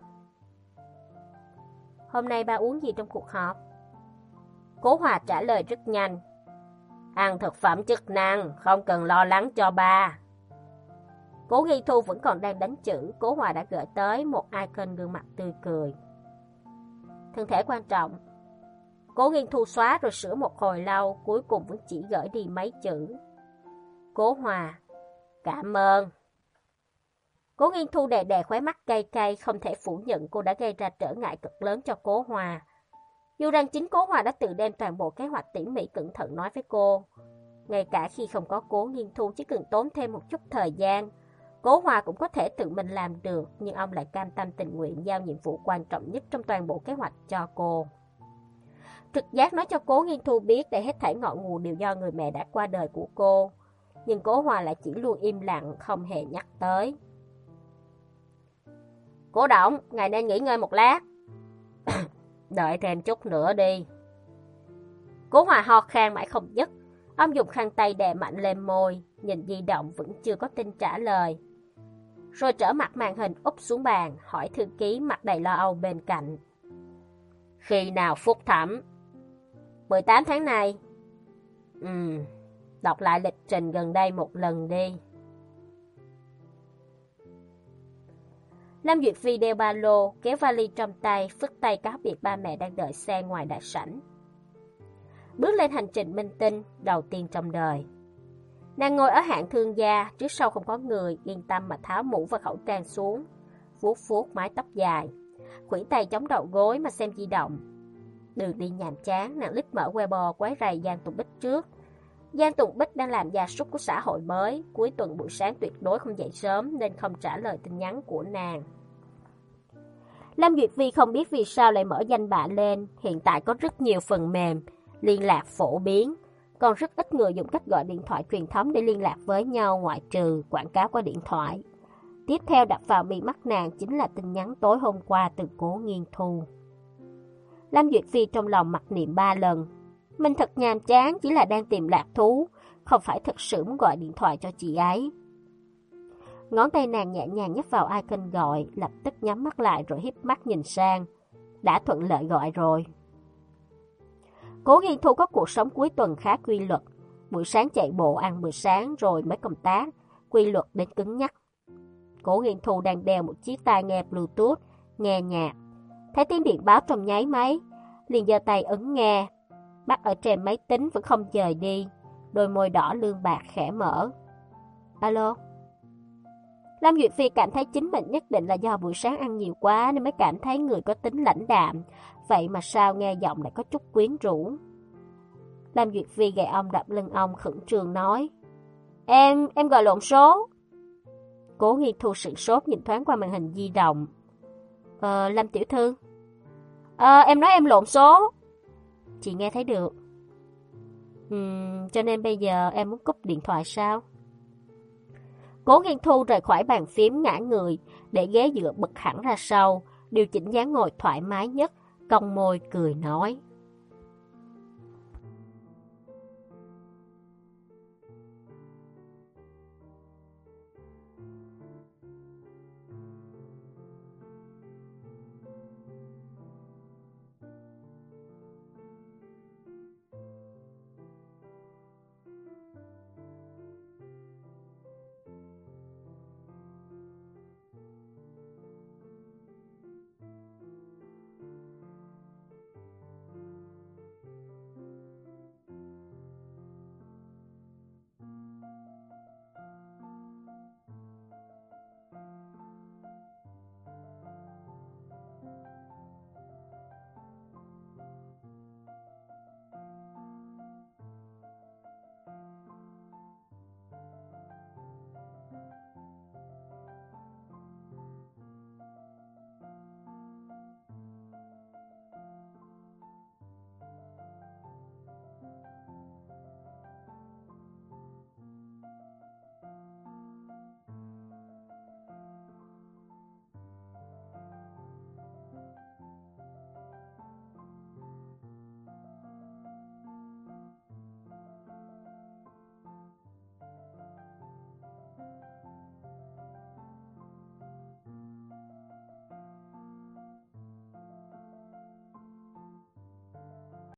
Hôm nay ba uống gì trong cuộc họp? Cố Hòa trả lời rất nhanh. Ăn thực phẩm chức năng, không cần lo lắng cho ba. Cố Nghiên Thu vẫn còn đang đánh chữ, Cố Hòa đã gửi tới một icon gương mặt tươi cười. Thân thể quan trọng. Cố Nghiên Thu xóa rồi sửa một hồi lâu, cuối cùng vẫn chỉ gửi đi mấy chữ. Cố Hòa, cảm ơn. Cố Nghiên Thu đè đè khóe mắt cay cay, không thể phủ nhận cô đã gây ra trở ngại cực lớn cho Cố Hòa. Dù rằng chính Cố Hòa đã tự đem toàn bộ kế hoạch tỉ mỉ cẩn thận nói với cô. Ngay cả khi không có Cố Nghiên Thu, chỉ cần tốn thêm một chút thời gian, Cố Hòa cũng có thể tự mình làm được, nhưng ông lại cam tâm tình nguyện giao nhiệm vụ quan trọng nhất trong toàn bộ kế hoạch cho cô. Trực giác nói cho Cố Nghiên Thu biết để hết thảy ngọn nguồn đều do người mẹ đã qua đời của cô, nhưng Cố Hòa lại chỉ luôn im lặng, không hề nhắc tới. Cố Động, ngài nên nghỉ ngơi một lát. Đợi thêm chút nữa đi. Cố Hòa ho khan mãi không dứt. Ông dùng khăn tay đè mạnh lên môi, nhìn di động vẫn chưa có tin trả lời. Rồi trở mặt màn hình úp xuống bàn, hỏi thư ký mặt đầy lo âu bên cạnh. Khi nào phúc thẩm? mười tám tháng này. Ừm, đọc lại lịch trình gần đây một lần đi. Lâm Duyệt Vi đeo ba lô, kéo vali trong tay, phất tay cáo biệt ba mẹ đang đợi xe ngoài đại sảnh. Bước lên hành trình minh tinh đầu tiên trong đời. Nàng ngồi ở hạng thương gia, trước sau không có người, yên tâm mà tháo mũ và khẩu trang xuống, vuốt vuốt mái tóc dài, khuỷu tay chống đầu gối mà xem di động. Đường đi nhàm chán, nàng lít mở Weibo quấy rầy Giang Tùng Bích trước. Giang Tùng Bích đang làm gia súc của xã hội mới, cuối tuần buổi sáng tuyệt đối không dậy sớm nên không trả lời tin nhắn của nàng. Lâm Duyệt Vi không biết vì sao lại mở danh bạ lên, hiện tại có rất nhiều phần mềm liên lạc phổ biến, còn rất ít người dùng cách gọi điện thoại truyền thống để liên lạc với nhau ngoại trừ quảng cáo qua điện thoại. Tiếp theo đập vào mi mắt nàng chính là tin nhắn tối hôm qua từ Cố Nghiên Thu. Lâm Duyệt Vi trong lòng mặc niệm ba lần. Mình thật nhàm chán, chỉ là đang tìm lạc thú, không phải thật sự muốn gọi điện thoại cho chị ấy. Ngón tay nàng nhẹ nhàng nhấp vào icon gọi, lập tức nhắm mắt lại rồi híp mắt nhìn sang. Đã thuận lợi gọi rồi. Cố Nghiên Thu có cuộc sống cuối tuần khá quy luật. Buổi sáng chạy bộ ăn bữa sáng rồi mới công tác, quy luật đến cứng nhắc. Cố Nghiên Thu đang đeo một chiếc tai nghe Bluetooth, nghe nhạc. Thấy tiếng điện báo trong nháy máy, liền giơ tay ấn nghe. Mắt ở trên máy tính vẫn không dời đi, đôi môi đỏ lương bạc khẽ mở. Alo? Lâm Duyệt Phi cảm thấy chính mình nhất định là do buổi sáng ăn nhiều quá nên mới cảm thấy người có tính lãnh đạm. Vậy mà sao nghe giọng lại có chút quyến rũ. Lâm Duyệt Phi gậy ông đập lưng ông khẩn trương nói. Em, em gọi lộn số. Cố Nghiên Thu sửng sốt nhìn thoáng qua màn hình di động. Ờ, Lâm tiểu thư. Ờ, em nói em lộn số. Chị nghe thấy được. Ừm, cho nên bây giờ em muốn cúp điện thoại sao? Cố Nghiên Thu rời khỏi bàn phím ngã người, để ghế dựa bật hẳn ra sau, điều chỉnh dáng ngồi thoải mái nhất, cong môi cười nói.